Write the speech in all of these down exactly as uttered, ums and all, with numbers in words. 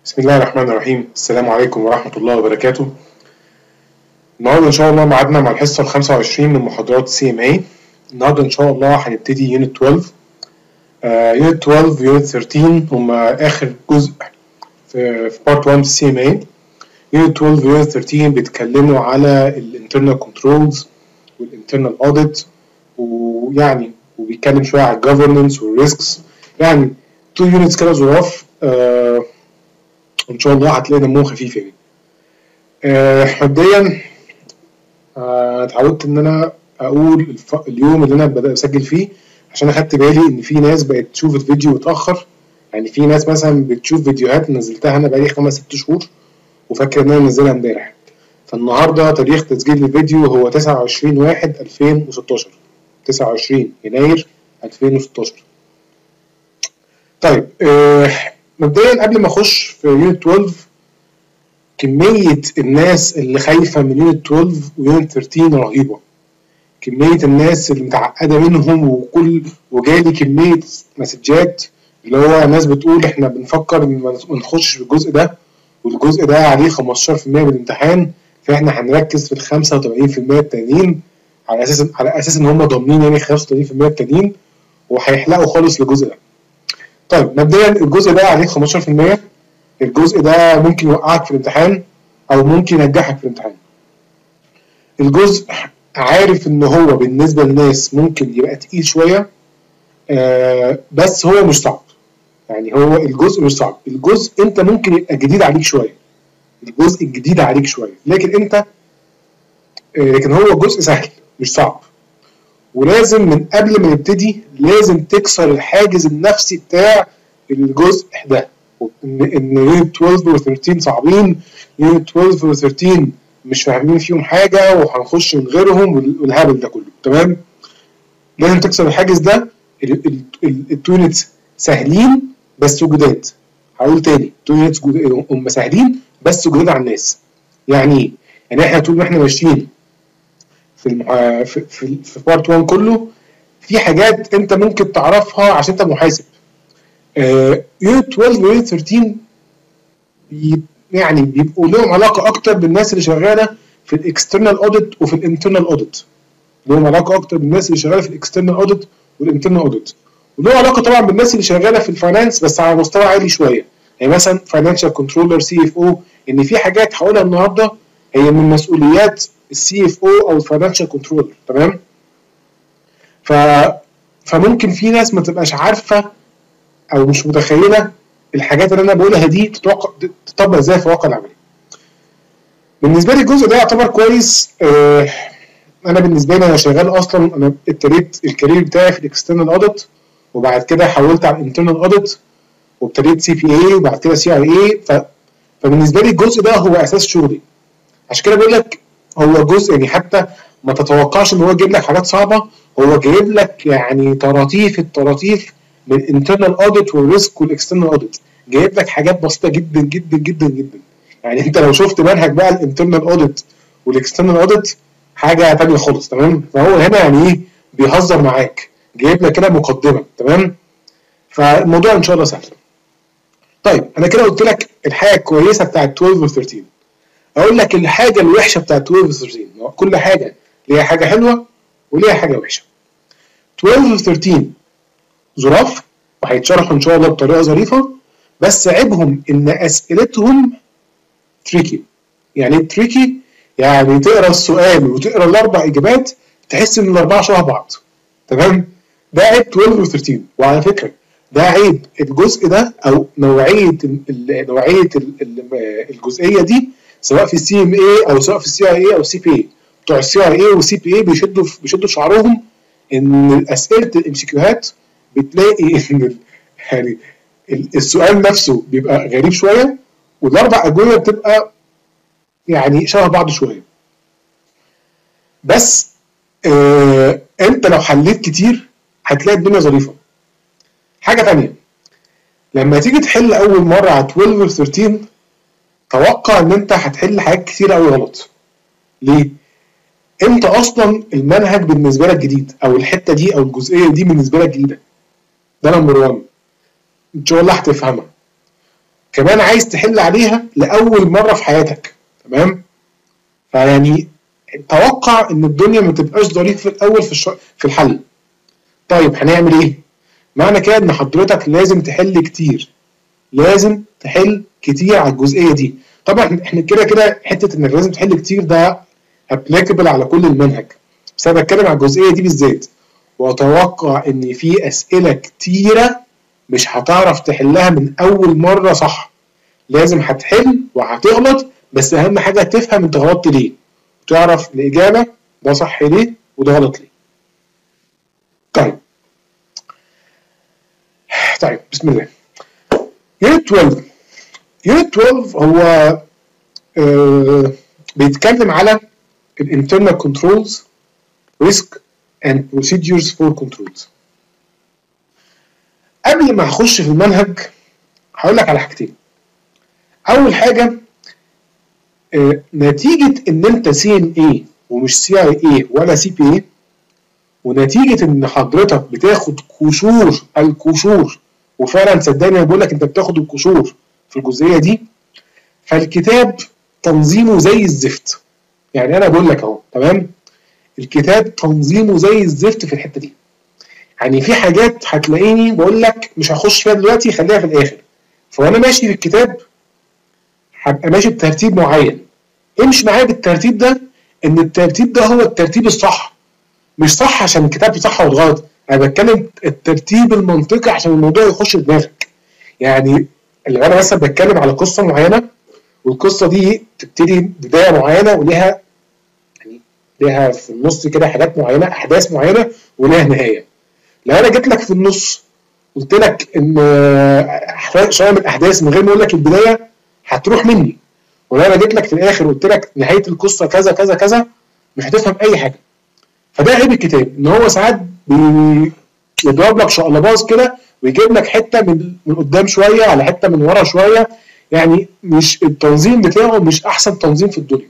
بسم الله الرحمن الرحيم. السلام عليكم ورحمة الله وبركاته. النهارده إن شاء الله ميعادنا مع الحصة الخامسة والعشرين من محاضرات سي ام اي. النهارده إن شاء الله هنبتدي يونت اتناشر. يونت اتناشر ويونت تلتاشر هما آخر جزء في في بارت واحد في سي ام اي. يونت اتناشر ويونت تلتاشر بيتكلموا على الانترنال كنترولز والانترنال اوديت، ويعني وبيتكلم شوية على الجفرنس والريسكس، يعني تو يونتس كده ظراف. آه ان شاء الله هتلاقي دمهم خفيف يعني. أه مبدئيا أه اتعودت ان انا اقول الف... اليوم اللي انا بدأت اسجل فيه، عشان اخدت بالي ان في ناس بقت تشوف الفيديو متاخر. يعني في ناس مثلا بتشوف فيديوهات نزلتها انا بقالي خمس ست شهور وفاكر ان انا منزلها امبارح. فالنهارده تاريخ تسجيل الفيديو هو تسعة وعشرين واحد ألفين وستاشر، تسعة وعشرين يناير ألفين وستاشر. طيب أه مبدئيا قبل ما اخش في يونت اتناشر، كمية الناس اللي خايفة من يونت اتناشر ويونت تلتاشر رهيبة. كمية الناس اللي متعقدة منهم، وكل وجالي كمية مسجات اللي هو ناس بتقول احنا بنفكر ما نخش في الجزء ده، والجزء ده عليه خمستاشر في المية من الامتحان، فاحنا هنركز في ال خمسة وتمانين في المية التانيين، على اساس على اساس ان هم ضامنين يعني خمسة وتمانين في المية التانيين وهيحلقوا خالص للجزء ده. طيب مبدئيا الجزء ده عليه خمستاشر في المية. الجزء ده ممكن يوقعك في الامتحان او ممكن ينجحك في الامتحان. الجزء عارف ان هو بالنسبه للناس ممكن يبقى تقيل شويه، آه بس هو مش صعب. يعني هو الجزء مش صعب، الجزء انت ممكن يبقى جديد عليك شويه، الجزء الجديد عليك شويه، لكن انت آه لكن هو جزء سهل مش صعب. ولازم من قبل ما نبتدي لازم تكسر الحاجز النفسي بتاع الجزء ده، ان ان يونت اتناشر و تلتاشر صعبين، يونت اتناشر و تلتاشر مش فاهمين فيهم حاجه وهنخش من غيرهم والهبل ده كله. تمام، لازم تكسر الحاجز ده. التونتس سهلين بس جداد. هقول تاني، التونتس هم سهلين بس جداد على الناس. يعني ايه؟ يعني احنا طول ما احنا ماشيين في المح... في في, في بارت واحد كله في حاجات انت ممكن تعرفها عشان انت محاسب. يونت اتناشر ويونت تلتاشر يعني بيبقوا لهم علاقه اكتر بالناس اللي شغاله في الاكسترنال اوديت وفي الانترنال اوديت. لهم علاقه اكتر بالناس اللي شغاله في الاكسترنال اوديت والانترنال اوديت، ولهم علاقه طبعا بالناس اللي شغاله في الفاينانس بس على مستوى عالي شويه. يعني مثلا فاينانشال كنترولر، سي اف او، ان في حاجات هقولها النهارده هي من مسؤوليات السي اف او او الفاينانشال كنترولر. تمام، ف فممكن في ناس ما تبقاش عارفه او مش متخيله الحاجات اللي انا بقولها دي تطبق ازاي في الواقع العملي. بالنسبه لي الجزء ده يعتبر كويس. آه انا بالنسبه لي انا شغال اصلا، انا ابتديت الكارير بتاعي في الاكسترنال اوديت، وبعد كده حولت على الانترنال اوديت، وابتديت سي بي اي وبعد كده سي ار اي. ف... فبالنسبه لي الجزء ده هو اساس شغلي. عشان كده بقول لك هو جزء يعني حتى ما تتوقعش ان هو يجيب لك حاجات صعبه، هو جايب لك يعني طراطيف الطراطيف من الانترنال اوديت والريسك والاكسترنال اوديت، جايب لك حاجات بسيطه جدا جدا جدا جدا. يعني انت لو شفت منهج بقى الانترنال اوديت والاكسترنال اوديت حاجه ثانيه خالص. تمام، فهو هنا يعني ايه بيهزر معاك، جايب لك كده مقدمه. تمام، فالموضوع ان شاء الله سهل. طيب انا كده قلت لك الحاجه الكويسه بتاعت اتناشر و تلتاشر، اقول لك الحاجه الوحشه بتاعت اتناشر و تلتاشر. كل حاجه ليها حاجه حلوه وليها حاجه وحشه. اتناشر و تلتاشر ظراف وهيتشرحوا ان شاء الله بطريقه ظريفه، بس عيبهم ان اسئلتهم تريكي. يعني تريكي يعني تقرا السؤال وتقرا الاربع اجابات تحس ان الاربعه شبه بعض. تمام، ده عيب اتناشر و تلتاشر. وعلى فكره ده عيب الجزء ده او نوعيه نوعيه الجزئيه دي، سواء في السي ام اي او سواء في السي ار اي او السي بي اي. بتوع السي ار اي والسي بي اي بيشدوا بيشدوا شعرهم ان اسئله الام سي كيوهات بتلاقي ان يعني السؤال نفسه بيبقى غريب شويه، والاربع اجوبه بتبقى يعني شبه بعض شويه. بس آه انت لو حليت كتير هتلاقي الدنيا ظريفه. حاجه ثانيه، لما تيجي تحل اول مره على اتناشر و تلتاشر توقع ان انت هتحل حاجات كتير قوي غلط. ليه؟ انت اصلا المنهج بالنسبه لك جديد، او الحته دي او الجزئيه دي بالنسبه لك جديده. ده نمبر واحد، ان شاء الله هتفهمها. كمان عايز تحل عليها لاول مره في حياتك، تمام؟ فيعني توقع ان الدنيا ما تبقاش ظريفه في الاول في الش... في الحل. طيب هنعمل ايه؟ معنى كده ان حضرتك لازم تحل كتير، لازم تحل كتير على الجزئيه دي. طبعا احنا كده كده حته انك لازم تحل كتير ده ابليكابل على كل المنهج، بس انا بتكلم على الجزئيه دي بالذات، واتوقع ان في اسئله كتيره مش هتعرف تحلها من اول مره صح، لازم هتحل وهتغلط، بس اهم حاجه تفهم انت غلطت ليه، تعرف الاجابه ده صح ليه وده غلط ليه. طيب طيب بسم الله. يونت اتناشر يونت اتناشر هو آه بيتكلم على الانترنال كنترولز ريسك اند بروسيدجرز فور كنترولز. قبل ما اخش في المنهج هقول لك على حاجتين. اول حاجه آه نتيجه ان انت سي ان اي ومش سي اي اي ولا سي بي اي، ونتيجه ان حضرتك بتاخد قشور القشور، وفعلا صدقني انا بقول لك انت بتاخد القشور في الجزئيه دي، فالكتاب تنظيمه زي الزفت. يعني انا بقول لك اهو، تمام؟ الكتاب تنظيمه زي الزفت في الحته دي. يعني في حاجات هتلاقيني بقول لك مش هخش فيها دلوقتي، خليها في الاخر. فوانا ماشي في الكتاب هبقى ماشي بترتيب معين، امشي معايا بالترتيب ده، ان الترتيب ده هو الترتيب الصح، مش صح عشان الكتاب صح ولا غلط، انا بتكلم الترتيب المنطقي عشان الموضوع يخش دماغك. يعني اللي انا مثلا بتكلم على قصه معينه، والقصه دي تبتدي بدايه معينه وليها يعني ليها في النص كده حاجات معينه، احداث معينه وليها نهايه. لو انا جيت لك في النص قلت لك ان شويه من الاحداث من غير ما اقول لك البدايه هتروح مني، ولو انا جيت لك في الاخر قلت لك نهايه القصه كذا كذا كذا مش هتفهم اي حاجه. فده عيب الكتاب، ان هو ساعات بيضرب لك شقلباز كده ويجيب لك حته من من قدام شويه على حته من ورا شويه، يعني مش التنظيم بتاعه مش احسن تنظيم في الدنيا.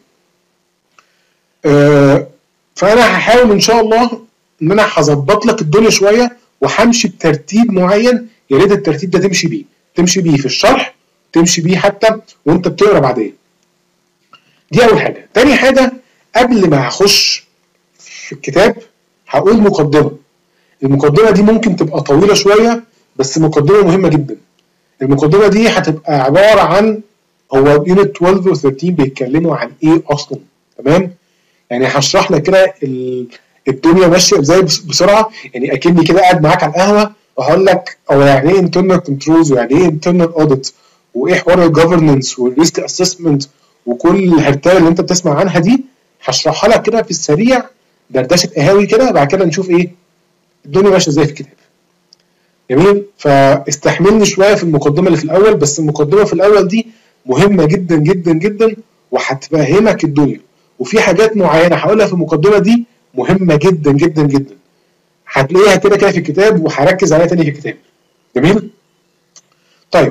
أه فانا هحاول ان شاء الله ان انا هظبط لك الدنيا شويه وهمشي بترتيب معين، يا ريت الترتيب ده تمشي بيه، تمشي بيه في الشرح، تمشي بيه حتى وانت بتقرا بعدين. دي اول حاجه. تاني حاجه، قبل ما هخش في الكتاب هقول مقدمه. المقدمه دي ممكن تبقى طويله شويه، بس مقدمه مهمه جدا. المقدمه دي هتبقى عباره عن هو يونت اتناشر و تلتاشر بيتكلموا عن ايه اصلا، تمام؟ يعني هشرح لك كده الدنيا ماشيه ازاي بسرعه، يعني اكني كده قاعد معاك على القهوه وهقول لك هو يعني ايه انترنال كنترولز ويعني ايه انترنال اوديت وايه حوار الجفرنس والريسك اسسمنت وكل الهرتاله اللي انت بتسمع عنها دي، هشرحها لك كده في السريع دردشه قهاوي كده، بعد كده نشوف ايه الدنيا ماشيه ازاي في الكتاب. جميل؟ فاستحملني شويه في المقدمه اللي في الاول، بس المقدمه في الاول دي مهمه جدا جدا جدا وهتفهمك الدنيا، وفي حاجات معينه هقولها في المقدمه دي مهمه جدا جدا جدا، هتلاقيها كده كده في الكتاب وهركز عليها تاني في الكتاب. جميل؟ طيب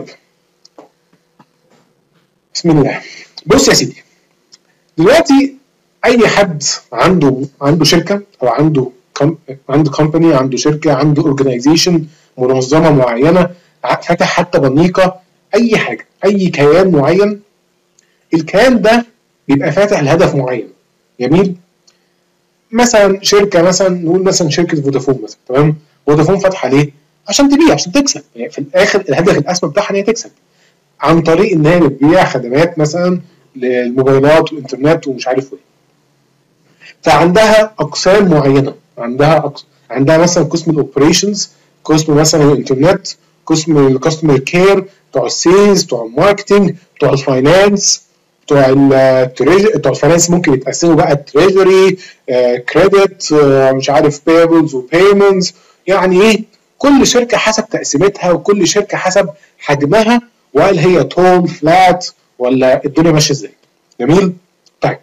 بسم الله. بص يا سيدي، دلوقتي اي حد عنده عنده شركه او عنده كم عنده كومباني، عنده شركه، عنده اورجانيزيشن، منظمه معينه، فتح حتى بنيقه، اي حاجه، اي كيان معين، الكيان ده بيبقى فاتح لهدف معين. جميل؟ مثلا شركه، مثلا نقول مثلا شركه فودافون مثلا، تمام؟ فودافون فاتحه ليه؟ عشان تبيع، عشان تكسب، يعني في الاخر الهدف الاسمى بتاعها ان هي تكسب عن طريق ان هي بتبيع خدمات مثلا للموبايلات والانترنت ومش عارف ايه. فعندها اقسام معينه، عندها أقس... عندها مثلا قسم الاوبريشنز، قسم مثلا الانترنت، قسم الكاستمر كير، بتوع السيلز، بتوع الماركتنج، بتوع الفاينانس، بتوع التريجري، بتوع الفاينانس ممكن يتقسموا بقى تريجري، كريدت، مش عارف بيبلز وبيمنتس، يعني ايه، كل شركه حسب تقسيمتها وكل شركه حسب حجمها، وهل هي تول فلات ولا الدنيا ماشيه ازاي. جميل؟ طيب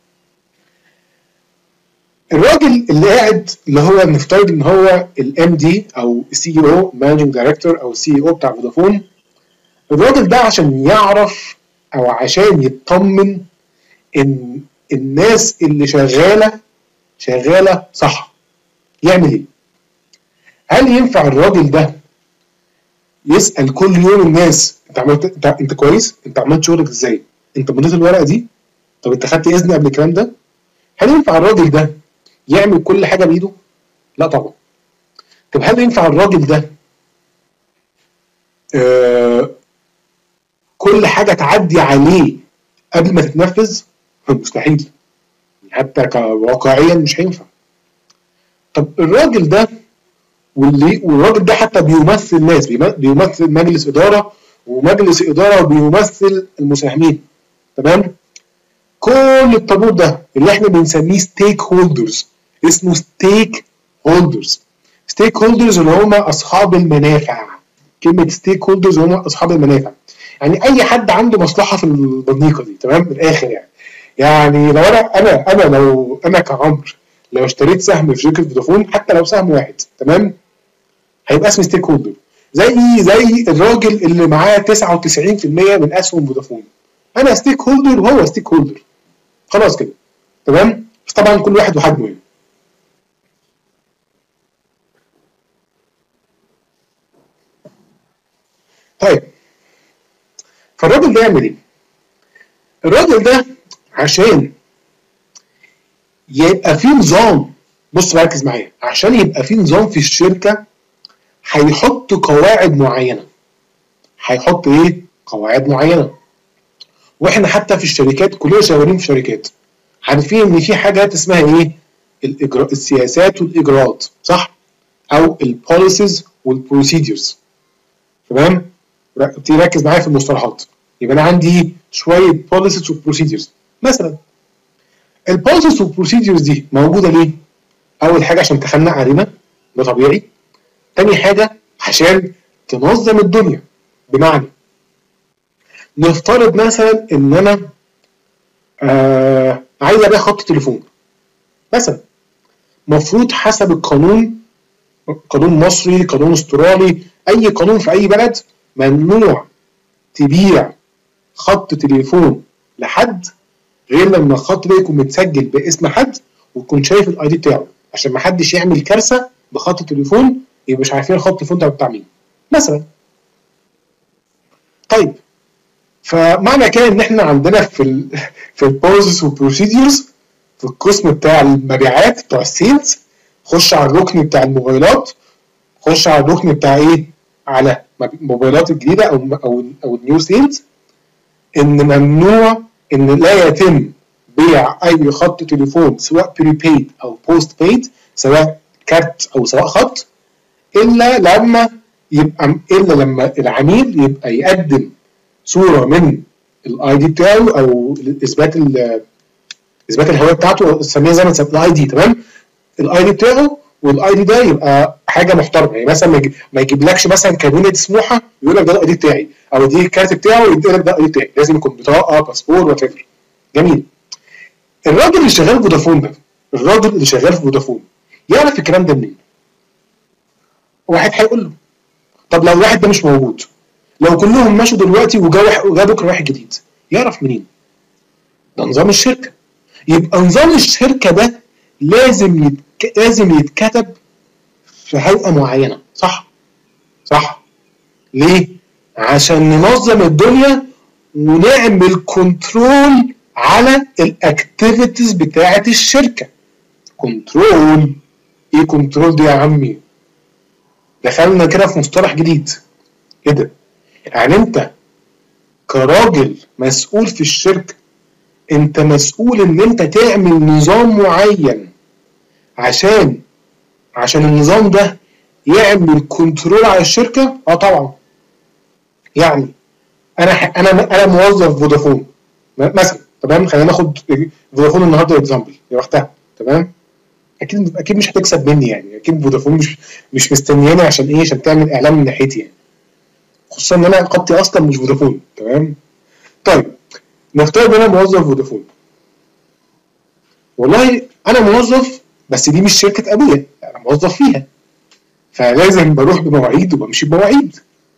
الراجل اللي قاعد اللي هو نفترض ان هو الام دي او السي او مانجنج دايركتور او السي او بتاع فودافون، الراجل ده عشان يعرف او عشان يطمن ان الناس اللي شغاله شغاله صح يعمل ايه؟ هل ينفع الراجل ده يسال كل يوم الناس انت عملت انت, انت كويس؟ انت عملت شغلك ازاي؟ انت مضيت الورقه دي؟ طب انت خدت اذن قبل الكلام ده؟ هل ينفع الراجل ده يعمل كل حاجه بايده؟ لا طبعا. طب هل ينفع الراجل ده آه كل حاجه تعدي عليه قبل ما تتنفذ؟ مستحيل، حتى واقعيا مش هينفع. طب الراجل ده واللي والراجل ده حتى بيمثل ناس، بيمثل مجلس اداره، ومجلس اداره بيمثل المساهمين، تمام؟ كل الطابور ده اللي احنا بنسميه ستيك هولدرز، اسمه ستيك هولدرز. ستيك هولدرز اللي هم اصحاب المنافع. كلمه ستيك هولدرز هم اصحاب المنافع، يعني اي حد عنده مصلحه في البضنيقه دي، تمام؟ من الاخر يعني. يعني لو انا انا انا لو انا كعمرو لو اشتريت سهم في شركه فودافون، حتى لو سهم واحد، تمام؟ هيبقى اسمي ستيك هولدر، زي زي الراجل اللي معاه تسعة وتسعين في المية من اسهم فودافون. انا ستيك هولدر وهو ستيك هولدر، خلاص كده، تمام؟ بس طبعا كل واحد وحجمه يعني. طيب فالراجل ده يعمل ايه؟ الراجل ده عشان يبقى في نظام، بص ركز معايا، عشان يبقى في نظام في الشركه هيحط قواعد معينه. هيحط ايه؟ قواعد معينه. واحنا حتى في الشركات، كلنا شغالين في شركات، عارفين ان في حاجات اسمها ايه؟ الاجراء، السياسات والاجراءات، صح؟ او البوليسيز والبروسيدرز، تمام؟ تركز معايا في المصطلحات. يبقى انا عندي شويه بوليسيز وبروسيدرز. مثلا البوليسيز والبروسيدرز دي موجوده ليه؟ اول حاجه عشان تخنق علينا، ده طبيعي. تاني حاجه عشان تنظم الدنيا. بمعنى نفترض مثلا ان انا آه عايز ابيع خط تليفون مثلا، مفروض حسب القانون، قانون مصري، قانون استرالي، اي قانون في اي بلد، ممنوع تبيع خط تليفون لحد غير لما الخط ده يكون متسجل باسم حد ويكون شايف الاي دي بتاعه، عشان ما حدش يعمل كارثه بخط تليفون يبقى مش عارفين الخط التليفون ده بتاع مين مثلا. طيب فمعنى كده ان احنا عندنا في ال في البروسيس والبروسيديرز في القسم بتاع المبيعات بتوع السيلز، خش على الركن بتاع الموبايلات، خش على الركن بتاع ايه؟ على الموبايلات الجديده او او او النيو سيلز، ان ممنوع ان لا يتم بيع اي خط تليفون سواء بريبيد او بوست بيد، سواء كارت او سواء خط، الا لما يبقى الا لما العميل يبقى يقدم صوره من الاي دي بتاعه او اثبات اثبات الهويه بتاعته، نسميها زي ما تسمى الاي دي، تمام؟ الاي دي بتاعه، والاي دي ده يبقى حاجه محترمه، يعني مثلا ما يجيبلكش مثلا كابينه سموحه يقول لك ده الاي دي بتاعي، او دي الكارت بتاعه يدي لك ده الاي دي بتاعي، لازم يكون بطاقه، باسبور، وات ايفر. جميل. الراجل اللي شغال في فودافون ده، الراجل اللي شغال في فودافون يعرف الكلام ده منين؟ واحد هيقول له. طب لو الواحد ده مش موجود، لو كلهم مشوا دلوقتي وجا بكره واحد جديد، يعرف منين؟ ده نظام الشركه. يبقى نظام الشركه ده لازم يتك... لازم يتكتب في هيئه معينه، صح؟ صح. ليه؟ عشان ننظم الدنيا ونعمل كنترول على الاكتيفيتيز بتاعه الشركه. كنترول؟ ايه كنترول دي يا عمي؟ دخلنا كده في مصطلح جديد. ايه ده؟ يعني انت كراجل مسؤول في الشركه، انت مسؤول ان انت تعمل نظام معين عشان عشان النظام ده يعمل كنترول على الشركه. اه طبعا. يعني انا انا انا موظف فودافون مثلا، تمام؟ خلينا ناخد فودافون النهارده اكزامبل يا وقتها، تمام؟ اكيد اكيد مش هتكسب مني، يعني اكيد فودافون مش مش مستنياني عشان ايه؟ عشان تعمل اعلان من ناحيتي يعني، خصوصا ان انا عقابتي اصلا مش فودافون، تمام؟ طيب نفترض ان انا موظف فودافون، والله انا موظف بس دي مش شركه ابويا، انا موظف فيها، فلازم بروح بمواعيد وبمشي بمواعيد.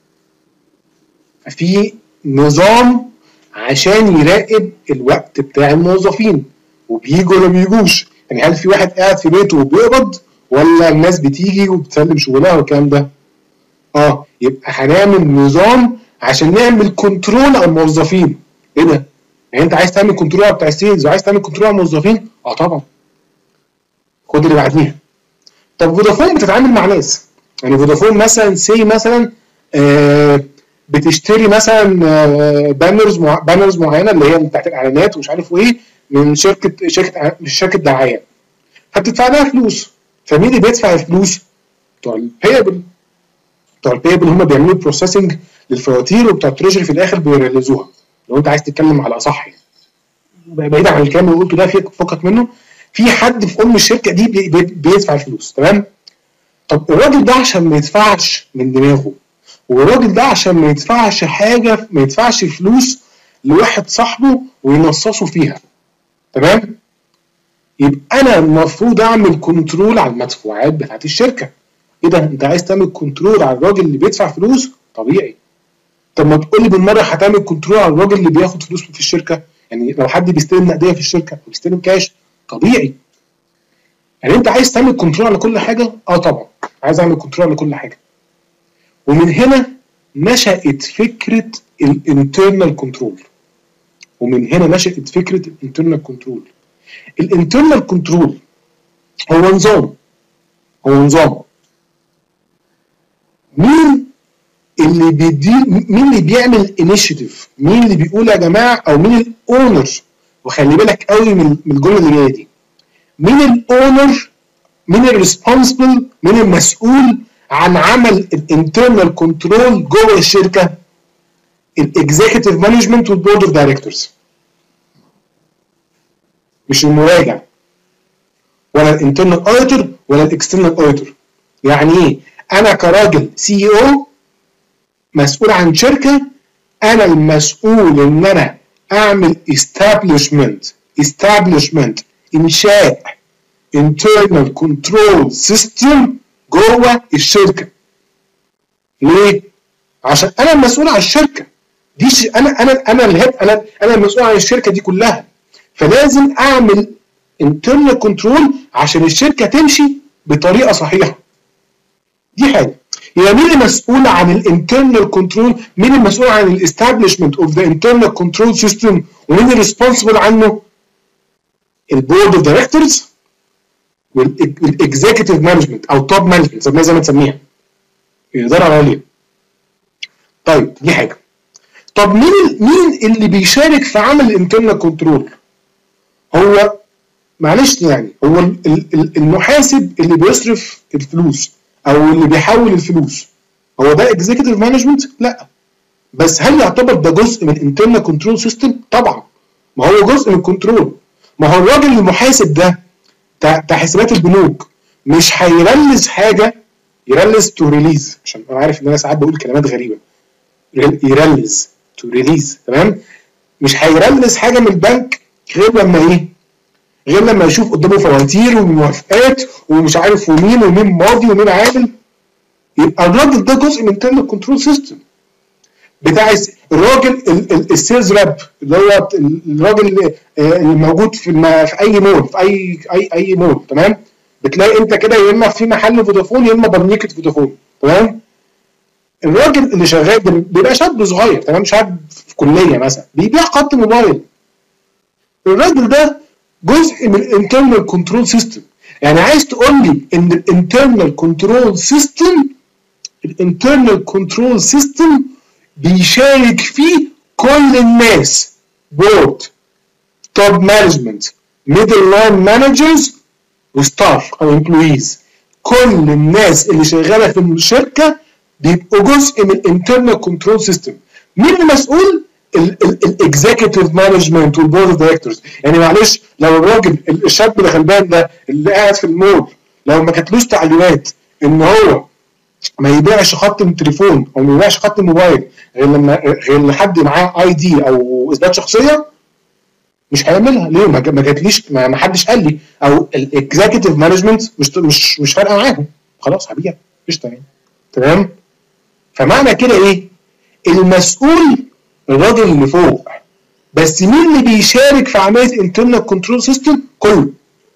ففي نظام عشان يراقب الوقت بتاع الموظفين وبيجوا ولا بيجوش، يعني هل في واحد قاعد في بيته وبيقبض ولا الناس بتيجي وبتسلم شغلها والكلام ده؟ اه يبقى هنعمل نظام عشان نعمل كنترول على الموظفين. ايه ده؟ يعني انت عايز تعمل كنترول على بتاع السيلز وعايز تعمل كنترول على الموظفين؟ اه طبعا. خد اللي بعديها. طب فودافون بتتعامل مع ناس، يعني فودافون مثلا سي مثلا آه بتشتري مثلا آه بانرز مع بانرز معينه اللي هي بتاعت الاعلانات ومش عارف ايه من شركه شركه مش شركه دعايه، فبتدفع لها فلوس. فمين اللي بيدفع الفلوس؟ بتوع البيبل. بتوع البيبل هم بيعملوا بروسيسنج للفواتير، وبتوع التريجري في الاخر بيريليزوها. لو انت عايز تتكلم على اصح يعني، بعيد عن الكلام اللي قلته ده فكك منه، في حد في ام الشركه دي بي بي بيدفع الفلوس. تمام؟ طب الراجل ده عشان ما يدفعش من دماغه، والراجل ده عشان ما يدفعش حاجه، ما يدفعش فلوس لواحد صاحبه وينصصه فيها، تمام؟ يبقى انا المفروض اعمل كنترول على المدفوعات بتاعت الشركه. ايه ده؟ انت عايز تعمل كنترول على الراجل اللي بيدفع فلوس؟ طبيعي. طب ما تقول لي بالمره هتعمل كنترول على الراجل اللي بياخد فلوس في الشركه؟ يعني لو حد بيستلم نقديه في الشركه وبيستلم كاش، طبيعي. يعني انت عايز تعمل كنترول على كل حاجه؟ اه طبعا عايز اعمل كنترول على كل حاجه. ومن هنا نشأت فكره الانترنال كنترول. ومن هنا نشأت فكره الانترنال كنترول. الانترنال كنترول هو نظام هو نظام مين اللي بيدي، مين اللي بيعمل انيشيتيف، مين اللي بيقول يا جماعه، او مين الاونر. وخلي بالك قوي من الجمله اللي جايه دي، مين الاونر، مين الريسبونسبل، مين المسؤول عن عمل الانترنال كنترول جوه الشركه؟ الاكزيكتيف مانجمنت والبورد اوف دايركتورز، مش المراجع ولا الانترنال اوديتور ولا الاكسترنال اوديتور. يعني ايه؟ انا كراجل سي او مسؤول عن شركه، انا المسؤول ان انا اعمل establishment establishment انشاء internal control system جوه الشركه. ليه؟ عشان انا المسؤول عن الشركه دي. ش... انا انا انا الهيد، انا انا المسؤول عن الشركه دي كلها، فلازم اعمل internal control عشان الشركه تمشي بطريقه صحيحه. دي حاجه. يبقى مين المسؤول عن الانترنال كنترول؟ مين المسؤول عن الاستابليشمنت اوف ذا انترنال كنترول سيستم؟ ومين الريسبونسبل عنه؟ البورد اوف دايركتورز والاكزيكتيف مانجمنت او توب مانجمنت، سميها زي ما تسميها، الاداره العليا. طيب دي حاجه. طب مين مين اللي بيشارك في عمل الانترنال كنترول؟ هو معلش يعني هو المحاسب اللي بيصرف الفلوس او اللي بيحول الفلوس، هو ده اكزيكتيف مانجمنت؟ لا. بس هل يعتبر ده جزء من الانترنال كنترول سيستم؟ طبعا، ما هو جزء من الكنترول. ما هو الراجل المحاسب ده بتاع حسابات البنوك مش هيرلز حاجه، يرلز تو ريليز، عشان انا عارف ان انا ساعات بقول كلمات غريبه، يرلز تو ريليز، تمام؟ مش هيرلز حاجه من البنك غير لما ايه؟ غير لما يشوف قدامه فواتير وموافقات ومش عارف ومين ومين ماضي ومين عامل. يبقى الراجل ده جزء من الانترنال كنترول سيستم بتاع الراجل السيلز راب، اللي هو الراجل اللي موجود في في اي مول، في اي اي اي مول، تمام؟ بتلاقي انت كده يا اما في محل فودافون يا اما برنيكه فودافون، تمام؟ الراجل اللي شغال بيبقى شاب صغير، تمام؟ شاب في كليه مثلا بيبيع خط موبايل. الراجل ده جزء من الانترنال كنترول سيستم. يعني عايز تقول لي ان الانترنال كنترول سيستم الانترنال كنترول سيستم بيشارك فيه كل الناس، بورد، توب مانجمنت، ميدل لاين مانجرز، وستاف او امبلويز. كل الناس اللي شغاله في الشركه بيبقوا جزء من الانترنال كنترول سيستم. مين المسؤول؟ الاكزيكتيف مانجمنت والبورد اوف دايركتورز. يعني معلش لو الراجل الشاب اللي غلبان ده اللي قاعد في المول لو ما كانتلوش تعليمات ان هو ما يبيعش خط التليفون او ما يبيعش خط الموبايل غير لما غير لحد معاه اي دي او اثبات شخصيه، مش هيعملها. ليه؟ ما جاتليش، ما حدش قال لي، او الاكزيكتيف مانجمنت مش مش مش فارقه معاهم، خلاص هبيع قشطه يعني، تمام؟ فمعنى كده ايه؟ المسؤول الراجل اللي فوق، بس مين اللي بيشارك في عمليه الانترنال كنترول سيستم؟ كله.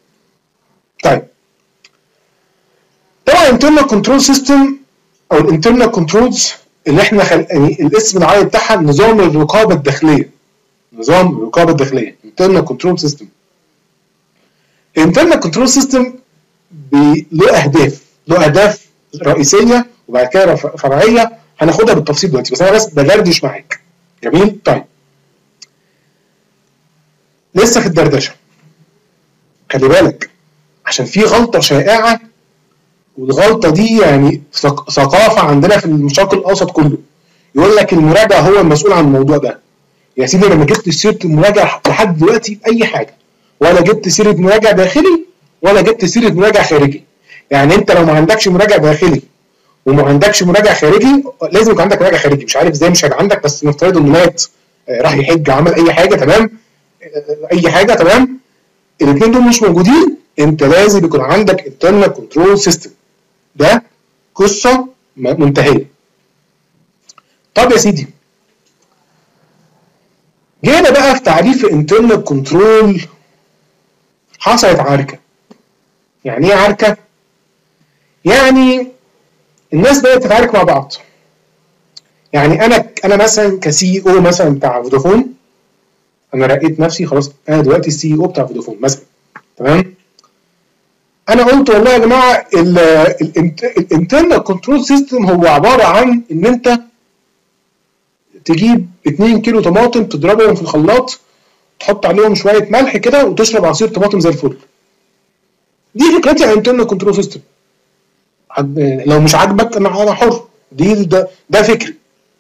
طيب طبعا الانترنال كنترول سيستم او الانترنال كنترولز اللي احنا خل... يعني الاسم العربي بتاعها نظام الرقابه الداخليه. نظام الرقابه الداخليه internal control system. internal control system له اهداف له اهداف رئيسيه وبعد كده فرعيه هناخدها بالتفصيل دلوقتي، بس انا بس بدردش معاك. جميل. طيب لسه في الدردشه، خلي بالك عشان في غلطه شائعه، والغلطه دي يعني ثقافه عندنا في الشرق الاوسط كله، يقول لك المراجع هو المسؤول عن الموضوع ده. يا سيدي انا ما جبتش سيره المراجع لحد دلوقتي في اي حاجه، ولا جبت سيره مراجع داخلي ولا جبت سيره مراجع خارجي. يعني انت لو ما عندكش مراجع داخلي وما عندكش مراجع خارجي، لازم يكون عندك مراجع خارجي. مش عارف ازاي مش هيبقى عندك، بس نفترض انه مات، راح يحج، عمل اي حاجه، تمام، اي حاجه، تمام، الاثنين دول مش موجودين، انت لازم يكون عندك internal control system. ده قصه منتهيه. طب يا سيدي، جينا بقى في تعريف internal control، حصلت عركه. يعني ايه عركه؟ يعني الناس بدات تتعارك مع بعض. يعني انا انا مثلا كسي او مثلا بتاع فودافون، انا رقيت نفسي خلاص، انا دلوقتي السي او بتاع فودافون مثلا، تمام. انا قلت والله يا جماعه الانترنال كنترول سيستم هو عباره عن ان انت تجيب اتنين كيلو طماطم تضربهم في الخلاط، تحط عليهم شويه ملح كده وتشرب عصير طماطم زي الفل. دي فكرتي عن الانترنال كنترول سيستم. لو مش عاجبك انا انا حر، دي ده, ده فكري.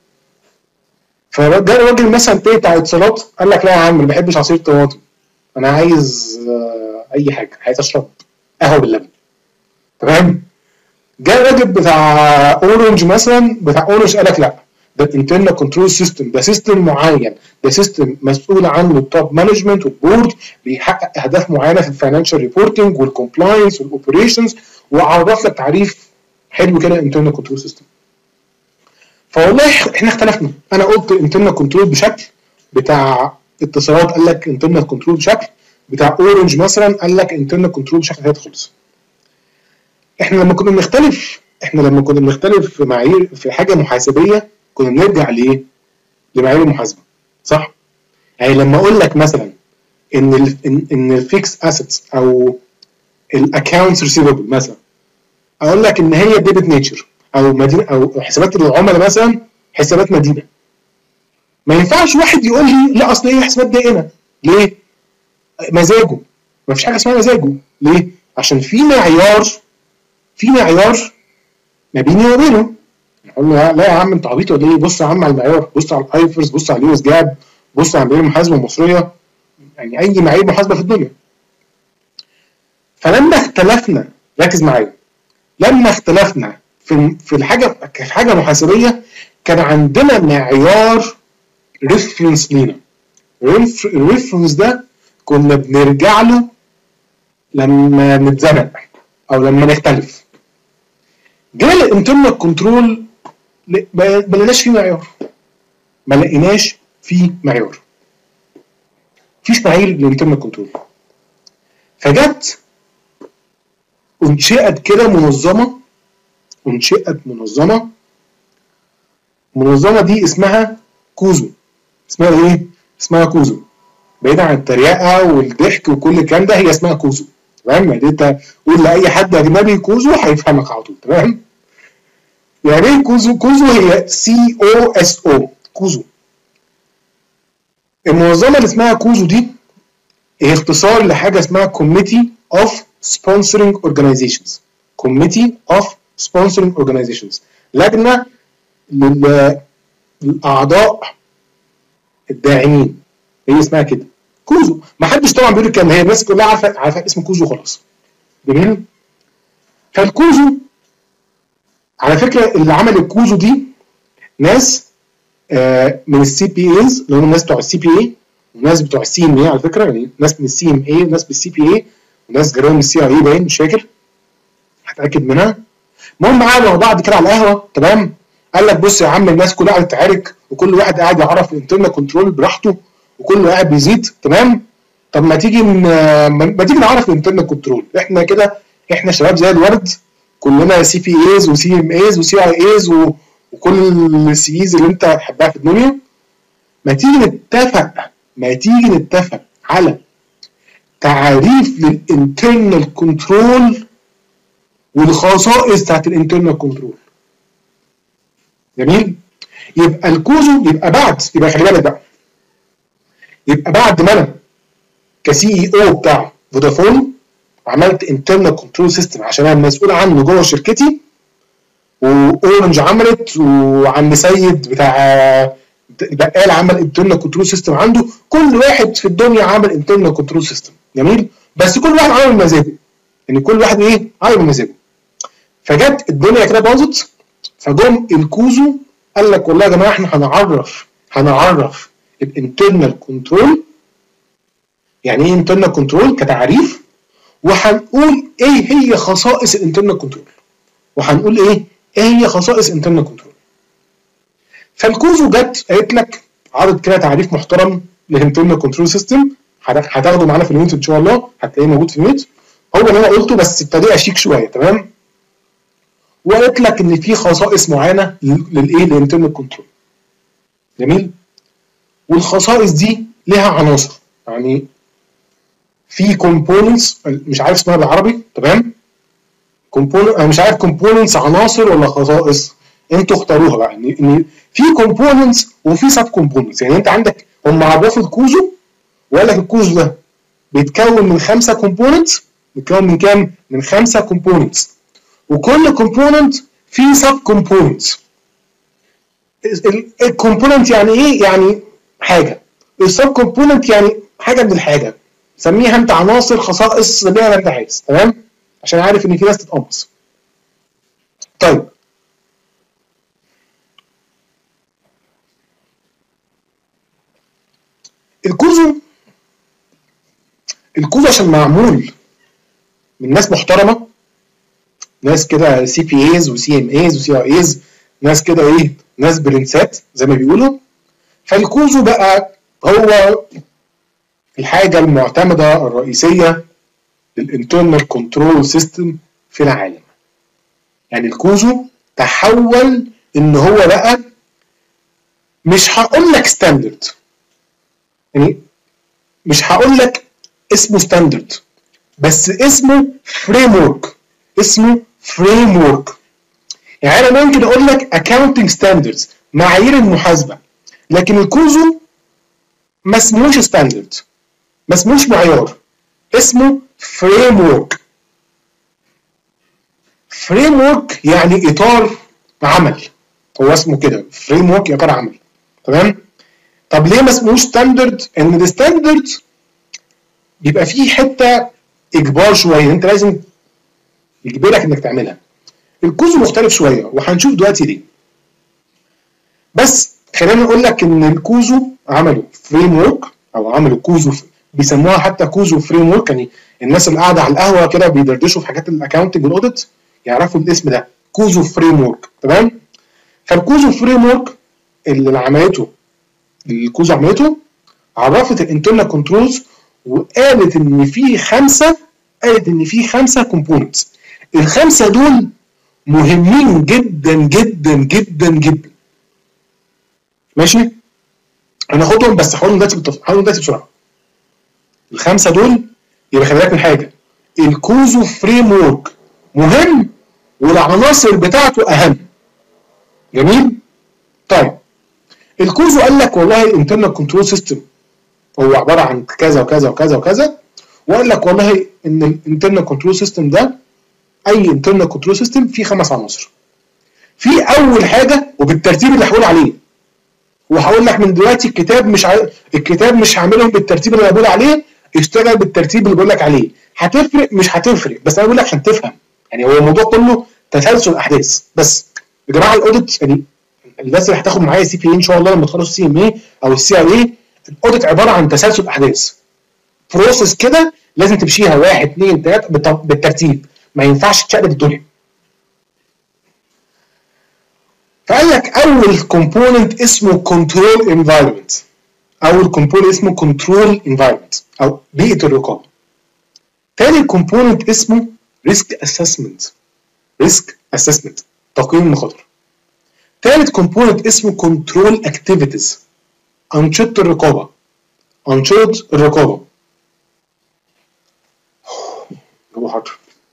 فجاء الراجل مثلا بتاع اتصالات قال لك لا يا عم ما بحبش عصير الطماطم، انا عايز اي حاجه، عايز اشرب قهوه باللبن، تمام. جاء الراجل بتاع اورنج مثلا، بتاع اورنج قال لك لا، ده الانترنال كنترول سيستم، ده سيستم معين، ده سيستم مسؤول عنه التوب مانجمنت والبورد، بيحقق اهداف معينه في الفاينانشال ريبورتنج والكومبلاينس والاوبريشنز، وعرف لك تعريف حلو كده انترنال كنترول سيستم. فوالله احنا اختلفنا، انا قلت انترنال كنترول بشكل، بتاع اتصالات قال لك انترنال كنترول بشكل، بتاع اورنج مثلا قال لك انترنال كنترول بشكل ثالث خالص. احنا لما كنا بنختلف احنا لما كنا بنختلف في معايير في حاجه محاسبيه، كنا بنرجع لايه؟ لمعايير المحاسبه، صح؟ يعني لما اقول لك مثلا ان ال ان, إن الفيكس اسيتس او الاكونتس ريسيفبل مثلا، اقول لك ان هي ديبت نيتشر او مدينه او حسابات العملاء مثلا حسابات مدينه. ما ينفعش واحد يقول لي لا اصل هي حسابات دائنه. ليه؟ مزاجه. ما فيش حاجه اسمها مزاجه. ليه؟ عشان في معيار في معيار ما بيني وما بينه. نقول له لا يا عم انت عبيط ولا ايه؟ بص يا عم على المعيار، بص على الايفرز، بص على اليو اس جاب، بص على معايير المحاسبه المصريه، يعني اي معايير محاسبه في الدنيا. فلما اختلفنا، ركز معايا، لما اختلفنا في في الحاجه في حاجه محاسبيه، كان عندنا معيار ريفرنس لينا. الريفرنس ده كنا بنرجع له لما نتزنق او لما نختلف. جينا الانترنال كنترول ما لقيناش فيه معيار، ما لقيناش فيه معيار، مفيش معايير للانترنال كنترول. فجت انشئت كده منظمه انشئت منظمه المنظمه دي اسمها كوزو. اسمها ايه؟ اسمها كوزو. بعيدا عن التريقه والضحك وكل الكلام ده، هي اسمها كوزو، تمام؟ يعني انت قول لاي حد اجنبي كوزو هيفهمك على طول، تمام؟ يعني ايه كوزو؟ كوزو هي سي او اس او، كوزو. المنظمه اللي اسمها كوزو دي هي اختصار لحاجه اسمها Committee of Sponsoring Organizations. Committee of Sponsoring Organizations، لجنه للاعضاء الداعمين، هي اسمها كده كوزو. ما حدش طبعا بيقول الكلام، هي الناس كلها عارفه عارفه اسم كوزو خلاص. جميل. فالكوزو على فكره اللي عمل الكوزو دي ناس آه من السي بي ايز، اللي هم الناس بتوع السي بي اي، وناس بتوع السي ام اي على فكره، يعني ناس من السي ام اي وناس من السي بي اي وناس جايين من السي اي اي، باين مش فاكر، هتاكد منها. المهم قعدوا مع بعض كده على القهوه، تمام؟ قال لك بص يا عم الناس كلها قاعده تعارك، وكل واحد قاعد يعرف الانترنال كنترول براحته، وكله قاعد بيزيد، تمام؟ طب ما تيجي ما تيجي نعرف الانترنال كنترول. احنا كده احنا شباب زي الورد، كلنا سي بي ايز وسي ام ايز وسي اي ايز وكل السيز اللي انت تحبها في الدنيا، ما تيجي نتفق ما تيجي نتفق على تعريف للانترنال كنترول والخصائص بتاعت الانترنال كنترول. جميل؟ يبقى الكوزو يبقى بعد يبقى خلي بالك بقى يبقى بعد ما انا كسي اي او بتاع فودافون عملت انترنال كنترول سيستم عشان انا مسؤول عنه جوه شركتي، واورنج عملت، وعم سيد بتاع البقال عمل انترنال كنترول سيستم عنده، كل واحد في الدنيا عمل انترنال كنترول سيستم. جميل؟ بس كل واحد عمل مزاجه، يعني كل واحد ايه عمل مزاجه. فجت الدنيا كده باظت، فجم الكوزو قال لك والله يا جماعه احنا هنعرف هنعرف الانترنال كنترول يعني ايه انترنال كنترول كتعريف، وهنقول ايه هي خصائص الانترنال كنترول، وهنقول ايه ايه هي خصائص انترنال كنترول. فالكوزو جت قالت لك عرض كده تعريف محترم للانترنال كنترول سيستم، هتاخده معانا في اليونت ان شاء الله، هتلاقيه موجود في اليونت، هو اللي انا قلته بس بطريقه شيك شويه. تمام؟ وقالت لك ان في خصائص معينه للايه للانترنال كنترول. جميل؟ والخصائص دي لها عناصر، يعني في كومبوننتس مش عارف اسمها بالعربي. تمام؟ كومبوننت انا مش عارف كومبوننتس عناصر ولا خصائص، انتوا اختاروها بقى. ان في كومبوننتس وفي سب كومبوننتس، يعني انت عندك هم عرفوا الكوزو وقال لك الكوزو ده بيتكون من خمسه كومبوننتس، بيتكون من كام؟ من خمسه كومبوننتس، وكل كومبوننت فيه سب كومبوننتس. الكومبوننت يعني ايه؟ يعني حاجه. السب كومبوننت يعني حاجه من الحاجه، سميها انت عناصر، خصائص، سميها انت عايز. تمام؟ عشان عارف ان في ناس تتقمص. طيب الكوزو الكوزو عشان معمول من ناس محترمه، ناس كده سي بي ايز وسي ام ايز وسي ار ايز، ناس كده ايه، ناس برنسات زي ما بيقولوا. فالكوزو بقى هو الحاجه المعتمده الرئيسيه للانترنال كنترول سيستم في العالم. يعني الكوزو تحول ان هو بقى مش هقول لك ستاندرد، يعني مش هقول لك اسمه ستاندرد، بس اسمه فريم ورك، اسمه فريم ورك. يعني انا ممكن اقول لك اكاونتنج ستاندردز، معايير المحاسبه، لكن الكوزو ما اسموش ستاندرد، ما اسموش معيار، اسمه فريم ورك. فريم ورك يعني اطار عمل، هو اسمه كده فريم ورك، اطار عمل. تمام؟ طب ليه ما اسموش ستاندرد؟ ان الستاندرد بيبقى فيه حته اجبار شويه، انت لازم يجبرك انك تعملها. الكوزو مختلف شويه وهنشوف دلوقتي ليه. بس خلينا نقول لك ان الكوزو عملوا فريم ورك، او عملوا كوزو بيسموها حتى كوزو فريم ورك، يعني الناس اللي قاعده على القهوه كده بيدردشوا في حاجات الاكاونتنج والاوديت يعرفوا الاسم ده، كوزو فريم ورك. تمام؟ فالكوزو فريم ورك اللي عملته الكوزو عملته عرفت الانترنال كنترولز، وقالت ان في خمسه قالت ان في خمسه كومبوننتس. الخمسه دول مهمين جدا جدا جدا جدا. ماشي؟ هناخدهم بس هقولهم دلوقتي بالتفصيل، هقولهم دلوقتي بسرعه. الخمسه دول يبقى خلي بالك من حاجه، الكوزو فريم ورك مهم والعناصر بتاعته اهم. جميل؟ طيب الكوزو قال لك والله الانترنال كنترول سيستم هو عباره عن كذا وكذا وكذا وكذا، وقال لك والله ان الانترنال كنترول سيستم ده اي انترنال كنترول سيستم فيه خمس عناصر. في اول حاجه وبالترتيب اللي هقول عليه، وهقول لك من دلوقتي الكتاب مش ع... الكتاب مش هعملهم بالترتيب اللي انا بقول عليه، اشتغل بالترتيب اللي بقول لك عليه. هتفرق مش هتفرق، بس انا بقول لك عشان تفهم. يعني هو الموضوع كله تسلسل احداث. بس يا جماعه الاوديت، يعني الناس اللي هتاخد معايا سي بي اي ان شاء الله لما تخلصوا السي ام اي او السي ار اي، الاوديت عباره عن تسلسل احداث، بروسس كده لازم تمشيها واحد اثنين ثلاثه بالترتيب، ما ينفعش تشقلب الدنيا. فقال لك اول كومبوننت اسمه كنترول انفايرمنت، اول كومبوننت اسمه كنترول انفايرمنت او بيئه الرقابه. تاني كومبوننت اسمه ريسك اسسمنت، ريسك اسسمنت تقييم المخاطر. ثالث كومبوننت اسمه كنترول اكتيفيتيز، انشطه الرقابه، انشطه الرقابه. جابوا حاضر.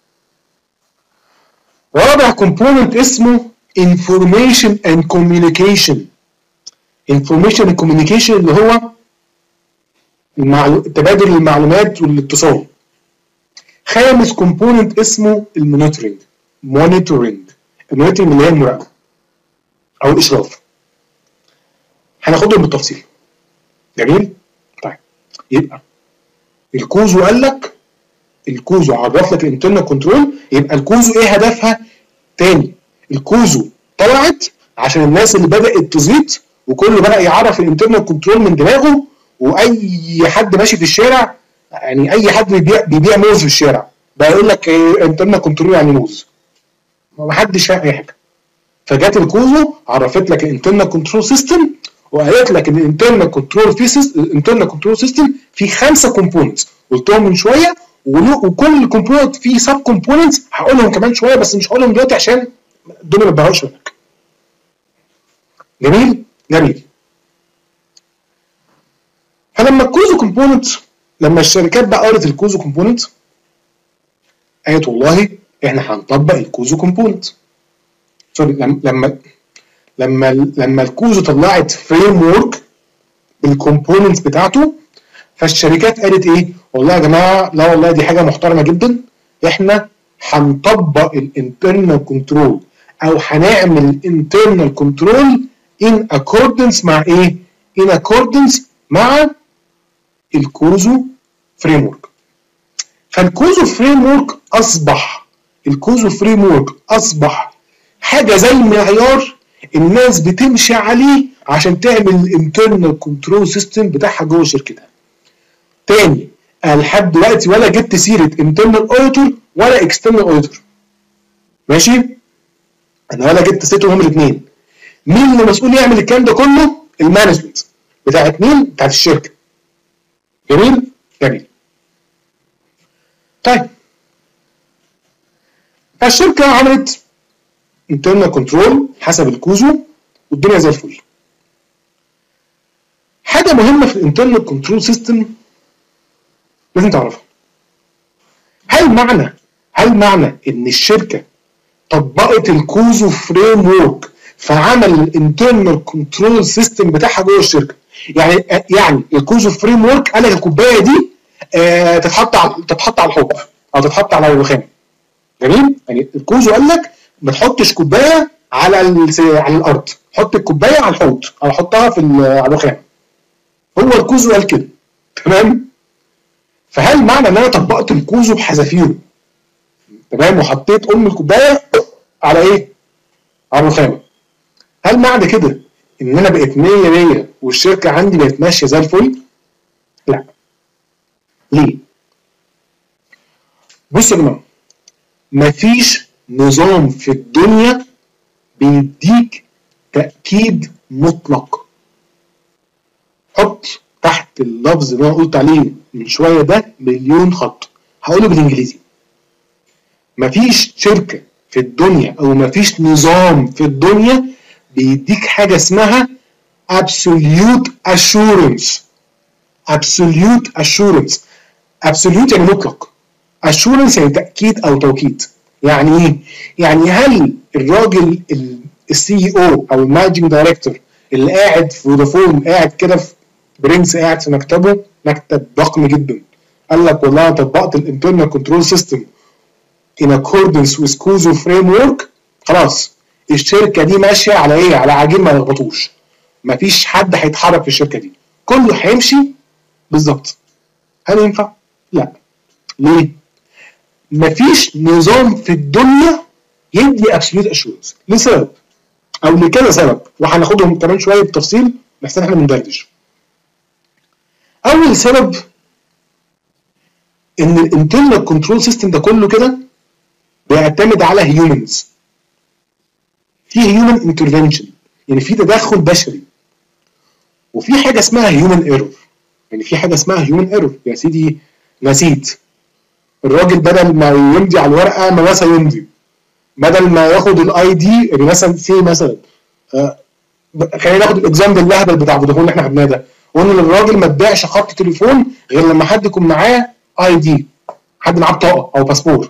رابع كومبوننت اسمه information and communication. information and communication اللي هو المعلو... تبادل المعلومات والاتصال. خامس كومبوننت اسمه المونيتورنج. مونيتورنج المونيتورنج اللي هي المراقبه او الاشراف. هناخدهم بالتفصيل. جميل؟ طيب يبقى الكوزو قال لك، الكوزو عرف لك الانترنال كنترول، يبقى الكوزو ايه هدفها؟ تاني الكوزو طلعت عشان الناس اللي بدات تزيط وكله بدا يعرف الانترنال كنترول من دماغه، واي حد ماشي في الشارع، يعني اي حد بيبيع بيبيع موز في الشارع بقى يقول لك انترنال كنترول يعني موز، ما حدش فاهم اي حاجه. فجت الكوزو عرفت لك الانترنال كنترول سيستم، وقالت لك ان الانترنال كنترول في الانترنال كنترول سيستم فيه خمسه كومبوننتس قلتهم من شويه، وكل كومبوننت فيه سب كومبوننتس هقولهم كمان شويه بس مش هقولهم دلوقتي عشان الدنيا ما تبهوش منك. جميل؟ جميل. فلما الكوزو كومبوننت، لما الشركات بقى قالت الكوزو كومبوننت، قالت والله احنا هنطبق الكوزو كومبوننت. سوري لما لما لما الكوزو طلعت فريم ورك بالكومبوننتس بتاعته، فالشركات قالت ايه؟ والله يا جماعه لا والله دي حاجه محترمه جدا، احنا هنطبق الانترنال كنترول او هنعمل الانترنال كنترول ان اكوردنس مع ايه؟ ان اكوردنس مع الكوزو فريم ورك. فالكوزو فريم ورك اصبح الكوزو فريم ورك اصبح حاجه زي معيار الناس بتمشي عليه عشان تعمل الانترنال كنترول سيستم بتاعها جوه شركتها. تاني انا لحد دلوقتي ولا جبت سيره انترنال اوديتور ولا اكسترنال اوديتور. ماشي؟ انا ولا جبت سيرتهم هما الاثنين. مين اللي مسؤول يعمل الكلام ده كله؟ المانجمنت بتاعت مين؟ بتاعت الشركه. جميل؟ جميل. طيب فالشركه عملت انترنال كنترول حسب الكوزو والدنيا زي الفل. حاجه مهمه في الانترنال كنترول سيستم لازم تعرفها. هل معنى هل معنى ان الشركه طبقت الكوزو فريم ورك فعمل الانترنال كنترول سيستم بتاعها جوه الشركه؟ يعني يعني الكوزو فريم ورك قال لك الكوبايه دي آه تتحط على تتحط على الحوض او تتحط على الرخام. جميل؟ يعني الكوزو قال لك ما تحطش كوبايه على على الارض، حط الكوبايه على الحوض او حطها في على الرخام. هو الكوزو قال كده. تمام؟ فهل معنى ان انا طبقت الكوزو بحذافيره تمام وحطيت ام الكوبايه على ايه؟ على الرخامه، هل معنى كده ان انا بقيت مية مية والشركه عندي بقت ماشيه زي الفل؟ لا. ليه؟ بصوا يا جماعه، مفيش نظام في الدنيا بيديك تأكيد مطلق. حط تحت اللفظ اللي انا قلت عليه من شويه ده مليون خط، هقوله بالانجليزي. مفيش شركه في الدنيا او مفيش نظام في الدنيا بيديك حاجه اسمها absolute assurance. absolute assurance absolute يعني مطلق، assurance يعني تاكيد او توكيد. يعني ايه؟ يعني هل الراجل السي او او المانجنج دايركتور اللي قاعد في فودافون قاعد كده في برنس قاعد في مكتبه، مكتب ضخم جدا، قال لك والله انا طبقت الانترنال كنترول سيستم in accordance with كوزو فريم ورك، خلاص الشركه دي ماشيه على ايه؟ على عجين ما يلخبطوش. مفيش حد هيتحرك في الشركه دي، كله هيمشي بالظبط. هل ينفع؟ لا. ليه؟ مفيش نظام في الدنيا يدي absolute assurance لسبب او لكذا سبب، وهناخدهم كمان شويه بالتفصيل بس احنا بندردش. اول سبب ان الانترنال كنترول سيستم ده كله كده بيعتمد على هيومنز. في هيومن انترفنشن يعني في تدخل بشري، وفي حاجه اسمها هيومن ايرور. يعني في حاجه اسمها هيومن ايرور. يا سيدي نسيت، الراجل بدل ما يمضي على الورقه ما نسى يمضي، بدل ما ياخد الاي دي يعني مثلا سي مثلا آه خلينا ناخد الاكزامبل الاهبل بتاع فودافون اللي احنا خدناه ده، وان الراجل ما اداش خط تليفون غير لما حد يكون معاه اي دي، حد معاه بطاقه او باسبور.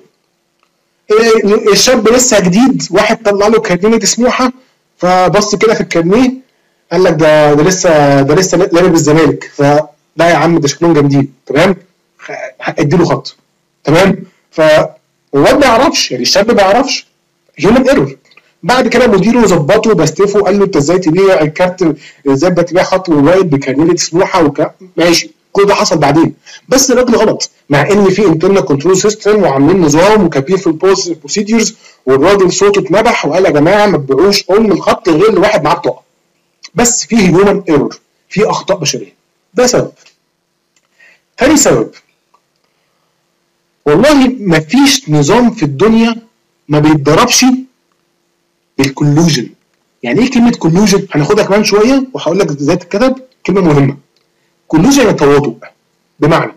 الشاب لسه جديد، واحد طلع له كارنيه سموحه، فبص كده في الكارنيه قال لك ده ده لسه ده لسه لعب بالزمالك، فلا يا عم ده شكلهم جامدين، تمام، اديله خط، تمام. فالواد ما يعرفش، يعني الشاب ما يعرفش، هيومن ايرور. بعد كده مديره ظبطه باستيفه، قال له انت ازاي تبيع الكارت، ازاي بتبيع خط موبايل بكارنيه سموحه وك... ماشي، كل ده حصل بعدين، بس الراجل غلط، مع ان في انترنال كنترول سيستم وعاملين نظام وكابين في البروسيدجرز، والراجل صوته اتنبح وقال يا جماعه ما تبيعوش ام الخط غير لواحد معاه بطاقه. بس فيه هيومن ايرور، في اخطاء بشريه، ده سبب. ثاني سبب، والله ما فيش نظام في الدنيا ما بيتضربش بالكولوجن. يعني ايه كلمه كولوجن؟ هناخدها كمان شويه وهقول لك ازاي تتكتب، كلمه مهمه. كولوجن يعني تواطؤ. بمعنى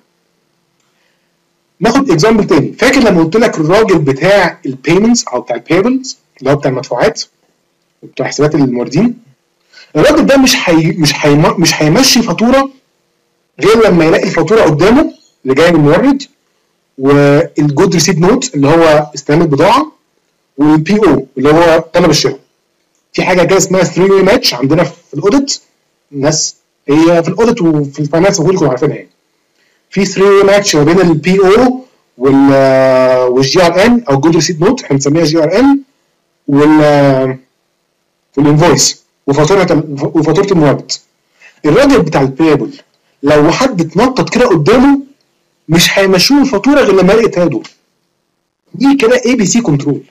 ناخد اكزامبل تاني، فاكر لما قلت لك الراجل بتاع البيمنتس او بتاع البيبلز اللي هو بتاع المدفوعات وبتاع حسابات الموردين، الراجل ده مش حي... مش حي... مش هيمشي فاتوره غير لما يلاقي الفاتوره قدامه اللي جايه من المورد، والجود ريسيت نوت اللي هو استلام البضاعه، والبي او اللي هو طلب الشراء. في حاجه كده اسمها ثري واي ماتش عندنا في الاوديت، الناس هي في الاوديت وفي الفاينانس كلكم عارفينها يعني. في ثري واي ماتش ما بين البي او والجي ار ان او جود ريسيت نوت، احنا بنسميها جي ار ان، وال والانفويس وفاتوره وفاتوره المورد. الراجل بتاع البيبل لو حد اتنطط كده قدامه مش هيمشوه الفاتوره غير لما يلاقي تادو. دي كده اي بي سي كنترول.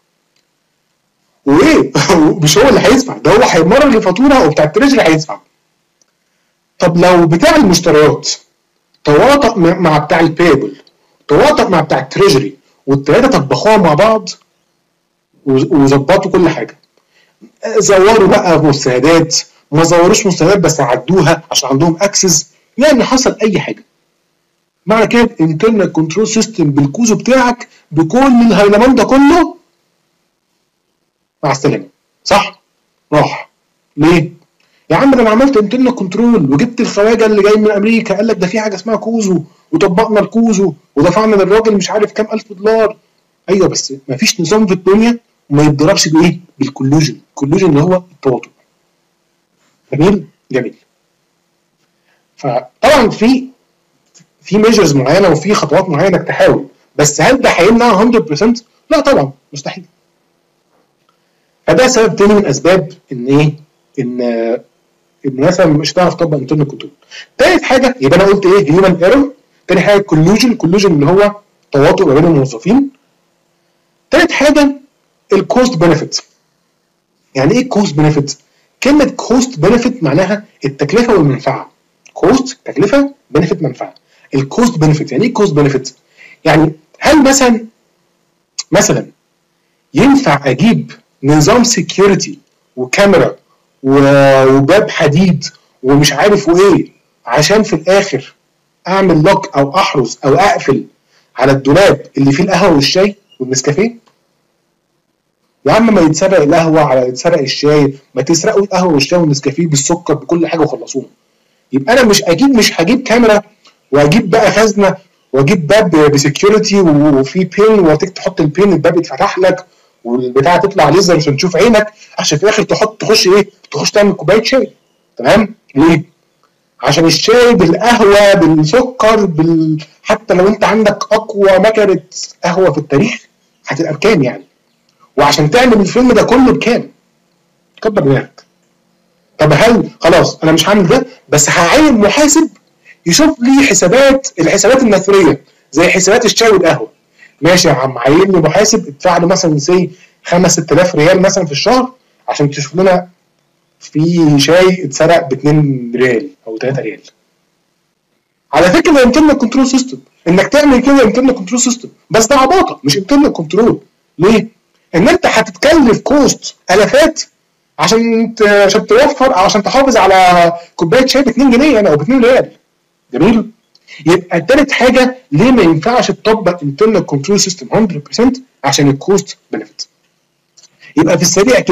وايه مش هو اللي هيدفع، ده هو هيمرر الفاتوره وبتاع التريجري هيدفع. طب لو بتاع المشتريات تواطأ مع بتاع البيبل، تواطأ مع بتاع التريجري، والثلاثه طبخوها مع بعض وظبطوا كل حاجه، زوروا بقى مستندات، ما زوروش مستندات بس عدوها عشان عندهم اكسس، يعني حصل اي حاجه، معنى كده انترنال كنترول سيستم بالكوزو بتاعك بكل الهيلمان ده كله مع السلامه، صح؟ راح ليه؟ يا عم ده انا عملت انترنال كنترول وجبت الخواجه اللي جاي من امريكا قال لك ده في حاجه اسمها كوزو، وطبقنا الكوزو ودفعنا للراجل مش عارف كام الف دولار. ايوه بس ما فيش نظام في الدنيا وما يتضربش بايه؟ بالكولوجن. الكولوجن اللي هو التواطؤ. جميل؟ جميل. فطبعا في في ميجرز معينه وفي خطوات معينه انك تحاول، بس هل ده هيمنع مية بالمية؟ لا طبعا مستحيل. فده سبب تاني من اسباب ان ايه؟ ان ان مثلا مش هتعرف تطبق انترنال كنترول. تالت حاجه يبقى انا قلت ايه؟ هيومن ايرور. تاني حاجه كولوجن، كولوجن اللي هو تواطؤ ما بين الموظفين. تالت حاجه الكوست بنفيت. يعني ايه كوست بنفيت؟ كلمه كوست بنفيت معناها التكلفه والمنفعه. كوست تكلفه، بنفيت منفعه. الكوست بنفيت يعني ايه كوست بنفيت؟ يعني هل مثلا مثلا ينفع اجيب نظام سكيورتي وكاميرا وباب حديد ومش عارف وايه عشان في الاخر اعمل لوك او احرز او اقفل على الدولاب اللي فيه القهوه والشاي والنسكافيه؟ يا عم ما يتسرق القهوه على يتسرق الشاي، ما تسرقوا القهوه والشاي والنسكافيه بالسكر بكل حاجه وخلصوها. يبقى انا مش اكيد مش هجيب كاميرا واجيب بقى خزنه واجيب باب بسكيورتي وفي بين وتك تحط البين الباب يتفتح لك والبتاعه تطلع ليزر عشان تشوف عينك، عشان في الاخر تحط تخش ايه؟ تخش تعمل كوبايه شاي. تمام؟ ليه؟ عشان الشاي بالقهوه بالسكر بال... حتى لو انت عندك اقوى مكنه قهوه في التاريخ هتبقى بكام يعني؟ وعشان تعمل الفيلم ده كله بكام؟ كبر دماغك. طب هل خلاص انا مش هعمل ده بس هعين محاسب يشوف لي حسابات الحسابات النثريه زي حسابات الشاي والقهوه. ماشي يا عم، عين لي محاسب ادفع له مثلا سي خمسة ستة آلاف ريال مثلا في الشهر عشان تشوف لنا في شاي اتسرق ب اتنين ريال او تلاتة ريال. على فكره ده انترنال كنترول سيستم، انك تعمل كده انترنال كنترول سيستم، بس ده عباطه مش انترنال كنترول. ليه؟ ان انت هتتكلف كوست الافات عشان عشان توفر او عشان تحافظ على كوبايه شاي ب اتنين جنيه يعني او ب اتنين ريال. جميل؟ يبقى تالت حاجه ليه ما ينفعش تطبق internal control system مية بالمية؟ عشان الكوست بنفيت. يبقى في السريع كده،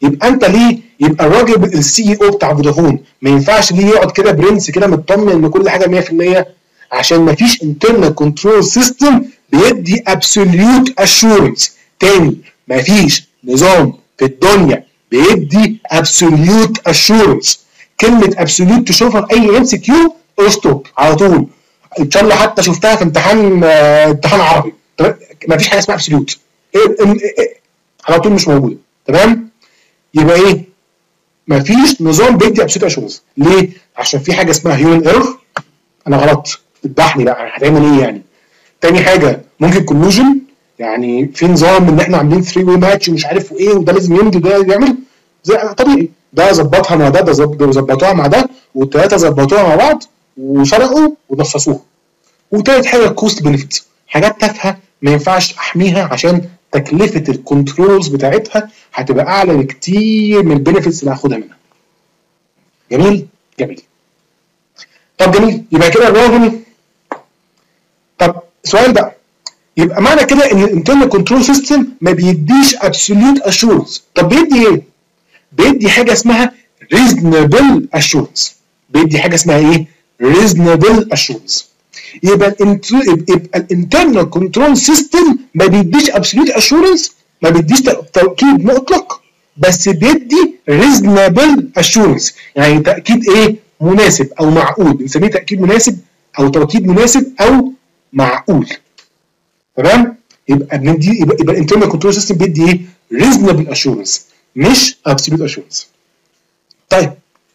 يبقى انت ليه يبقى الراجل السي او بتاع فودافون ما ينفعش ليه يقعد كده برنس كده مطمن ان كل حاجه مية في المية؟ عشان ما فيش انترنال كنترول سيستم بيدي ابسوليوت اشورنس. تاني، ما فيش نظام في الدنيا بيدي ابسوليوت اشورنس. كلمه ابسوليوت تشوفها في اي ام سي كيو اشطب على طول، ان شاء الله حتى شفتها في امتحان امتحان عربي. ما فيش حاجه اسمها ابسوليوت، على طول مش موجوده. تمام؟ يبقى ايه؟ ما فيش نظام بيدي ابسوليوت اشورنس. ليه؟ عشان في حاجه اسمها هيومن ايرور. انا غلطت، اذبحني بقى، هتعمل ايه يعني؟ تاني حاجه ممكن كولوجن، يعني في نظام ان احنا عاملين ثري واي ماتش ومش عارف ايه، وده لازم يمضي وده يعمل زي طبيعي، ده ظبطها مع ده، ده ظبطوها مع ده، والثلاثه ظبطوها مع بعض وسرقوا ونصصوها. وتالت حاجه كوست بنفيت، حاجات تافهه ما ينفعش احميها عشان تكلفه الكنترولز بتاعتها هتبقى اعلى بكتير من البنفيتس اللي هاخدها منها. جميل؟ جميل. طب جميل، يبقى كده الراجل. طب سؤال بقى، يبقى معنى كده ان الانترنال كنترول سيستم ما بيديش ابسوليوت اشورنس. طب بيدي ايه؟ بيدي حاجه اسمها ريزونبل اشورنس. بيدي حاجه اسمها ايه؟ ريزونبل اشورنس. يبقى يبقى الانترنال كنترول سيستم ما بيديش ابسوليوت اشورنس، ما بيديش تاكيد مطلق، بس بيدي ريزونبل اشورنس. يعني تاكيد ايه؟ مناسب او معقول، بنسميه تاكيد مناسب او توكيد مناسب او معقول. تمام؟ يبقى بندي يبقى, يبقى الانترنال كنترول سيستم بيدي ايه؟ ريزونبل اشورنس مش ابسوليوت اشورنس. طيب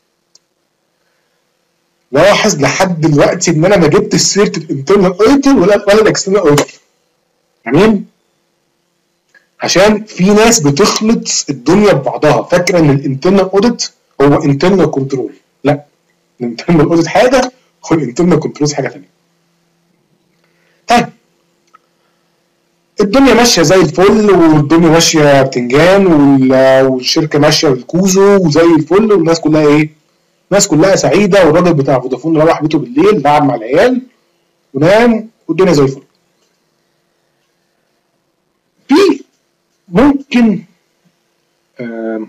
لاحظ لحد دلوقتي ان انا ما جبتش سيره الانترنال اوديتور ولا ولا الاكسترنال اوديتور. تمام؟ عشان في ناس بتخلط الدنيا ببعضها، فاكره ان الانترنال اوديت هو انترنال كنترول. لا، الانترنال اوديت حاجه والانترنال كنترول حاجه ثانيه. طيب الدنيا ماشيه زي الفل، والدنيا ماشيه بتنجان، والشركه ماشيه بالكوزو وزي الفل، والناس كلها ايه؟ الناس كلها سعيده، والراجل بتاع فودافون روح بيته بالليل لعب مع العيال ونام والدنيا زي الفل. في ممكن آه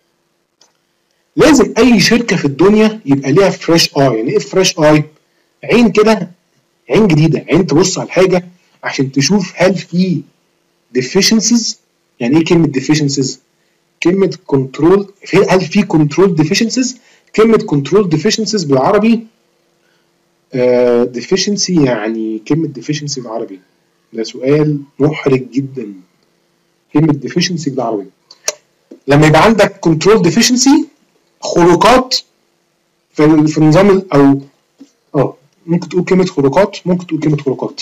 لازم اي شركه في الدنيا يبقى ليها فريش اي. يعني ايه فريش اي؟ عين كده، عين جديده، عين تبص على الحاجه عشان تشوف هل في deficiencies. يعني ايه كلمه deficiencies؟ كلمه كنترول، هل في كنترول deficiencies؟ كلمه كنترول deficiencies بالعربي آه deficiency، يعني كلمه deficiency بالعربي ده سؤال محرج جدا. كلمه deficiency بالعربي لما يبقى عندك كنترول deficiency، خروقات في في النظام، او اه ممكن تقول كلمه خروقات، ممكن تقول كلمه خروقات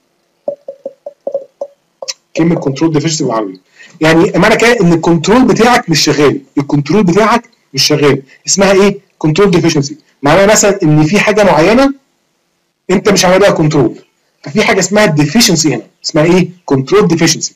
كلمه كنترول ديفيشنسي بالعربي. يعني معنى كده ان الكنترول بتاعك مش شغال، الكنترول بتاعك مش شغال، اسمها ايه؟ كنترول ديفيشنسي. معناها مثلا ان في حاجه معينه انت مش عامل لها كنترول، ففي حاجه اسمها ديفيشنسي هنا، اسمها ايه؟ كنترول ديفيشنسي.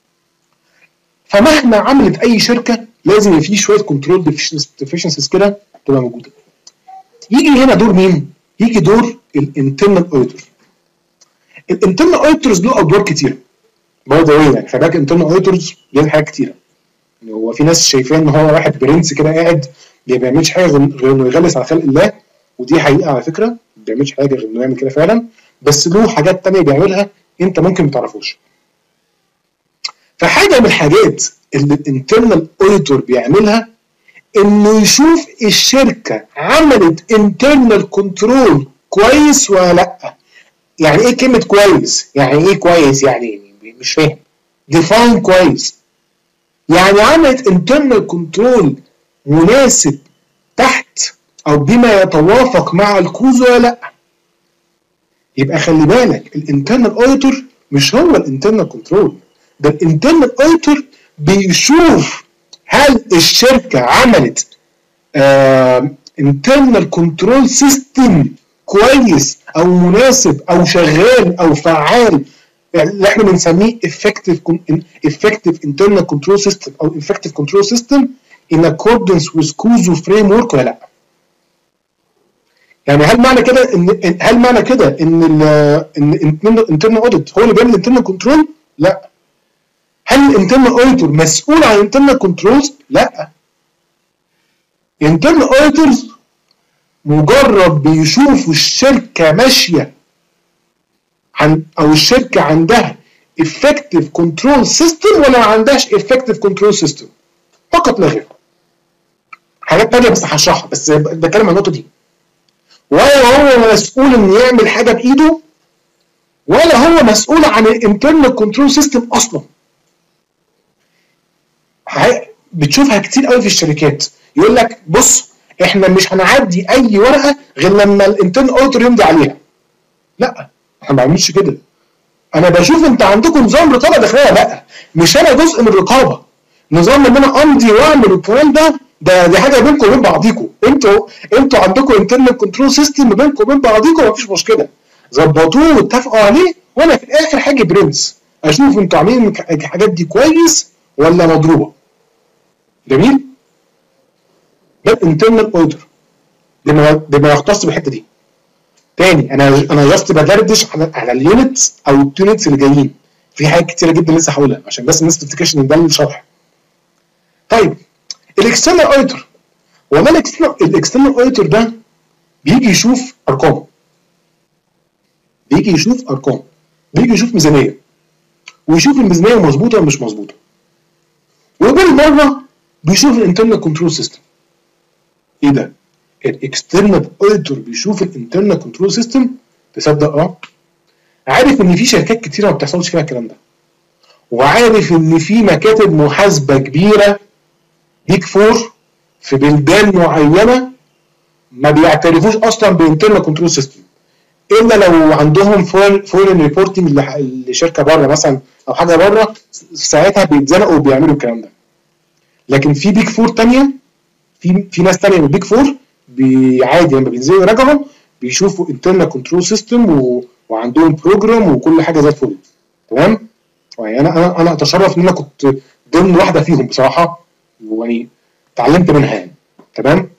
فمهما عملت اي شركه لازم يبقى في شويه كنترول ديفيشنسيز كده تبقى موجوده. يجي هنا دور مين؟ يجي دور الانترنال اوديتور. الانترنال اوديتورز له ادوار كتيره باي ذا واي، يعني خلي بالك الانترنال اوديتورز ليه حاجات كتيره. يعني هو في ناس شايفاه ان هو واحد برنس كده قاعد ما بيعملش حاجه غير انه يغلس على خلق الله، ودي حقيقه على فكره، ما بيعملش حاجه غير انه يعمل كده فعلا، بس له حاجات ثانيه بيعملها انت ممكن ما تعرفوش. فحاجه من الحاجات اللي الانترنال اوديتور بيعملها انه يشوف الشركه عملت انترنال كنترول كويس ولا لا. يعني ايه كلمه كويس؟ يعني ايه كويس؟ يعني مش فاهم. ديفاين كويس، يعني عملت انترنال كنترول مناسب تحت او بما يتوافق مع الكوز ولا لا. يبقى خلي بالك الانترنال اوديتور مش هو الانترنال كنترول، ده الانترنال اوديتور بيشوف هل الشركه عملت انترنال كنترول سيستم كويس او مناسب او شغال او فعال، اللي احنا بنسميه effective effective internal control system او effective control system in accordance with كوزو framework ولا لا. يعني هل معنى كده ان هل معنى كده ان ال ان internal audit هو اللي بيعمل internal control؟ لا. هل الانترنال اوديتور مسؤول عن internal controls؟ لا. internal auditors مجرد بيشوفوا الشركه ماشيه عن او الشركه عندها effective control system ولا ما عندهاش effective control system فقط لا غير. حاجات تانية بس هشرحها، بس بتكلم عن النقطه دي. ولا هو مسؤول ان يعمل حاجه بايده ولا هو مسؤول عن الانترنال كنترول سيستم اصلا. بتشوفها كتير قوي في الشركات، يقول لك بص احنا مش هنعدي اي ورقه غير لما الانترنال اوديتور يمضي عليها. لا احنا ما بعملش كده. انا بشوف انت عندكم نظام رقابه داخليه، لا مش انا جزء من الرقابه. نظام ان انا امضي واعمل الكلام ده ده دي حاجه بينكم وبين بعضيكم، انتوا انتوا عندكم انترنال كنترول سيستم بينكم وبين بعضيكم مفيش مشكله، ظبطوه واتفقوا عليه، وانا في الاخر هاجي برنس اشوف انتوا عاملين الحاجات دي كويس ولا مضروبه. جميل؟ ده الانترنال اوديتور ده ما يختص بالحته دي. تاني انا انا جاست بدردش على على اليونتس او التونتس اللي جايين، في حاجات كتيره جدا لسه هقولها عشان بس الناس تفتكرش ان ده الشرح. طيب الاكسترنال اوديتور، والله الاكسترنال اوديتور ده بيجي يشوف ارقام، بيجي يشوف ارقام، بيجي يشوف ميزانيه ويشوف الميزانيه مظبوطه ولا مش مظبوطه، وبالمره بيشوف الانترنال كنترول سيستم. ايه ده؟ الاكسترنال اوديتور بيشوف الانترنال كنترول سيستم؟ تصدق اه؟ عارف ان في شركات كتيره ما بتحصلش فيها الكلام ده، وعارف ان في مكاتب محاسبه كبيره بيك فور في بلدان معينه ما بيعترفوش اصلا بانترنال كنترول سيستم الا لو عندهم فورين ريبورتنج لشركه بره مثلا او حاجه بره، ساعتها بيتزنقوا وبيعملوا الكلام ده. لكن في بيك فور ثانيه، في في ناس ثانيه من البيك فور عادي لما بينزلوا يراجعوا بيشوفوا انترنال كنترول سيستم وعندهم بروجرام وكل حاجه زي الفل. تمام؟ يعني انا انا انا اتشرف ان انا كنت ضمن واحده فيهم بصراحه، ويعني اتعلمت منها يعني. تمام؟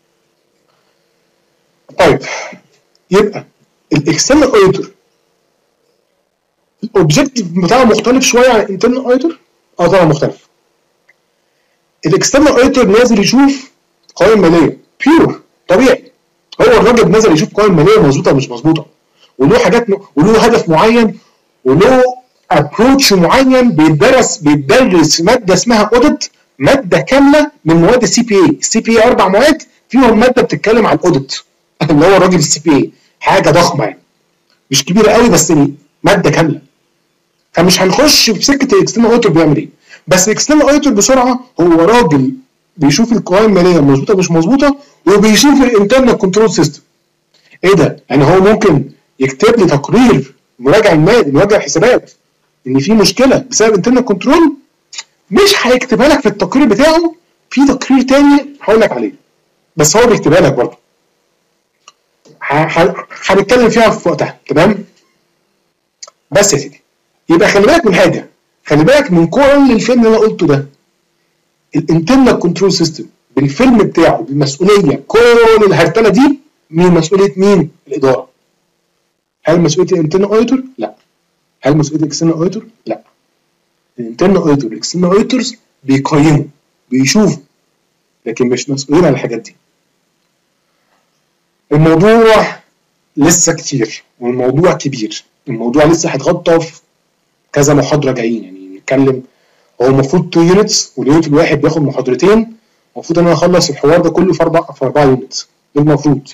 طيب يبقى الاكسترنال اوديتور الاوبجيكتيف بتاعه مختلف شويه عن الانترنال اوديتور؟ اه طبعا مختلف. الاكسترنال اوديتور نازل يشوف قوائم ماليه بيور طبيعي، هو الراجل نازل يشوف قوائم ماليه مظبوطه ومش مظبوطه، وله حاجات م... وله هدف معين وله ابروتش معين بيدرس بيدرس ماده اسمها اوديت، ماده كامله من مواد السي بي اي. السي بي اي اربع مواد فيهم ماده بتتكلم عن الاوديت اللي هو الراجل السي بي اي، حاجه ضخمه يعني مش كبيره قوي بس ماده كامله. فمش هنخش في سكه الاكسترنال اوديتور بيعمل ايه، بس الاكسترنال اوديتور بسرعه هو راجل بيشوف القوائم الماليه مظبوطه مش مظبوطه وبيشوف الانترنال كنترول سيستم. ايه ده؟ يعني هو ممكن يكتب لي تقرير مراجع المالي مراجع الحسابات ان في مشكله بسبب انترنال كنترول، مش هيكتبها لك في التقرير بتاعه، في تقرير تاني هقول لك عليه بس هو بيكتبها لك برضه، هنتكلم فيها في وقتها. تمام؟ بس يا سيدي يبقى خلي بالك من حاجه، خلي بالك من كل الفيلم اللي انا قلته ده. الانترنال كنترول سيستم بالفيلم بتاعه بالمسؤوليه كل الهرتله دي من مسؤوليه مين؟ الاداره. هل مسؤوليه الانترنال اوديتور؟ لا. هل مسؤوليه الاكسترنال اوديتور؟ لا. الانترنال اوديتور والاكسترنال اوديتورز بيقيموا بيشوفوا لكن مش مسؤولين عن الحاجات دي. الموضوع لسه كتير والموضوع كبير، الموضوع لسه هيتغطى في كذا محاضره جايين، يعني نتكلم هو المفروض تو يونتس واليونت الواحد بياخد محاضرتين، المفروض ان انا اخلص الحوار ده كله في اربع في اربع يونتس المفروض.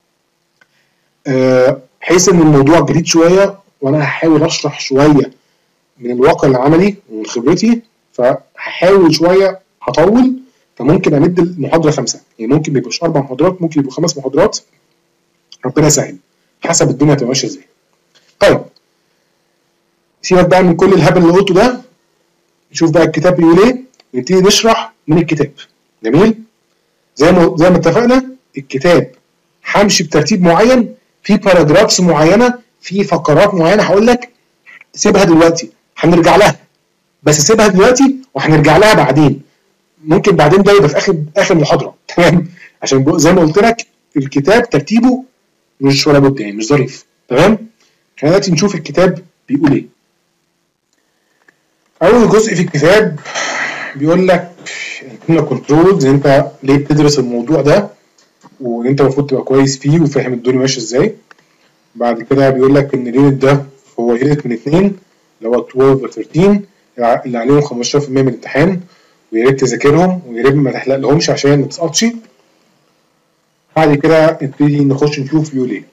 أه بحيث ان الموضوع جديد شويه وانا هحاول اشرح شويه من الواقع العملي ومن خبرتي، فهحاول شويه هطول، فممكن امد المحاضره خمسه، يعني ممكن ما يبقوش اربع محاضرات، ممكن يبقوا خمس محاضرات، ربنا يسهل حسب الدنيا هتبقى ماشيه ازاي. طيب سيبك بقى من كل الهبل اللي قلته ده، نشوف بقى الكتاب بيقول ايه ونبتدي نشرح من الكتاب. جميل؟ زي ما زي ما اتفقنا الكتاب همشي بترتيب معين، في باراجرافز معينه، في فقرات معينه هقول لك سيبها دلوقتي هنرجع لها، بس سيبها دلوقتي وهنرجع لها بعدين، ممكن بعدين ده يبقى في اخر اخر محاضره. تمام؟ عشان زي ما قلت لك الكتاب ترتيبه مش ولا بد يعني مش ظريف. تمام؟ خلينا دلوقتي نشوف الكتاب بيقول ايه. اول جزء في الكتاب بيقول لك internal controls انت ليه بتدرس الموضوع ده وانت المفروض تبقى كويس فيه وفاهم الدنيا ماشيه ازاي. بعد كده بيقول لك ان اليونت ده هو يونت من اتنين اللي هو اتناشر و تلتاشر اللي عليهم خمستاشر في المية من الامتحان، ويا ريت تذاكرهم ويا ريت ما تحلق لهمش عشان ما تسقطش. بعد كده نبتدي نخش نشوف بيقول ايه.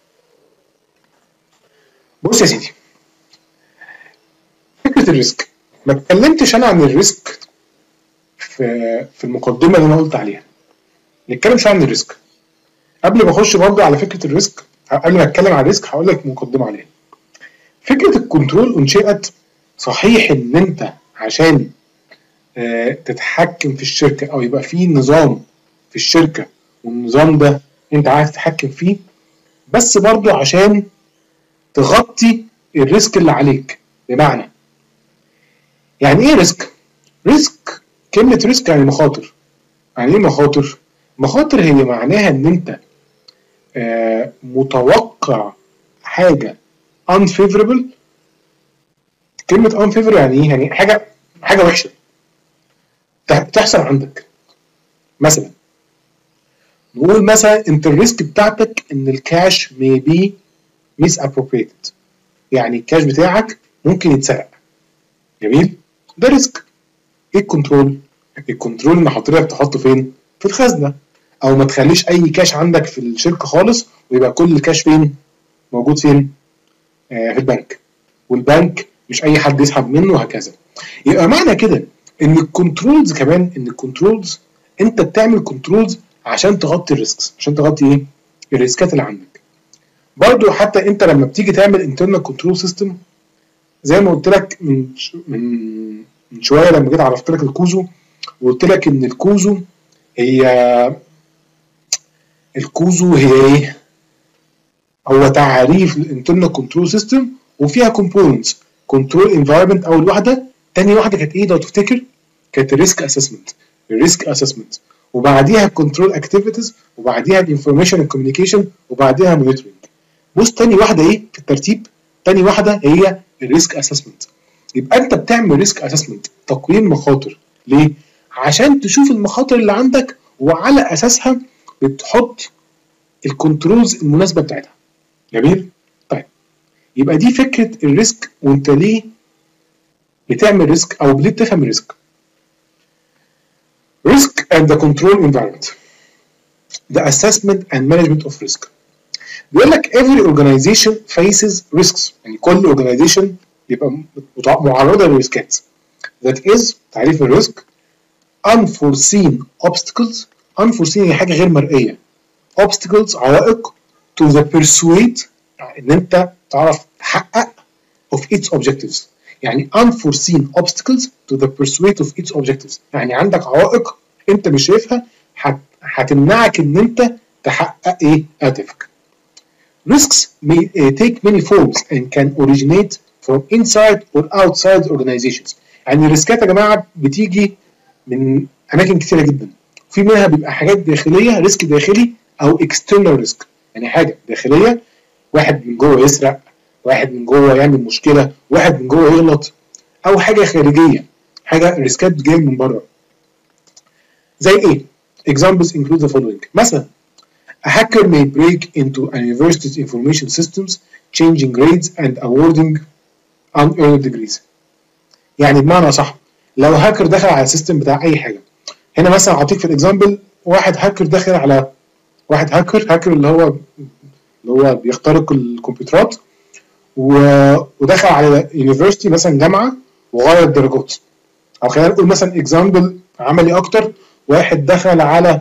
بص يا سيدي، فكره الريسك ما اتكلمتش انا عن الريسك في في المقدمه اللي انا قلت عليها. نتكلم شويه عن الريسك قبل ما اخش برضه على فكره الريسك. قبل ما اتكلم عن الريسك هقول لك مقدمه عليها. فكره الكنترول انشئت صحيح ان انت عشان اه تتحكم في الشركه او يبقى في نظام في الشركه والنظام ده انت عايز تتحكم فيه، بس برضه عشان تغطي الريسك اللي عليك. بمعنى يعني ايه ريسك؟ ريسك كلمه ريسك يعني مخاطر. يعني ايه مخاطر؟ مخاطر هي معناها ان انت آه متوقع حاجه unfavorable. كلمه unfavorable يعني ايه؟ يعني حاجه حاجه وحشه تحصل عندك. مثلا نقول مثلا انت الريسك بتاعتك ان الكاش may be misappropriated، يعني الكاش بتاعك ممكن يتسرق. جميل، ده ريسك. ايه الكنترول؟ الكنترول ان حضرتك تحطه فين؟ في الخزنه، او ما تخليش اي كاش عندك في الشركه خالص ويبقى كل الكاش فين؟ موجود فين؟ آه في البنك، والبنك مش اي حد يسحب منه وهكذا. يبقى معنى كده ان الكنترولز كمان ان الكنترولز انت بتعمل كنترولز عشان تغطي الريسكس، عشان تغطي ايه؟ الريسكات اللي عندك. برضو حتى انت لما بتيجي تعمل انترنال كنترول سيستم زي ما قلت لك من من من شويه لما جيت عرفت لك الكوزو، وقلت لك ان الكوزو هي الكوزو هي ايه؟ هو تعريف الانترنال كنترول سيستم وفيها كومبوننتس. كنترول انفايرمنت اول واحده، ثاني واحده كانت ايه لو تفتكر؟ كانت الريسك اسسمنت. الريسك اسسمنت وبعديها الكنترول اكتيفيتيز وبعديها الانفورميشن كوميونيكيشن وبعديها مونيتورنج. بص تاني واحده ايه في الترتيب؟ تاني واحده هي الريسك اسسمنت. يبقى انت بتعمل ريسك اسسمنت، تقييم مخاطر. ليه؟ عشان تشوف المخاطر اللي عندك وعلى اساسها بتحط الكنترولز المناسبه بتاعتها. جميل؟ طيب يبقى دي فكره الريسك، وانت ليه بتعمل ريسك او ليه بتفهم الريسك. Risk and the control environment. The assessment and management of risk. بيقول لك every organization faces risks، يعني كل organization بيبقى معرضه للريسكات. That is تعريف الريسك unforeseen obstacles. unforeseen هي حاجه غير مرئيه. obstacles عوائق to the pursuit، ان انت تعرف تحقق of its objectives. يعني unforeseen obstacles to the pursuit of its objectives، يعني عندك عوائق انت مش شايفها هتمنعك ان انت تحقق ايه هدفك. Risks may uh, take many forms and can originate from inside or outside organizations. يعني الريسكات يا جماعه بتيجي من اماكن كثيره جدا، في منها بيبقى حاجات داخليه، ريسك داخلي او external risk، يعني حاجه داخليه واحد من جوه يسرق، واحد من جوه يعمل مشكله، واحد من جوه يغلط، او حاجه خارجيه، حاجه ريسكات جايه من بره. زي ايه؟ examples include the following. مثلا a hacker may break into a university's information systems, changing grades and awarding unearned degrees. يعني بمعنى صح، لو هاكر دخل على السيستم بتاع اي حاجه، هنا مثلا اعطيك في الاكزامبل واحد هاكر دخل على واحد هاكر هاكر اللي هو اللي هو بيخترق الكمبيوترات ودخل على يونيفرستي مثلا جامعه وغير الدرجات. او خلينا نقول مثلا اكزامبل عملي اكتر، واحد دخل على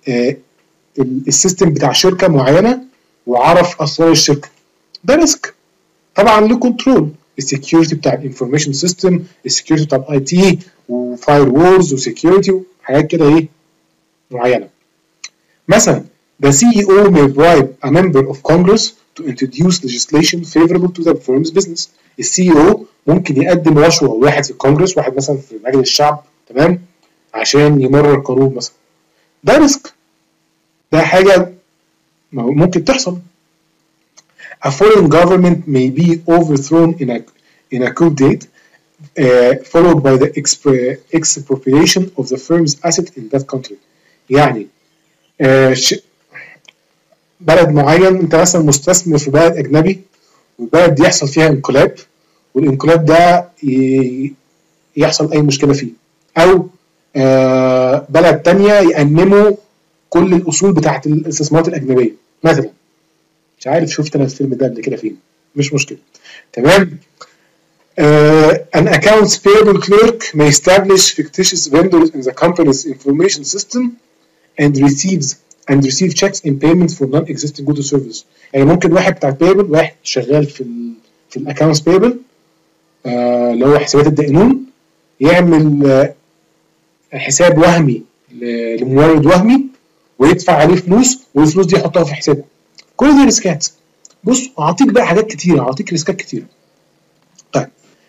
السيستم بتاع شركه معينه وعرف اسرار الشركه. ده ريسك طبعا له كنترول، السكيورتي بتاع الانفورميشن سيستم، السكيورتي بتاع الاي تي وفاير وورز وسكيورتي وحاجات كده ايه معينه. مثلا the سي إي أو may bribe a member of Congress to introduce legislation favorable to the firm's business. السي إي أو ممكن يقدم رشوه لواحد في الكونجرس، واحد مثلا في مجلس الشعب، تمام، عشان يمرر قانون مثلا. ده ريسك، ده حاجه ممكن تحصل. A foreign government may be overthrown in a in a coup date. uh, followed by the expropriation of the firm's asset in that country. يعني uh, بلد معين انت مثلا مستثمر في بلد اجنبي والبلد دي يحصل فيها انقلاب والانقلاب ده يحصل اي مشكله فيه، او آه بلد تانية يأمموا كل الاصول بتاعت الاستثمارات الاجنبيه مثلا. مش عارف شفت انا الفيلم ده قبل كده فين، مش مشكله. تمام. Uh, an accounts payable clerk may establish fictitious vendors in the company's information system and receives and receive checks in payment for non-existing goods or services. يعني ممكن واحد بتاع payable، واحد شغال في ال في الاكونتس payable آه اللي هو حسابات الدائنون، يعمل آه حساب وهمي لمورد وهمي ويدفع عليه فلوس والفلوس دي يحطها في حسابه. كل دي ريسكات. بص اعطيك بقى حاجات كتيره، اعطيك ريسكات كتيره. طيب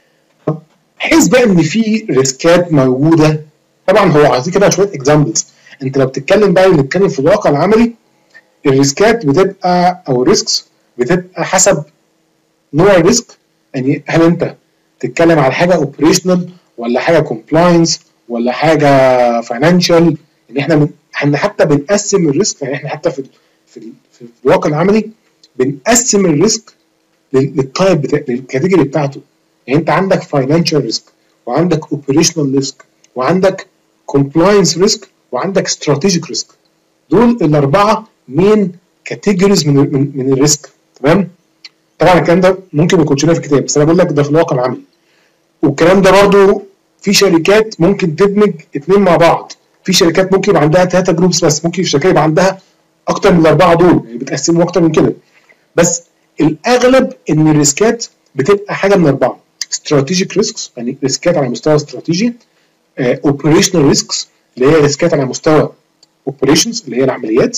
حيث بقى ان في ريسكات موجوده، طبعا هو عايزين كده شويه اكزامبلز. انت لو بتتكلم بقى بنتكلم في الواقع العملي، الريسكات بتبقى او الريسكس بتبقى حسب نوع الريسك. يعني هل انت تتكلم على حاجه اوبريشنال ولا حاجه كومبلاينس ولا حاجه فاينانشال؟ ان احنا من احنا حتى بنقسم الريسك، يعني احنا حتى في في, في الواقع العملي بنقسم الريسك للتايب بتاع للكاتيجوري بتاعته. يعني انت عندك فاينانشال ريسك وعندك اوبريشنال ريسك وعندك كومبلاينس ريسك وعندك استراتيجيك ريسك. دول الاربعه مين كاتيجوريز من من, من الريسك. تمام. طبعا الكلام ده ممكن ما يكونش في الكتاب، بس انا بقول لك ده في الواقع العملي. والكلام ده برضو في شركات ممكن تدمج اثنين مع بعض، في شركات ممكن يبقى عندها ثلاثه جروبس بس، ممكن الشركات يبقى عندها اكتر من الاربعه دول، يعني بتقسموا اكتر من كده. بس الاغلب ان الريسكات بتبقى حاجه من اربعه: استراتيجيك ريسكس يعني ريسكات على مستوى استراتيجي، اوبريشنال ريسكس اللي هي ريسكات على مستوى اوبريشنز اللي هي العمليات،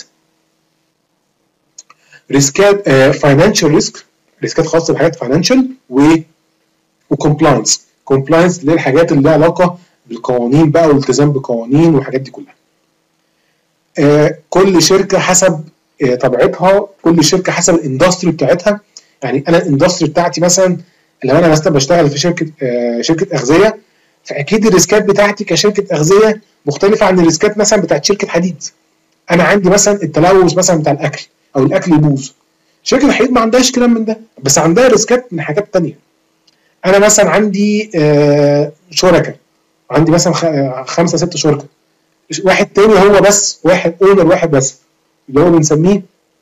ريسكات فاينانشال ريسك ريسكات خاصه بحاجات فاينانشال، و وكومبلاينس كومبلاينس اللي هي الحاجات اللي لها علاقه بالقوانين بقى والالتزام بقوانين والحاجات دي كلها. آه كل شركه حسب آه طبيعتها، كل شركه حسب الاندستري بتاعتها. يعني انا الاندستري بتاعتي مثلا لو انا مثلا بشتغل في شركه آه شركه اغذيه، فاكيد الريسكات بتاعتي كشركه اغذيه مختلفه عن الريسكات مثلا بتاعت شركه حديد. انا عندي مثلا التلوث مثلا بتاع الاكل او الاكل يبوظ، شركه الحديد ما عندهاش كلام من ده، بس عندها ريسكات من حاجات ثانيه. انا مثلا عندي آه شركاء، عندي مثلا خمسه سته شركاء، واحد تاني هو بس واحد اونر واحد بس اللي هو بنسميه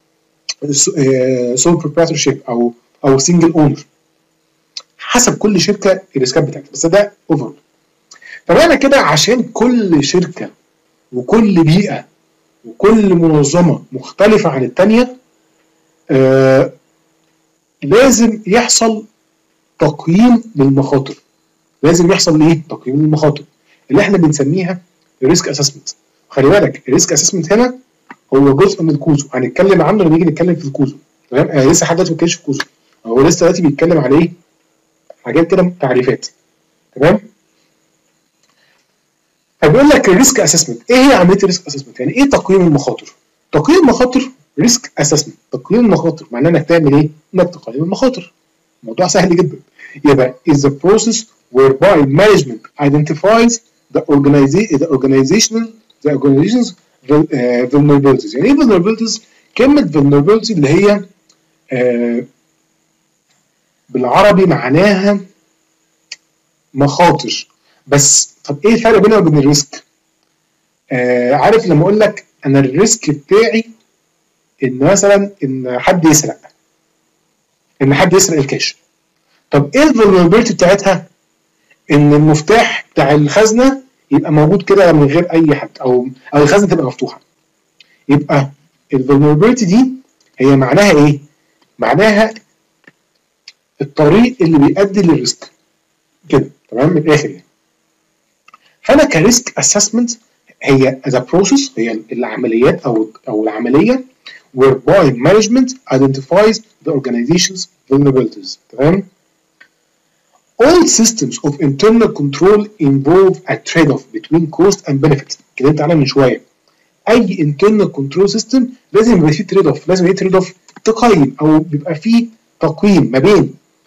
سول بروبرايتور شيب او او سنجل اونر. حسب كل شركه الريسكات بتاعتها، بس ده اوفر. فمعنى كده عشان كل شركه وكل بيئه وكل منظمه مختلفه عن الثانيه، آه لازم يحصل تقييم للمخاطر. لازم يحصل ايه؟ تقييم للمخاطر اللي احنا بنسميها الريسك اسسمنت. خلي بالك الريسك اسسمنت هنا هو جزء من الكوزو، هنتكلم عنه لما نيجي نتكلم في الكوزو. تمام. انا لسه لحد دلوقتي ما بتكلمش في الكوزو، هو لسه دلوقتي بيتكلم على ايه؟ حاجات كده تعريفات. تمام. فبيقول لك الريسك اسسمنت، ايه هي عمليه الريسك اسسمنت؟ يعني ايه تقييم المخاطر؟ تقييم المخاطر ريسك اسسمنت. تقييم المخاطر معناه انك تعمل ايه؟ انك تقيم المخاطر. الموضوع سهل جدا. يبقى is the process whereby management identifies the organization the organizational the organization's uh, vulnerabilities. يعني ايه vulnerabilities؟ كلمة vulnerability اللي هي آه بالعربي معناها مخاطر. بس طب ايه الفرق بينها وبين الريسك؟ آه عارف لما اقول لك انا الريسك بتاعي ان مثلا ان حد يسرق، ان حد يسرق الكاش. طب ايه الفولنربيلتي بتاعتها؟ ان المفتاح بتاع الخزنه يبقى موجود كده من غير اي حد، او او الخزنه تبقى مفتوحه. يبقى الفولنربيلتي دي هي معناها ايه؟ معناها الطريق اللي بيؤدي للريسك كده. تمام. من الاخر يعني. فانا كريسك اسسمنت هي as a process، هي العمليات او او العمليه whereby management identifies the organization's vulnerabilities. تمام. All systems of internal control involve a trade-off between cost and benefit. اتكلمت عنها من شويه. اي internal control system لازم يبقى فيه trade-off، لازم يبقى trade-off تقيم او بيبقى فيه تقييم ما بين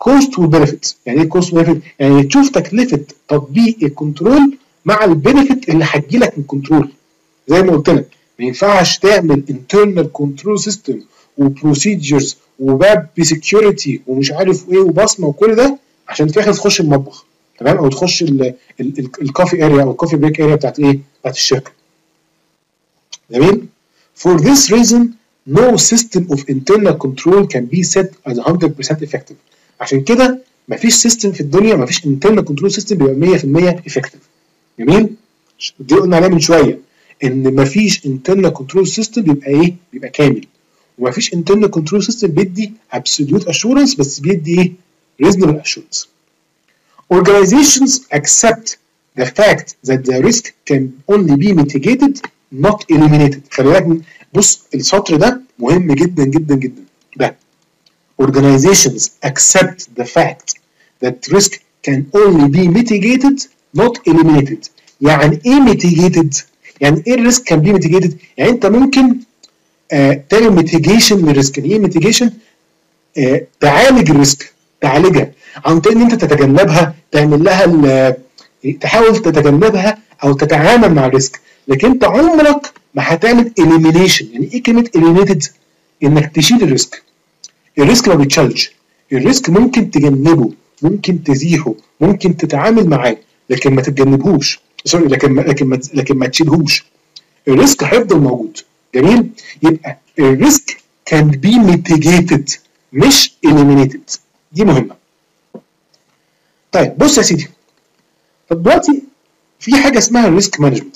كوست وبنفيت. يعني ايه كوست وبنفيت؟ يعني تشوف تكلفه تطبيق الكنترول مع البنفيت اللي هتجي لك من الكنترول. زي ما قلت لك ما ينفعش تعمل انترنال كنترول سيستم وبروسيجرز وباب بسكيورتي ومش عارف ايه وبصمه وكل ده عشان في الاخر تخش المطبخ، تمام، او تخش الكوفي اريا او الكوفي بريك اريا بتاعت ايه؟ بتاعت الشركه. جميل؟ For this reason no system of internal control can be said as one hundred percent effective. عشان كده مفيش سيستم في الدنيا، مفيش internal control system بيبقى مية في المية effective. جميل؟ دي قلنا عليها من شويه ان مفيش internal control system بيبقى ايه؟ بيبقى كامل. ومفيش internal control system بيدي absolute assurance بس بيدي ايه؟ reasonable assurance. Organizations accept the fact that the risk can only be mitigated not eliminated. خلي بالك بص السطر ده مهم جدا جدا جدا. ده Organizations accept the fact that risk can only be mitigated not eliminated. يعني ايه mitigated؟ يعني ايه الريسك كان بي mitigated؟ يعني انت ممكن آه تعمل ميتيجيشن للريسك. يعني ايه ميتيجيشن؟ آه تعالج الريسك، تعالجها عن طريق ان انت تتجنبها، تعمل لها تحاول تتجنبها او تتعامل مع الريسك. لكن انت عمرك ما هتعمل اليمينيشن. يعني ايه كلمه اليمينيتد؟ انك تشيل الريسك. الريسك ما بيتشالش، الريسك ممكن تجنبه، ممكن تزيحه، ممكن تتعامل معاه، لكن ما تتجنبهوش. سوري لكن ما لكن ما لكن ما تشيلهوش. الريسك هيفضل موجود. جميل؟ يبقى الريسك كان بي ميتيجيتد مش اليمينيتد. دي مهمه. طيب بص يا سيدي، طب دلوقتي في حاجه اسمها الريسك مانجمنت.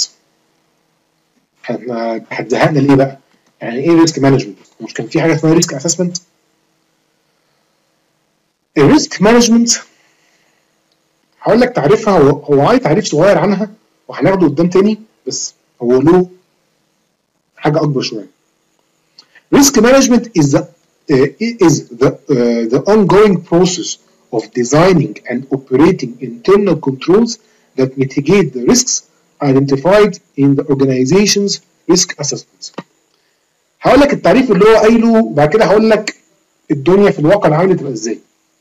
احنا هتزهقنا ليه بقى؟ يعني ايه ريسك مانجمنت؟ مش كان في حاجه اسمها ريسك اسسمنت؟ الريسك مانجمنت هقول لك تعريفها، هو هو عايز تعريف صغير عنها وهناخده قدام تاني، بس هو له حاجه اكبر شويه. ريسك مانجمنت is the uh, is the uh, the ongoing process of designing and operating internal controls that mitigate the risks identified in the organization's risk assessment. هقول لك التعريف اللي هو قايله وبعد كده هقول لك الدنيا في الواقع العملي تبقى ازاي.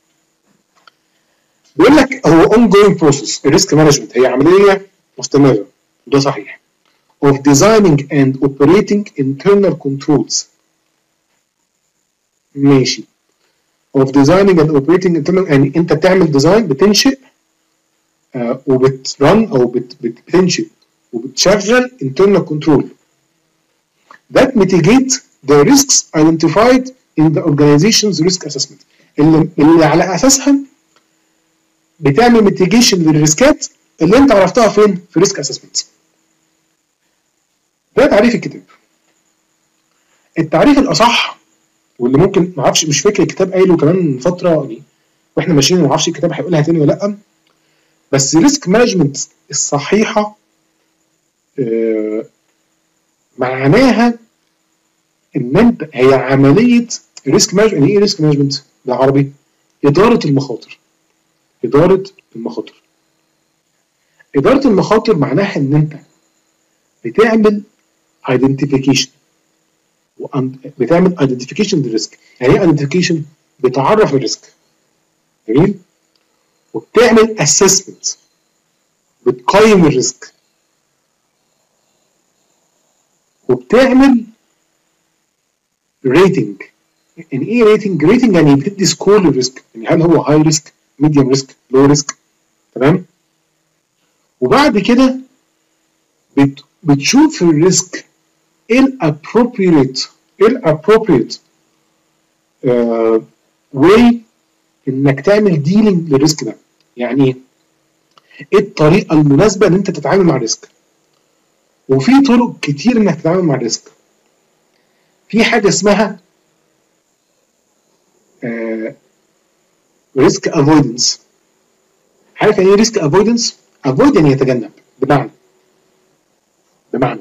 بيقول لك هو ongoing process الريسك مانجمنت هي عمليه مستمره، وده صحيح، of designing and operating internal controls. ماشي. of designing and operating internal، يعني انت بتعمل ديزاين، بتنشئ آه وبترن او بت بتنشئ وبتشغل internal control that mitigate the risks identified in the organization's risk assessment. اللي, اللي على اساسها بتعمل mitigation للريسكات اللي انت عرفتها فين؟ في risk assessment. ده تعريف الكتاب. التعريف الاصح واللي ممكن ما اعرفش، مش فاكر الكتاب قايله كمان من فتره يعني واحنا ماشيين، ما اعرفش الكتاب هيقولها تاني ولا لا، بس ريسك مانجمنت الصحيحه آه معناها ان انت هي عمليه ريسك مانجمنت. يعني ايه ريسك مانجمنت بالعربي؟ اداره المخاطر. اداره المخاطر. اداره المخاطر معناها ان انت بتعمل ايدنتيفيكيشن بتعمل ايدنتيفيكيشن للريسك. يعني ايه ايدنتيفيكيشن؟ بتعرف الريسك. جميل؟ وبتعمل اسسمنت، بتقيم الريسك، وبتعمل ريتنج. يعني ايه ريتنج؟ ريتنج يعني بتدي سكور للريسك، يعني هل هو هاي ريسك، ميديوم ريسك، لو ريسك، تمام؟ وبعد كده بت بتشوف الريسك ايه الابروبريت ايه الابروبريت واي انك تعمل ديلينج للريسك ده. يعني ايه؟ ايه الطريقه المناسبه ان انت تتعامل مع الريسك؟ وفي طرق كتير انك تتعامل مع الريسك. في حاجه اسمها ريسك افويدنس. عارف يعني ايه ريسك افويدنس؟ افويد يعني يتجنب. بمعنى بمعنى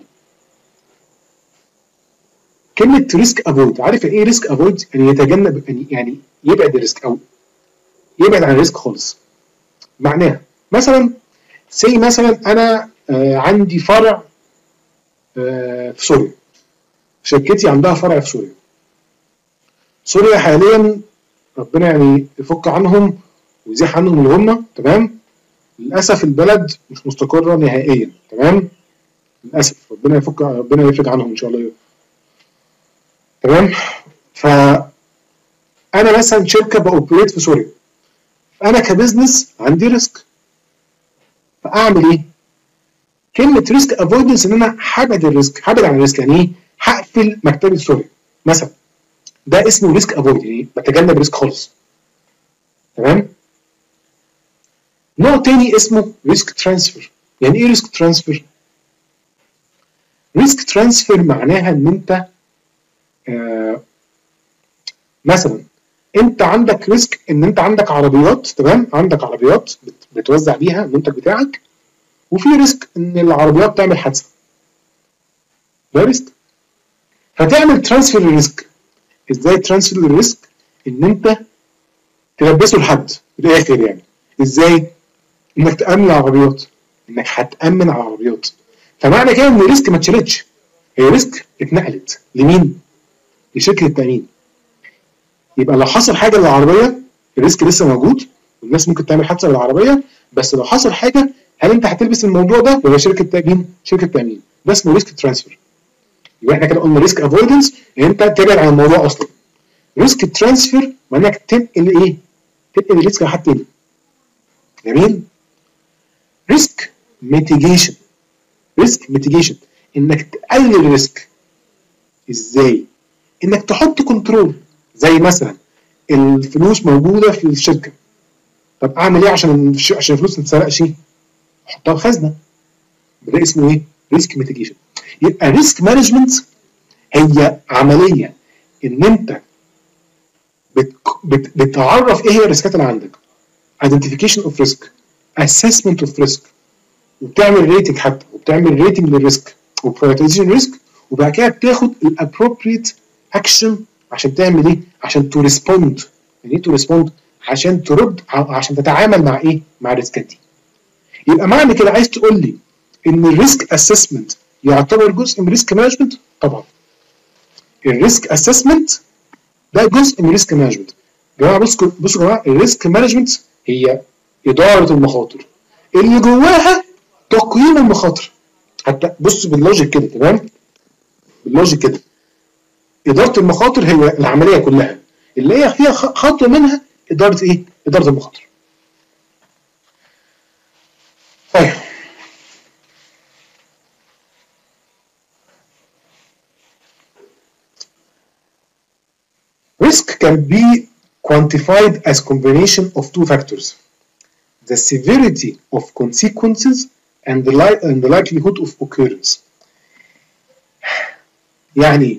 كلمه ريسك افويد، عارف ايه ريسك افويد؟ يعني يتجنب، يعني يعني يبعد الريسك او يبعد عن الريسك خالص. معناها مثلا سي مثلا انا آه عندي فرع آه في سوريا، شركتي عندها فرع في سوريا. سوريا حاليا ربنا يعني يفك عنهم ويزيح عنهم اللي هم، تمام. للاسف البلد مش مستقره نهائيا، تمام، للاسف. ربنا يفك ربنا يفرج عنهم ان شاء الله، تمام. فانا مثلا شركه باوبريت في سوريا، انا كبزنس عندي ريسك، فاعمل ايه؟ كلمه ريسك افويدنس ان انا هبعد الريسك، هبعد عن الريسك. يعني ايه؟ هقفل مكتبي في سوريا مثلا، ده اسمه ريسك افويد، يعني بتجنب الريسك خالص، تمام. نوع تاني اسمه ريسك ترانسفير. يعني ايه ريسك ترانسفير؟ ريسك ترانسفير معناها ان انت آه مثلا انت عندك ريسك ان انت عندك عربيات، تمام، عندك عربيات بتوزع بيها المنتج بتاعك، وفي ريسك ان العربيات تعمل حادثه، ده ريسك. فتعمل ترانسفير للريسك. ازاي ترانسفير للريسك؟ ان انت تلبسه لحد في الاخر. يعني ازاي؟ انك تامن العربيات، انك هتامن على العربيات. فمعنى كده ان الريسك ما اتشالتش، هي ريسك اتنقلت لمين؟ لشركه التامين. يبقى لو حصل حاجه للعربيه الريسك لسه موجود، والناس ممكن تعمل حادثه للعربيه، بس لو حصل حاجه هل انت هتلبس الموضوع ده ولا شركه تامين؟ شركه تامين. ده اسمه ريسك ترانسفير. يبقى احنا كده قلنا ريسك افويدنس ان انت تبعد عن الموضوع اصلا. ريسك ترانسفير معناها تنقل ايه؟ تنقل الريسك لحد تاني. جميل؟ ريسك ميتيجيشن. ريسك ميتيجيشن انك تقلل الريسك. ازاي؟ انك تحط كنترول. زي مثلا الفلوس موجوده في الشركه، طب اعمل ايه عشان عشان الفلوس ما تتسرقش؟ احطها في خزنه. ده اسمه ايه؟ ريسك ميتيجيشن. يبقى ريسك مانجمنت هي عمليه ان انت بت بت بتعرف ايه هي الريسكات اللي عندك، identification of risk، assessment of risk، وبتعمل ريتنج حتى، وبتعمل ريتنج للريسك وبرايورتيزيشن ريسك، وبعد كده بتاخد الابروبريت اكشن عشان تعمل ايه؟ عشان تو ريسبوند. يعني ايه تو ريسبوند؟ عشان ترد، عشان تتعامل مع ايه؟ مع الريسكات دي. يبقى معنى كده عايز تقول لي ان الريسك اسسمنت يعتبر جزء من ريسك مانجمنت؟ طبعا. الريسك اسسمنت ده جزء من ريسك مانجمنت. يا جماعه بصوا بصوا يا جماعه، الريسك مانجمنت هي اداره المخاطر اللي جواها تقييم المخاطر. حتى بص باللوجيك كده، تمام، باللوجيك كده، اداره المخاطر هي العمليه كلها اللي هي فيها خطوه منها اداره ايه؟ اداره المخاطر. طيب risk can be quantified as combination of two factors: the severity of consequences and the, li and the likelihood of occurrence. يعني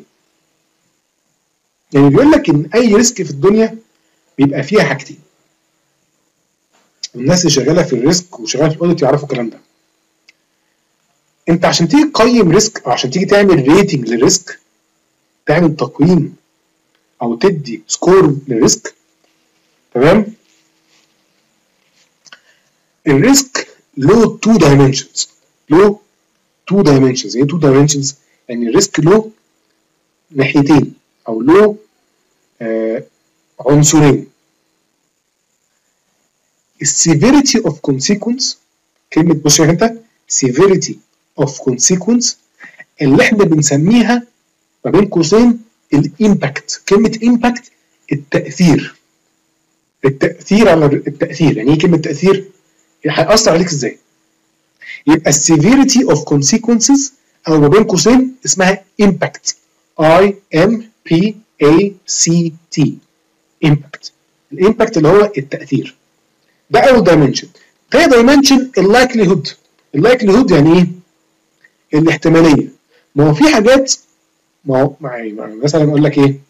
يعني بيقول لك ان اي ريسك في الدنيا بيبقى فيها حاجتين. الناس اللي شغاله في الريسك وشغاله في الاوديت يعرفوا الكلام ده. انت عشان تيجي تقيم ريسك او عشان تيجي تعمل ريتنج للريسك، تعمل تقييم او تدي سكور للريسك، تمام، الريسك له تو دايمنشنز. له تو دايمنشنز. ايه تو دايمنشنز؟ يعني الريسك له ناحيتين او له آه عنصرين. السيفيريتي اوف كونسيكونس، كلمه بص يا انت، سيفيريتي اوف كونسيكونس اللي احنا بنسميها ما بين قوسين الامباكت. كلمه امباكت التاثير. التاثير على التاثير. يعني ايه كلمه تاثير؟ هيأثر عليك ازاي؟ يبقى السيفيريتي اوف كونسيكونسز او ما بين قوسين اسمها امباكت. اي ام بي اي سي تي. امباكت. الامباكت اللي هو التاثير. ده اول دايمنشن. تاني دايمنشن اللايكليهود. اللايكليهود يعني ايه؟ الاحتماليه. ما هو في حاجات، ما هو مثلا اقول لك ايه؟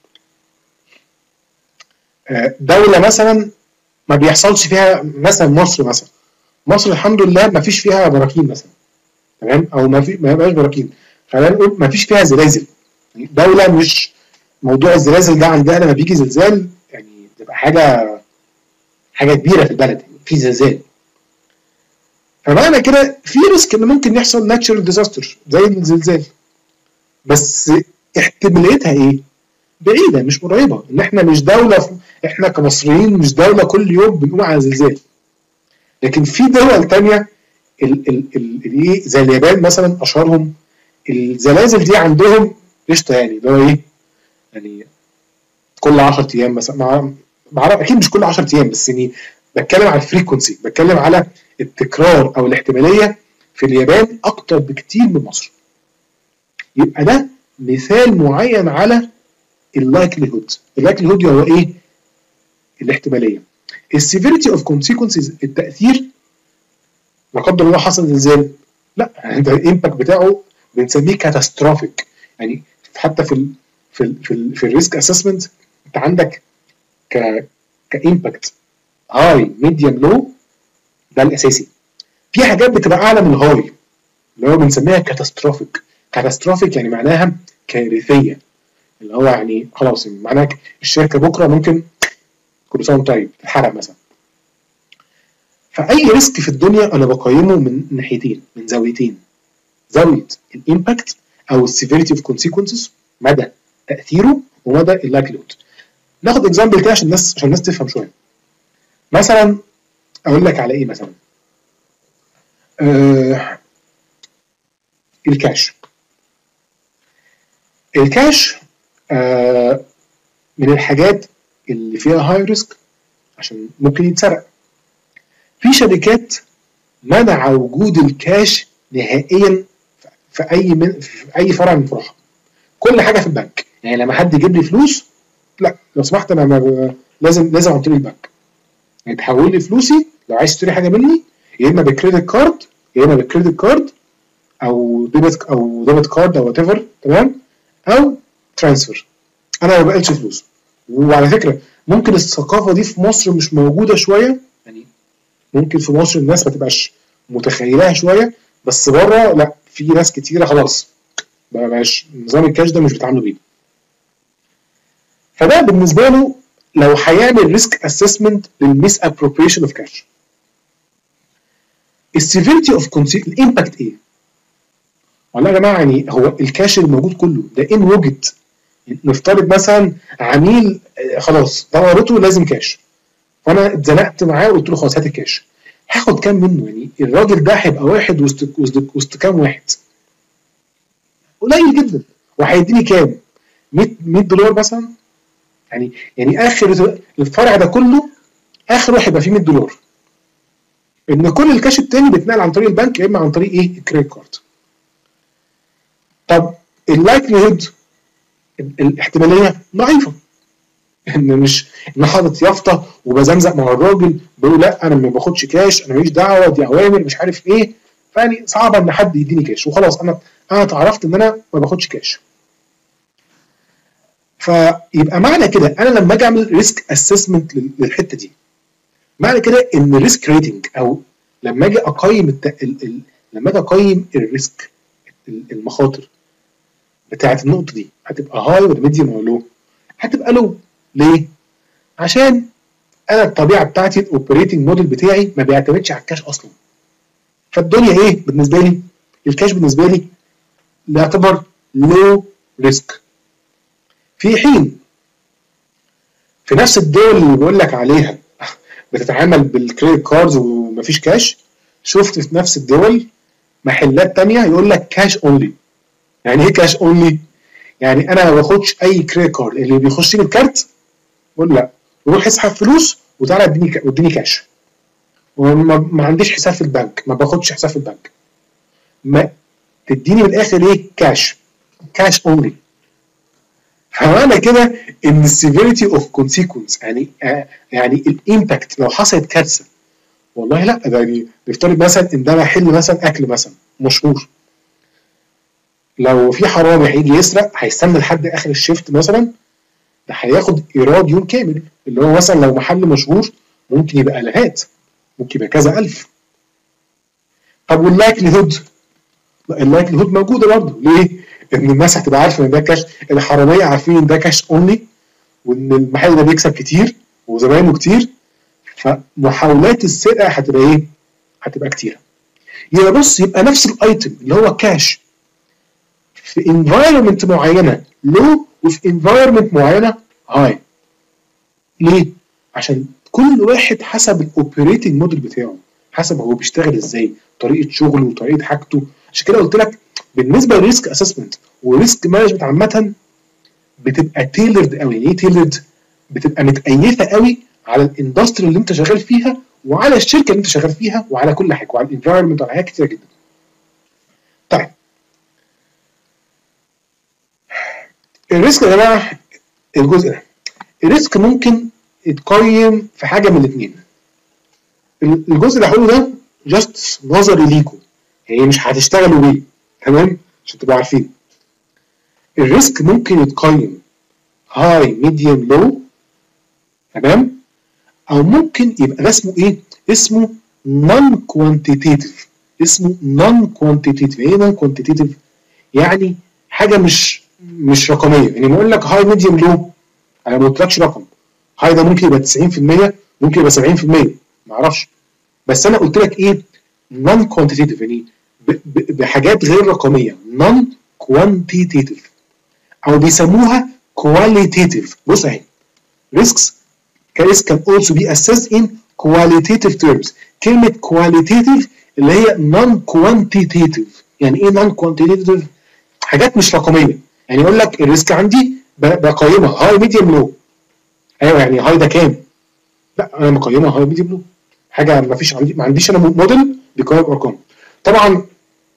دوله مثلا ما بيحصلش فيها، مثلا مصر مثلا مصر الحمد لله ما فيش فيها براكين مثلا، تمام، او ما في ما يبقاش براكين، خلينا نقول ما فيش فيها زلازل. دوله مش موضوع الزلازل ده عندها لما بيجي زلزال يعني بتبقى حاجه حاجه كبيره في البلد، يعني في زلزال. فمعنى كده في ريسك ان ممكن يحصل ناتشرال ديزاستر زي الزلزال، بس احتماليتها ايه؟ بعيده مش قريبه. ان احنا مش دوله، احنا كمصريين مش دوله كل يوم بنقوم على زلزال، لكن في دول تانية الايه زي اليابان مثلا اشهرهم، الزلازل دي عندهم قشطه، يعني اللي هو ايه يعني كل عشرة ايام مثلا، مع بعرف اكيد مش كل عشرة ايام، بس يعني بتكلم على الفريكونسي، بتكلم على التكرار او الاحتماليه في اليابان اكتر بكتير من مصر. يبقى ده مثال معين على اللايكليهود. اللايكليهود هو ايه؟ الاحتماليه. السيفيريتي اوف كونسيكونسز، التاثير لا قدر الله حصل زلزال، لا ده الامباكت بتاعه بنسميه كاتاستروفيك. يعني حتى في ال في ال في, ال في الريسك اسسمنت انت عندك ك كامباكت هاي ميديوم لو، ده الاساسي. في حاجات بتبقى اعلى من الهاي اللي هو بنسميها كاتاستروفيك. كاتاستروفيك يعني معناها كارثيه، اللي هو يعني خلاص معناها الشركه بكره ممكن كل سنه طيب تتحرق مثلا. فاي ريسك في الدنيا انا بقيمه من ناحيتين، من زاويتين، زاويه الامباكت او السيفيريتي اوف كونسيكونسز، مدى تاثيره ومدى اللايكليهود. ناخد اكزامبل كده عشان الناس عشان الناس تفهم شويه. مثلا اقول لك على ايه مثلا؟ آه الكاش. الكاش آه من الحاجات اللي فيها هاي ريسك عشان ممكن يتسرق. في شركات منع وجود الكاش نهائيا في اي من في اي فرع من فروعها. كل حاجه في البنك، يعني لما حد يجيب لي فلوس، لا لو سمحت انا ما لازم لازم عن طريق البنك. يعني تحول لي فلوسي لو عايز تشتري حاجه مني، يا اما بالكريدت كارد يا اما بالكريدت كارد او ديبت او ديبت كارد او وات ايفر، تمام، او ترانسفير. انا ما بقلش فلوس. وعلى فكره ممكن الثقافه دي في مصر مش موجوده شويه، يعني ممكن في مصر الناس ما تبقاش متخيلها شويه، بس بره لا، في ناس كتيره خلاص بقاش نظام الكاش ده مش بيتعاملوا بيه. فده بالنسبه له لو هيعمل ريسك اسسمنت للميس ابروبريشن اوف كاش. السيفيريتي اوف كونسيك الامباكت ايه؟ والله يا جماعه يعني هو الكاش الموجود كله ده ان وجد، نفترض مثلا عميل خلاص ضرورته لازم كاش، فانا اتزنقت معاه وقلت له خلاص هات الكاش، هاخد كام منه؟ يعني الراجل ده هيبقى واحد وسط وسط وسط كام واحد؟ قليل جدا. وهيديني كام؟ مية دولار مثلا. يعني يعني اخر الفرع ده كله اخره هيبقى فيه مية دولار. ان كل الكاش التاني بيتنقل عن طريق البنك يا اما عن طريق ايه؟ الكريدت كارد. طب اللايكليهود، الاحتماليه ضعيفه، ان مش ان حاطط يافطه وبزمزق مع الراجل بيقول لا انا ما باخدش كاش، انا ماليش دعوه، دي اوامر مش عارف ايه، فيعني صعب ان حد يديني كاش وخلاص انا انا اتعرفت ان انا ما باخدش كاش. فيبقى معنى كده انا لما اجي اعمل ريسك اسسمنت للحته دي، معنى كده ان الريسك ريتنج او لما اجي اقيم الت... ال... ال... لما اجي اقيم الريسك المخاطر بتاعه النقطه دي هتبقى هاي ولا ميديوم ولا لو؟ هتبقى لو. ليه؟ عشان انا الطبيعه بتاعتي الاوبريتنج موديل بتاعي ما بيعتمدش على الكاش اصلا. فالدنيا ايه بالنسبه لي؟ الكاش بالنسبه لي يعتبر لو ريسك. في حين في نفس الدول اللي بقول لك عليها بتتعامل بالكريدت كاردز ومفيش كاش، شفت في نفس الدول محلات تانية يقول لك كاش اونلي. يعني ايه كاش اونلي؟ يعني انا ما باخدش اي كريدت كارد، اللي بيخش لي الكارت بقول لا روح اسحب فلوس وتعالى اديني اديني كاش. وما ما عنديش حساب في البنك، ما باخدش حساب في البنك. ما تديني من الاخر ايه؟ كاش. كاش اونلي. فمعنى كده ان السيفيريتي اوف كونسيكونس يعني آه يعني الامباكت لو حصلت كارثه، والله لا ده يعني نفترض مثلا ان ده محل مثلا اكل مثلا مشهور، لو في حرامي هيجي يسرق هيستنى لحد اخر الشيفت مثلا، ده هياخد ايراد يوم كامل، اللي هو مثلا لو محل مشهور ممكن يبقى الافات، ممكن يبقى كذا الف. طب واللايكليهود؟ اللايكليهود موجوده برضه. ليه؟ ان الناس هتبقى عارفه ان ده كاش، الحراميه عارفين ان ده كاش اونلي، وان المحل ده بيكسب كتير وزباينه كتير، فمحاولات السرقه هتبقى ايه؟ هتبقى كتيره. يبقى بص، يبقى نفس الايتم اللي هو كاش في انفايرمنت معينه لو وفي انفايرمنت معينه هاي. ليه؟ عشان كل واحد حسب الاوبريتنج موديل بتاعه، حسب هو بيشتغل ازاي، طريقه شغله وطريقه حاجته. عشان كده قلت لك بالنسبه للريسك اسسمنت وريسك مانجمنت عامه بتبقى تيلرد قوي. يعني ايه تيلرد؟ بتبقى متأيفه قوي على الاندستري اللي انت شغال فيها وعلى الشركه اللي انت شغال فيها وعلى كل حاجه وعلى الانفايرمنت وعلى حاجات كتير جدا. طيب الريسك يا جماعه الجزء ده، الريسك ممكن يتقيم في حاجه من الاثنين. الجزء اللي هقوله ده جاست نظري ليكم، هي يعني مش هتشتغلوا بيه، تمام؟ عشان تبقوا عارفين الريسك ممكن يتقيم هاي ميديوم لو، تمام؟ او ممكن يبقى ده اسمه ايه؟ اسمه نون كوانتيتيف. اسمه نون كوانتيتيف. ايه نون كوانتيتيف؟ يعني حاجه مش مش رقميه. يعني بقول لك هاي ميديوم لو، انا ما قلتلكش رقم. هاي ده ممكن يبقى تسعين في المية، ممكن يبقى سبعين في المية، ما اعرفش. بس انا قلت لك ايه؟ نون كوانتيتيف، يعني بحاجات غير رقميه. نون كوانتيتيف او بيسموها كواليتيتيف. بص اهي، risks risk can also be assessed in qualitative terms. كلمه qualitative اللي هي non quantitative. يعني ايه non quantitative؟ حاجات مش رقميه. يعني يقول لك الريسك عندي بقيمها هاي ميديوم لو. ايوه يعني هاي ده كام؟ لا انا مقيمها هاي ميديوم لو. حاجه ما فيش عندي، ما عنديش انا موديل بيقيم ارقام. طبعا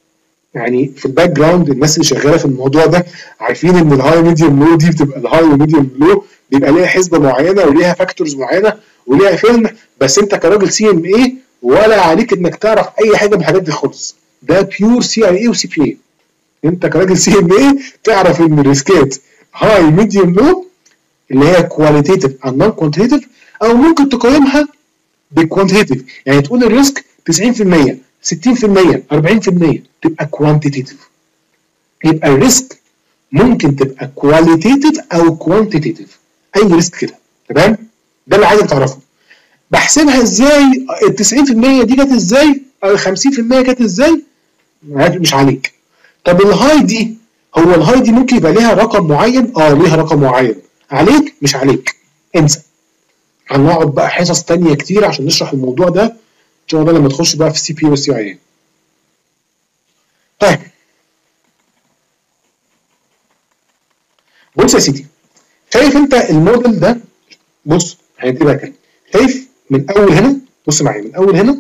يعني في الباك جراوند الناس اللي شغاله في الموضوع ده عارفين ان الهاي ميديوم لو دي بتبقى الهاي وميديوم لو بيبقى ليها حسبه معينه وليها فاكتورز معينه وليها فيلم. بس انت كراجل سي ام اي ولا عليك انك تعرف اي حاجه من الحاجات دي خالص. ده بيور سي اي اي وسي بي اي. انت كراجل سي ام اي تعرف ان الريسكات هاي ميديوم لو اللي هي كواليتيتيف او نون كوانتيتيف، او ممكن تقيمها بكوانتيتيف. يعني تقول الريسك تسعين في المية ستين في المية أربعين في المية تبقى كوانتيتيف. يبقى الريسك ممكن تبقى كواليتيتيف او كوانتيتيف، اي ريسك كده، تمام؟ ده اللي عايزك تعرفه. بحسبها ازاي؟ ال تسعين في المية دي جت ازاي؟ او ال خمسين في المية جت ازاي؟ مش عليك. طب الهاي دي، هو الهاي دي ممكن يبقى ليها رقم معين؟ اه ليها رقم معين. عليك؟ مش عليك، انسى. هنقعد بقى حصص تانية كتير عشان نشرح الموضوع ده ان شاء الله لما تخش بقى في السي بي والسي اي اي. طيب بص يا سيدي، شايف انت الموديل ده؟ بص هيديها كده، شايف من اول هنا؟ بص معايا من اول هنا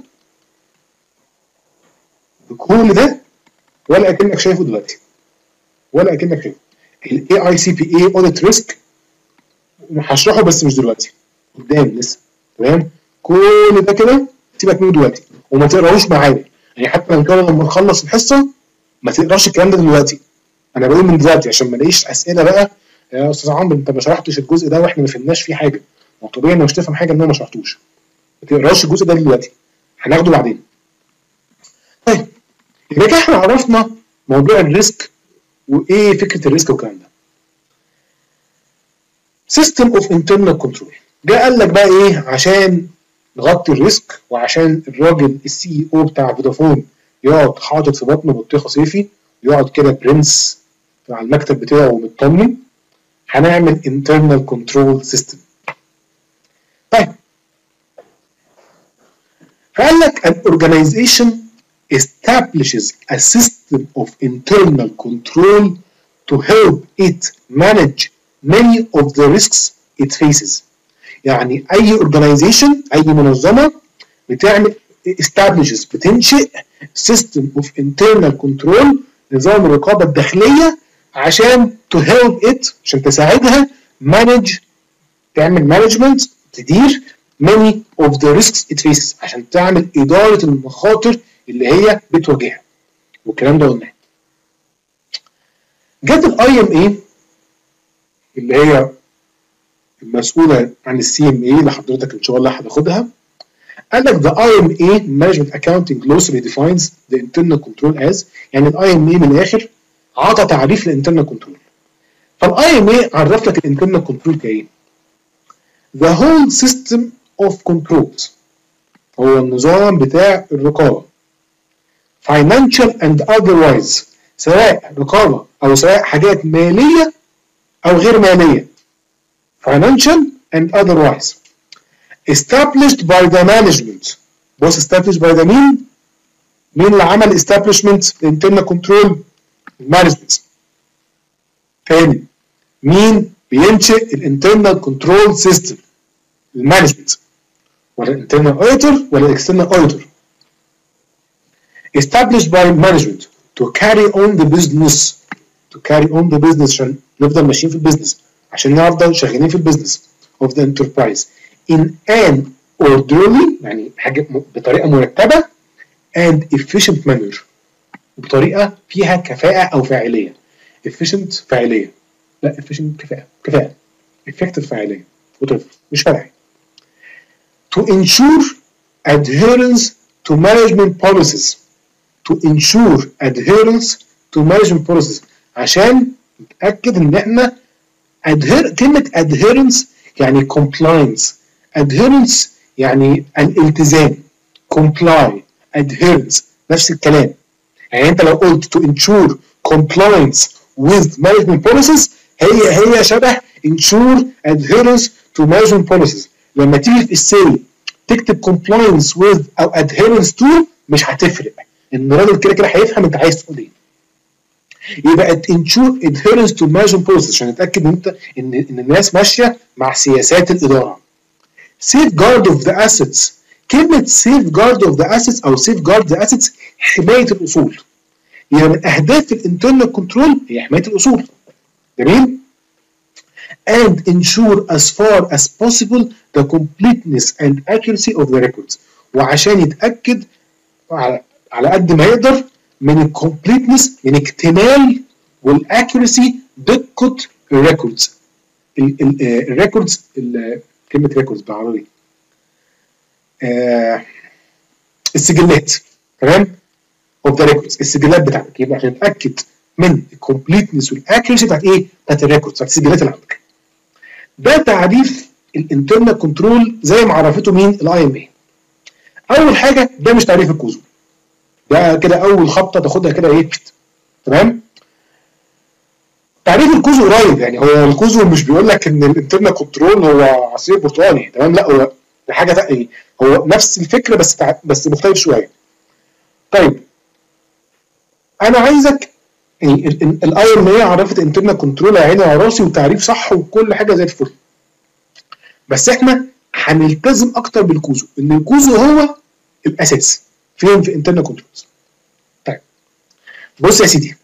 كل ده ولا اكنك شايفه دلوقتي، ولا اكنك شايفه. الاي اي سي بي اي اوديت ريسك هشرحه بس مش دلوقتي، قدام لسه، تمام؟ كل ده كده سيبك منه دلوقتي وما تقراهوش معايا. يعني حتى لو كده لما نخلص الحصه ما تقراش الكلام ده دلوقتي. انا بقول من دلوقتي عشان ما الاقيش اسئله بقى يا استاذ عمرو انت ما شرحتش الجزء ده واحنا ما فهمناش فيه حاجه. ما طبيعي انك مش تفهم حاجه ان انا ما شرحتوش. ما تقراش الجزء ده دلوقتي، هناخده بعدين. طيب يبقى كده احنا عرفنا موضوع الريسك وايه فكره الريسك والكلام ده. سيستم اوف انترنال كنترول ده قال لك بقى ايه؟ عشان نغطي الريسك وعشان الراجل السي او بتاع فودافون يقعد حاطط في بطنه بطيخه صيفي، يقعد كده برنس على المكتب بتاعه ومطمن، هنعمل internal control system. طيب فقال لك an organization establishes a system of internal control to help it manage many of the risks it faces. يعني اي organization اي منظمه بتعمل establishes بتنشئ system of internal control، نظام الرقابه الداخليه، عشان to help it عشان تساعدها manage تعمل management تدير many of the risks it faces، عشان تعمل اداره المخاطر اللي هي بتواجهها. والكلام ده قلناه. جت الاي ام اي اللي هي المسؤوله عن السي ام اي اللي حضرتك ان شاء الله هتاخدها. قال لك the اي ام اي Management Accounting Glossary defines the internal control as، يعني الاي ام اي من الاخر عطى تعريف للانترنال كنترول. فالاي ام اي عرف لك الانترنال كنترول كايه؟ the whole system of controls، هو النظام بتاع الرقابه، financial and otherwise، سواء رقابه او سواء حاجات ماليه او غير ماليه، financial and otherwise established by the management. بص established by the مين؟ مين اللي عمل establishment internal control؟ management. تاني مين بينشئ الانترنال كنترول سيستم؟ المانجمنت ولا الانترنال auditor ولا الاكسترنال auditor؟ established by management to carry on the business to carry on the business عشان نفضل ماشيين في البيزنس، عشان نفضل شغالين في البيزنس of the enterprise in an orderly يعني حاجه بطريقه مرتبه and efficient manner بطريقه فيها كفاءه او فاعليه. efficient فاعليه، لا efficient كفاءه كفاءه effective فاعليه مش فاعليه. to ensure adherence to management policies to ensure adherence to management policies عشان نتاكد ان احنا adhere كلمه adherence يعني compliance، adherence يعني الالتزام، comply adherence نفس الكلام. يعني انت لو قلت to ensure compliance with management policies هي هي شبه ensure adherence to management policies. لما تيجي في السي تكتب compliance with او adherence to مش هتفرق، ان الراجل كده كده هيفهم انت عايز تقول ايه. يبقى ensure adherence to management policies عشان نتاكد ان انت ان ان الناس ماشيه مع سياسات الاداره. safeguard of the assets، كلمه safeguard of the assets او safeguard the assets حمايه الاصول. يبقى من اهداف الانترنال كنترول هي حمايه الاصول. جميل؟ and ensure as far as possible the completeness and accuracy of the records. وعشان يتاكد على على قد ما يقدر من الكومبليتنس، من اكتمال والاكيورسي دقه الريكوردز. الريكوردز كلمه ريكوردز بالعربي آه السجلات، تمام؟ اوف ذا ريكوردز السجلات بتاعتك. يبقى عشان نتاكد من الكومبليتنس والاكيورسي بتاعت ايه؟ بتاعت الريكوردز، بتاعت السجلات اللي عندك. ده تعريف الانترنال كنترول زي ما عرفته مين؟ الاي ام اي. اول حاجه ده مش تعريف الكوزو، ده كده اول خبطه تاخدها كده ايه؟ تمام؟ تعريف الكوزو قريب، يعني هو الكوزو مش بيقول لك ان الانترنال كنترول هو عصير برتقالي، تمام؟ لا هو حاجه تانية، هو نفس الفكره بس تع... بس مختلف شويه. طيب انا عايزك الاي ام اي عرفت انترنال كنترول يا عيني على راسي وتعريف صح وكل حاجه زي الفل، بس احنا هنلتزم اكتر بالكوزو، ان الكوزو هو الاساس فين؟ في انترنال كنترولز. طيب بص يا سيدي،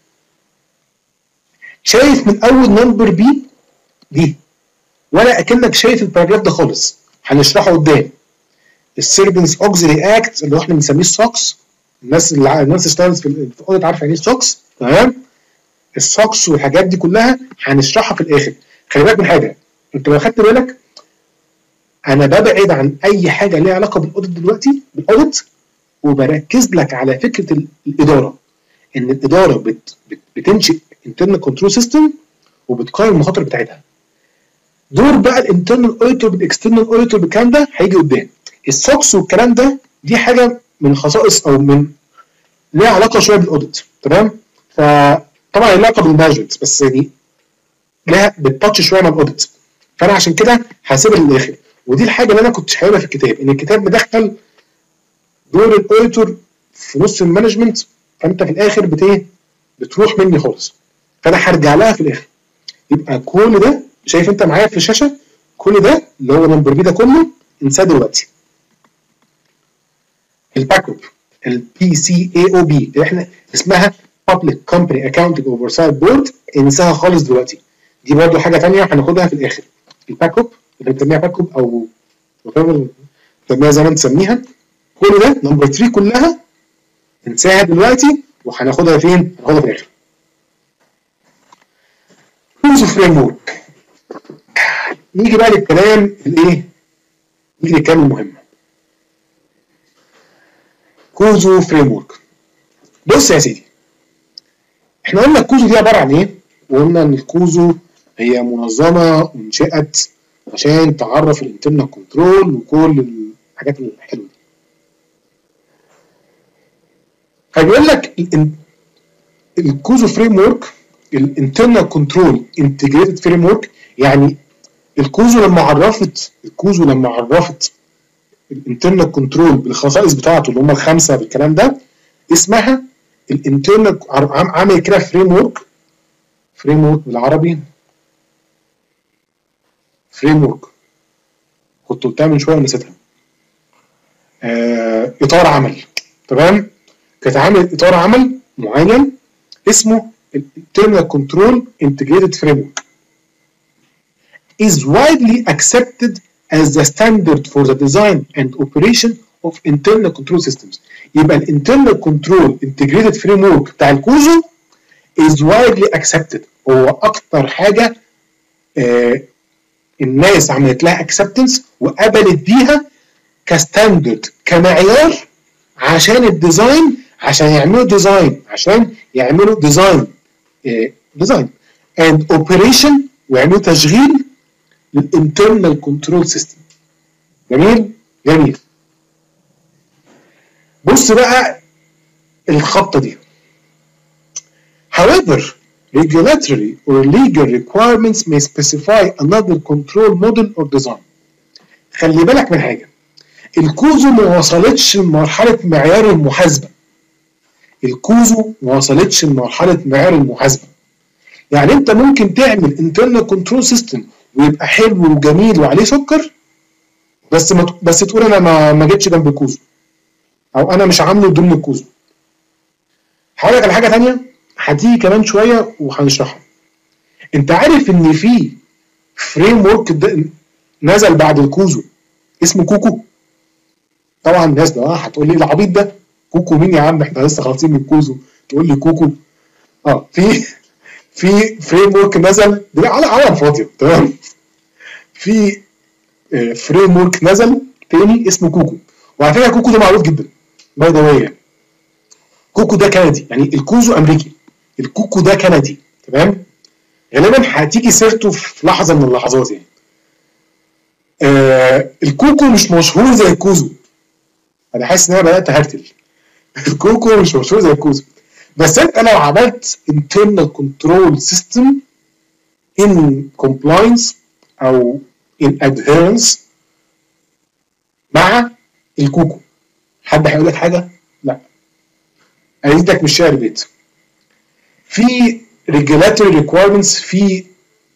شايف من اول نمبر بي دي ولا اكنك شايف الباراجراف ده خالص، هنشرحه قدام. السيرفنس اوكسيلري اكت اللي احنا بنسميه السوكس، الناس اللي الناس اشتغلت في الاوديت عارفه يعني ايه السوكس، تمام؟ السوكس والحاجات دي كلها هنشرحها في الاخر. خلي بالك من حاجه، انت لو خدت بالك انا ببعد عن اي حاجه ليها علاقه بالاوديت دلوقتي، بالاوديت، وبركز لك على فكره الاداره، ان الاداره بت بت بتنشئ انترنال كنترول سيستم وبتقيم المخاطر بتاعتها. دور بقى الانترنال اوديتور بالاكسترنال اوديتور بالكلام ده هيجي قدام. السوكس والكلام ده دي حاجه من خصائص او من ليها علاقه شويه بالاوديت، تمام؟ فطبعا ليها علاقه بالمانجمنت بس يعني لها بتتاتش شويه مع الاوديت، فانا عشان كده هسيبها للاخر. ودي الحاجه اللي انا كنت هقولها في الكتاب، ان الكتاب مدخل دور الاوديتور في نص المانجمنت، فانت في الاخر بت ايه؟ بتروح مني خالص، فانا هرجع لها في الاخر. يبقى كل ده شايف انت معايا في الشاشه، كل ده اللي هو نمبر بي ده كله انساه دلوقتي. الباك اب البي سي اي او بي اللي احنا اسمها Public Company Accounting Oversight Board انساها خالص دلوقتي، دي برضو حاجه ثانيه هناخدها في الاخر. الباك اب اللي بنسميها باك اب او بنسميها زي ما انت تسميها، كل ده نمبر ثلاثة كلها انساها دلوقتي وهناخدها فين؟ هناخدها في الاخر. كوزو فريم ورك. نيجي بقى للكلام الايه؟ نيجي للكلام المهم. كوزو فريم ورك. بص يا سيدي، احنا قلنا الكوزو دي عباره عن ايه؟ وقلنا ان الكوزو هي منظمه انشئت عشان تعرف الانترنال كنترول وكل الحاجات الحلوه دي. فبيقول لك الكوزو فريم ورك الانترنال كنترول انتجريتد فريم ورك، يعني الكوزو لما عرفت الكوزو لما عرفت الانترنال كنترول بالخصائص بتاعته اللي هم الخمسه بالكلام ده، اسمها الانترنال، عامل كده فريم ورك فريم ورك بالعربي فريم ورك كنت قلتها من شويه ونسيتها. آه، اطار عمل، تمام؟ كانت عامل اطار عمل معين اسمه الانترنال كنترول انتجريتد فريم ورك is widely accepted as the standard for the design and operation of internal control systems. يبقى الانترنال كنترول انتجريتد فريم ورك بتاع الكوزو is widely accepted، هو اكتر حاجه آه الناس عملت لها acceptance وقبلت بيها كستاندرد كمعيار عشان الديزاين، عشان يعملوا ديزاين عشان يعملوا ديزاين ديزاين اند اوبريشن ويعملوا تشغيل للانترنال كنترول سيستم. جميل جميل. بص بقى الخطه دي. However, regulatory or legal requirements may specify another control model or design. خلي بالك من حاجه، الكوزو ما وصلتش لمرحله معيار المحاسبه. الكوزو ما وصلتش لمرحله معيار المحاسبه. يعني انت ممكن تعمل انترنال كنترول سيستم ويبقى حلو وجميل وعليه سكر، بس ما بس تقول انا ما ما جيتش جنب الكوزو، او انا مش عامله ضمن الكوزو. هقول لك على حاجه ثانيه هتيجي كمان شويه وهنشرحها. انت عارف ان في فريم ورك نزل بعد الكوزو اسمه كوكو؟ طبعا الناس ده هتقول لي العبيط ده كوكو مين يا عم، احنا لسه خالصين من الكوزو تقول لي كوكو؟ اه في في فريم ورك نزل على على فاضيه، تمام؟ في فريم ورك نزل تاني اسمه كوكو، وعلى فكره كوكو ده معروف جدا باي ذا واي. كوكو ده كندي، يعني الكوزو امريكي، الكوكو ده كندي، تمام؟ غالبا هتيجي سيرته في لحظه من اللحظات يعني. آه الكوكو مش مشهور زي الكوزو، انا حاسس ان انا بدات هرتل. الكوكو مش مشهور زي الكوزو، بس انت لو عملت internal control system in compliance او in adherence مع الكوكو، حد هيقول لك حاجه؟ لا. ايدك مش شعر بيت. في regulatory requirements، في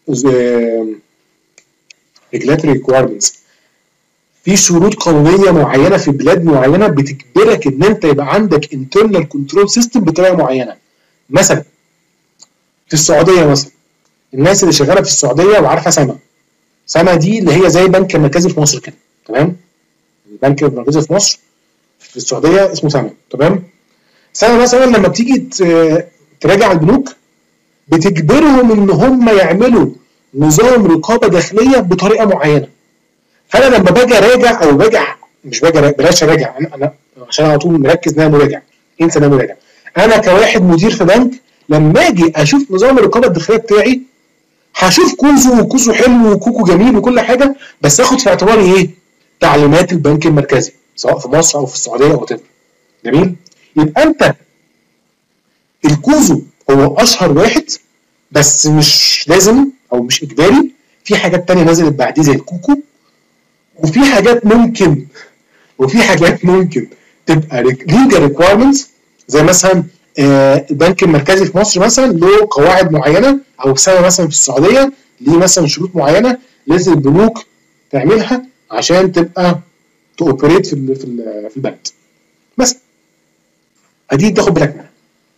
regulatory requirements في شروط قانونيه معينه في بلاد معينه بتجبرك ان انت يبقى عندك internal control system بطريقه معينه. مثلا في السعوديه، مثلا الناس اللي شغاله في السعوديه وعارفه سما سما دي اللي هي زي بنك مركزي في مصر كده، تمام؟ البنك المركزي في مصر في السعوديه اسمه سما، تمام؟ سما مثلا لما بتيجي تراجع البنوك بتجبرهم ان هم يعملوا نظام رقابه داخليه بطريقه معينه. فانا لما باجي اراجع او باجي مش باجي بلاش اراجع، انا انا عشان على طول مركز ان انا مراجع، انسى ان انا مراجع. انا كواحد مدير في بنك لما اجي اشوف نظام الرقابه الداخليه بتاعي هشوف كوزو وكوزو حلو وكوكو جميل وكل حاجه، بس اخد في اعتباري ايه؟ تعليمات البنك المركزي سواء في مصر او في السعوديه او تاني. جميل؟ يبقى انت الكوزو هو اشهر واحد، بس مش لازم او مش اجباري. في حاجات تانية نزلت بعديه زي الكوكو، وفي حاجات ممكن وفي حاجات ممكن تبقى ليجل ريكوايرمنتس، زي مثلا آه البنك المركزي في مصر مثلا له قواعد معينه، او سنه مثلا في السعوديه ليه مثلا شروط معينه لازم البنوك تعملها عشان تبقى توبريت في ال في ال في البلد. بس ادي تاخد بالك منها.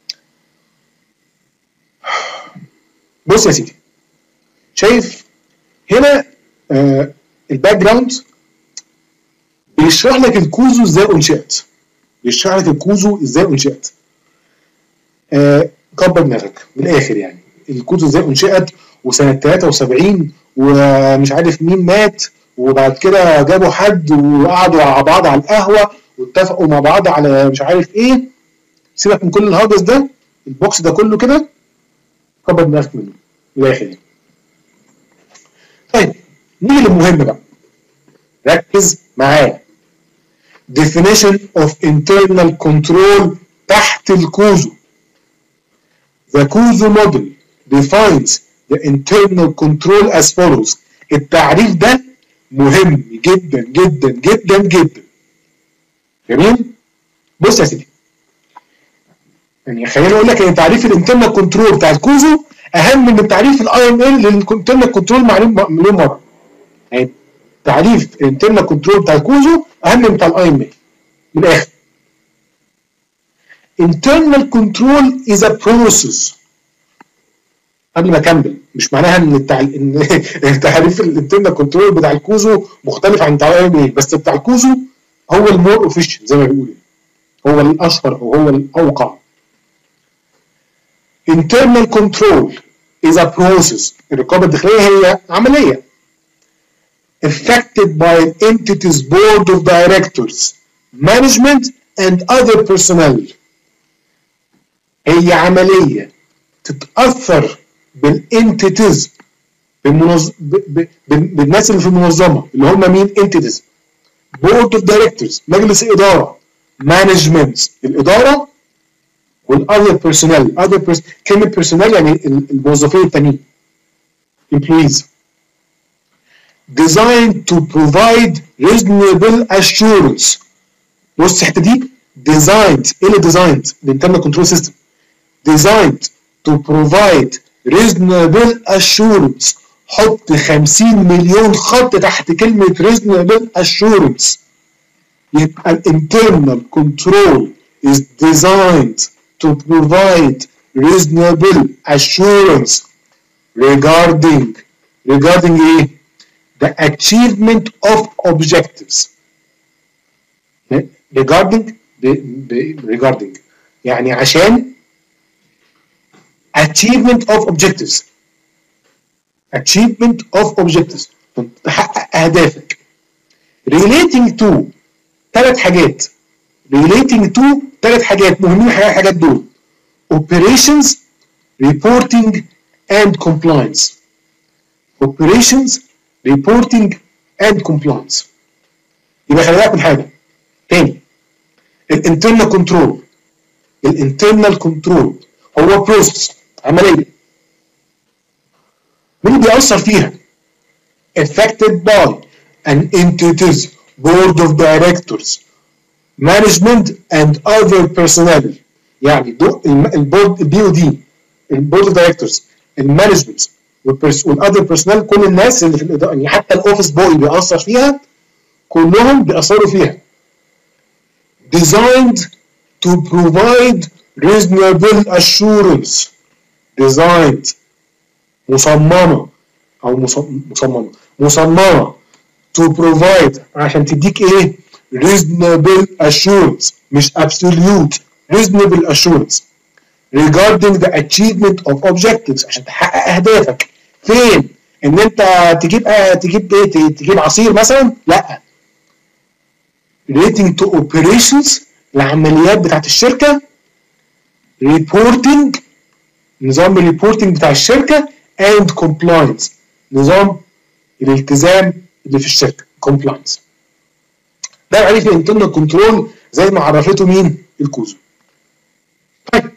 بص يا سيدي، شايف هنا آه الباك جراوند بيشرح لك الكوزو ازاي انشئت، بيشرح لك الكوزو ازاي انشئت. آه كبر دماغك من الاخر، يعني الكوزو ازاي انشئت وسنه تلاتة وسبعين ومش عارف مين مات، وبعد كده جابوا حد وقعدوا مع بعض على القهوه واتفقوا مع بعض على مش عارف ايه. سيبك من كل الهجس ده، البوكس ده كله كده كبر دماغك منه من الاخر يعني. طيب نيجي للمهم بقى، ركز معايا. definition of internal control تحت الكوزو. The Kuzu model defines the internal control as follows: التعريف ده مهم جدا جدا جدا جدا. جميل؟ بص يا سيدي، يعني خليني اقول لك ان تعريف الانترنال كنترول بتاع الكوزو اهم من تعريف الاي ام ال للانترنال كنترول مليون مره. يعني تعريف الانترنال كنترول بتاع الكوزو اهم من بتاع الاي ام ال. من الاخر، internal control is a process. قبل ما اكمل، مش معناها ان التع... ان تعريف الانترنال كنترول بتاع الكوزو مختلف عن بتاع الاي ام ال، بس بتاع الكوزو هو المور اوفيشال زي ما بيقولوا، هو الاشهر او هو الاوقع. internal control is a process. الرقابه الداخليه هي عمليه affected by an entity's board of directors, management and other personnel. هي عمليه تتاثر بالانتيتيز، بالمنظ... ب... ب... بالناس اللي في المنظمه اللي هم مين؟ انتيتيز. بورد اوف دايركتورز مجلس اداره، مانجمنت الاداره، والاذر بيرسونال. اذر بيرس... كلمه بيرسونال يعني الموظفين التانيين، employees. designed to provide reasonable assurance. بص الحته دي designed. ايه اللي designed؟ الانترنال كنترول سيستم designed to provide reasonable assurance. حط خمسين مليون خط تحت كلمة reasonable assurance. يبقى ال internal control is designed to provide reasonable assurance regarding regarding ايه؟ the achievement of objectives. regarding regarding يعني عشان achievement of objectives. achievement of objectives تحقق اهدافك. relating to ثلاث حاجات. relating to ثلاث حاجات مهمين. الحاجات دول operations, reporting and compliance. operations, reporting and compliance. يبقى خلي بالك من حاجه تاني. الانترنال كنترول الانترنال كنترول هو بروسس، عمليه. مين اللي بيأثر فيها؟ affected by an entity's board of directors, management and other personnel. يعني البورد البي او دي، البورد اوف دايركتورز، المانجمنت والاذر بيرسونال، كل الناس اللي في الاداره، يعني حتى الاوفيس بوي بيأثر فيها، كلهم بيأثروا فيها. designed to provide reasonable assurance. designed مصممة أو مصممة مصممة to provide عشان تديك إيه؟ reasonable assurance، مش absolute. reasonable assurance regarding the achievement of objectives، عشان تحقق أهدافك. فين؟ إن أنت تجيب آه تجيب إيه؟ تجيب عصير مثلا؟ لأ. relating to operations العمليات بتاعت الشركة. reporting نظام الريبورتنج بتاع الشركة and compliance نظام الالتزام اللي في الشركة compliance. ده تعريف الانترنال كنترول زي ما عرفته مين؟ الكوزو. طيب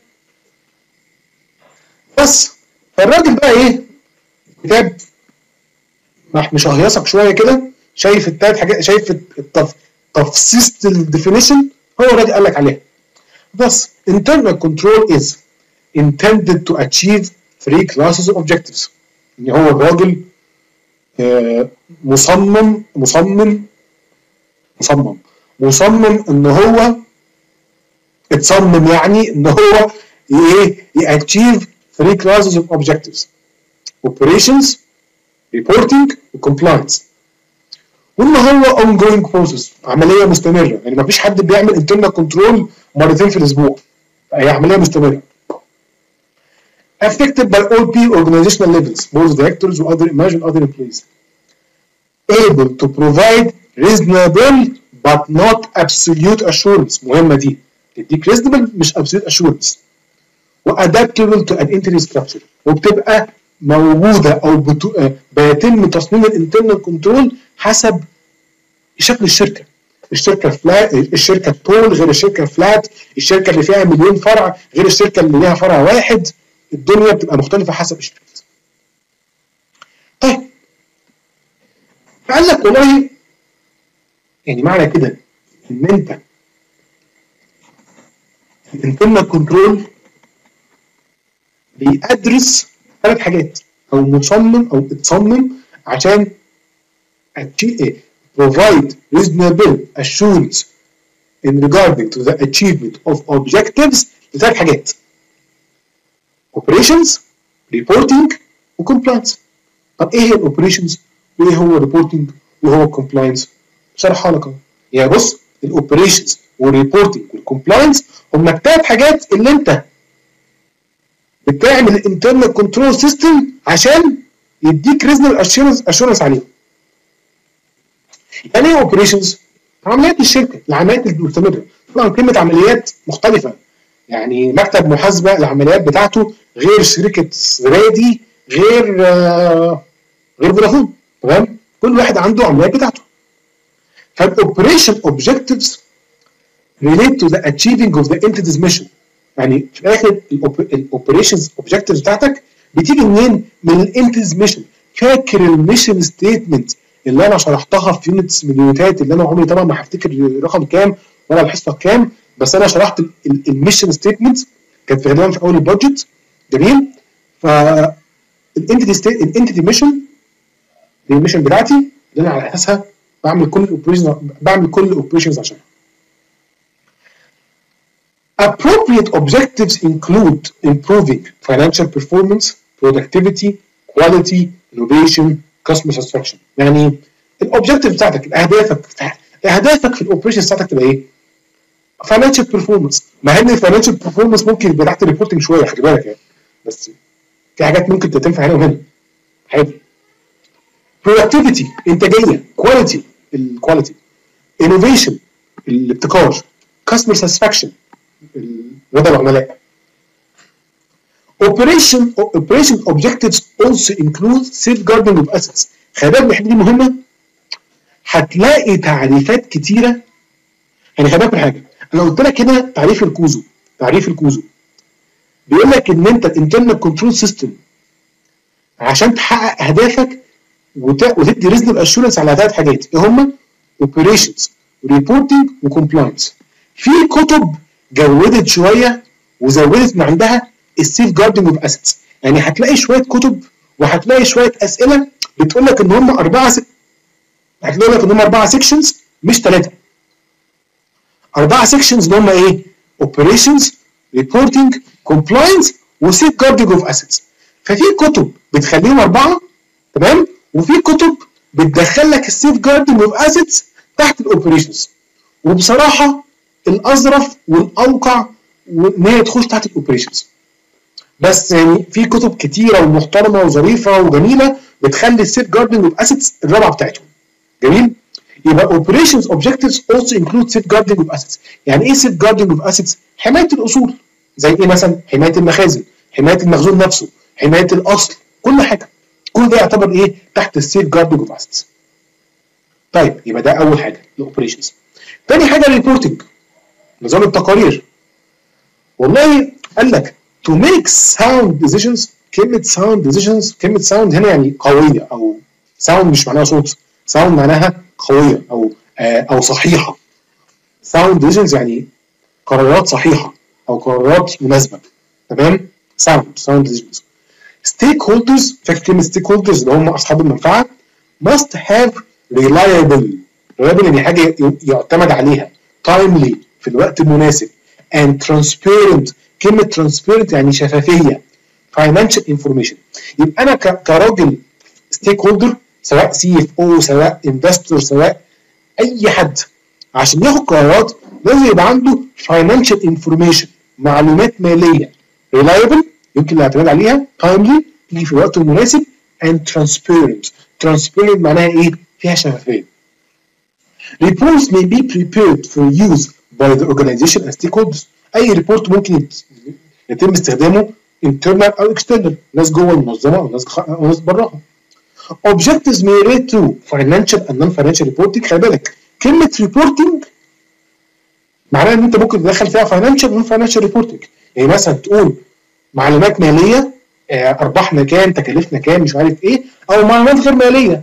بس فالراجل بقى ايه؟ كتاب مشهيصك شوية كده، شايف التلات حاجات، شايف التف... تفصيص الديفينيشن، هو الراجل قال لك عليها. بس internal control is intended to achieve three classes of objectives. يعني هو الراجل آه مصمم مصمم مصمم مصمم ان هو اتصمم يعني ان هو ايه يachieve three classes of objectives: operations, reporting وcompliance. وان هو ongoing process، عمليه مستمره. يعني مفيش حد بيعمل internal control مرتين في الاسبوع، هي عمليه مستمره. affected by all peer organizational levels, board of directors and other imagine other employees. able to provide reasonable but not absolute assurance. مهمة دي، تديك reasonable مش absolute assurance. وadaptable to an entity structure، وبتبقى موجودة أو بتو... بيتم تصميم الانترنال كنترول حسب شكل الشركة. الشركة فلات، الشركة طول غير الشركة فلات، الشركة اللي فيها مليون فرع غير الشركة اللي ليها فرع واحد. الدنيا بتبقى مختلفة حسب الشركة. طيب فقال لك والله يعني معنى كده ان انت الانترنال كنترول بيدرس ثلاث حاجات او مصمم او اتصمم عشان provide reasonable assurance in regarding to the achievement of objectives لثلاث حاجات: operations, reporting وcompliance. طب ايه هي الاوبريشنز وايه هو الريبورتنج وايه هو الكومبلاينس؟ شرحها لك اهو. يعني بص، الاوبريشنز والريبورتنج والكومبلاينس هم الثلاث حاجات اللي انت بتعمل الانترنال كنترول سيستم عشان يديك ريزنال اشورنس عليهم. يعني ايه اوبريشنز؟ عمليات الشركه، العمليات المستمره. طبعا كلمه عمليات مختلفه، يعني مكتب محاسبه العمليات بتاعته غير شركه زبادي غير آه غير فودافون، تمام؟ كل واحد عنده عمليات بتاعته. فالاوبريشن اوبجكتيفز relate to the achieving of the entity's mission. يعني في الاخر الاوبريشنز اوبجكتيفز بتاعتك بتيجي منين؟ من الانتيز ميشن. فاكر الميشن ستيتمنت اللي انا شرحتها في يونتس من اليونتات اللي انا عمري طبعا ما هفتكر الرقم كام ولا الحصه كام، بس انا شرحت الميشن ستيتمنت كانت في غالبا في اول البادجت. جميل. ف الانتيتي ستيت الانتيتي ميشن دي الميشن بتاعتي اللي انا على اساسها بعمل كل الاوبريشنز بعمل كل الاوبريشنز عشانها. Appropriate objectives include improving financial performance, productivity, quality, innovation, customer satisfaction. يعني الاوبجكتيف بتاعتك، اهدافك اهدافك في الاوبريشن بتاعتك تبقى ايه؟ financial performance. مع ان الفاينانشال performance ممكن يبقى تحت الريبورتنج شويه، خلي بالك يعني، بس في حاجات ممكن تنفع هنا وهنا عادي. productivity انتاجيه، quality الكواليتي، innovation الابتكار، customer satisfaction رضا العملاء. Operation operation objectives also include safeguarding of assets. خلي بالك الحته دي مهمه، هتلاقي تعريفات كتيره. يعني خلي بالك من حاجه، انا قلت لك هنا تعريف الكوزو، تعريف الكوزو بيقول لك ان انت الانترنال كنترول سيستم عشان تحقق اهدافك وتدي ريزنال اشورنس على ثلاث حاجات، ايه هم؟ اوبريشنز وريبورتنج وكومبلاينس. في كتب جودت شويه وزودت من عندها السيف جاردنج اوف اسيتس. يعني هتلاقي شويه كتب وهتلاقي شويه اسئله بتقول لك ان هم اربعه س... هتلاقي لك ان هم اربعه سيكشنز مش ثلاثه. اربعه سيكشنز اللي هم ايه؟ اوبريشنز، ريبورتنج، كومبلاينس، وسيف جاردنج اوف اسيتس. ففي كتب بتخليهم اربعه، تمام؟ وفي كتب بتدخل لك السيف جاردنج اوف اسيتس تحت الاوبريشنز. وبصراحه الاظرف والاوقع ان هي تخش تحت الاوبريشنز. بس يعني في كتب كتيره ومحترمه وظريفه وجميله بتخلي السيف جاردنج اوف اسيتس الرابعه بتاعتهم. جميل؟ يبقى operations objectives also include safeguarding of assets. يعني ايه safeguarding of assets؟ حمايه الاصول. زي ايه مثلا؟ حمايه المخازن، حمايه المخزون نفسه، حمايه الاصل، كل حاجه. كل ده يعتبر ايه؟ تحت السيف جاردنج اوف اسيتس. طيب يبقى ده اول حاجه الاوبريشنز. تاني حاجه الريبورتنج، نظام التقارير. والله قال لك to make sound decisions. كلمه sound decisions، كلمه sound هنا يعني قويه، او sound مش معناها صوت، sound معناها قويه او آه او صحيحه. sound decisions يعني قرارات صحيحه او قرارات مناسبه، تمام؟ sound sound decisions. stakeholders، فاكر كلمه stakeholders اللي هم اصحاب المنفعه، must have reliable reliable يعني حاجه يعتمد عليها، timely في الوقت المناسب، and transparent. كلمه transparent يعني شفافيه، financial information. يبقى انا كراجل stakeholder سواء سي اف او سواء انفستور سواء اي حد، عشان ياخد قرارات لازم يبقى عنده financial information، معلومات ماليه reliable يمكن الاعتماد عليها، timely تيجي في الوقت المناسب، and transparent. transparent معناها ايه؟ فيها شفافيه. reports may be prepared for use by the organization and stakeholders. اي ريبورت ممكن يتم استخدامه internal او external، ناس جوه المنظمه وناس وناس براها. objectives may relate to financial and non-financial reporting. خلي بالك كلمه reporting معناها ان انت ممكن تدخل فيها financial و non-financial reporting. يعني مثلا تقول معلومات ماليه، ارباحنا كام، تكاليفنا كام، مش عارف ايه، او معلومات غير ماليه،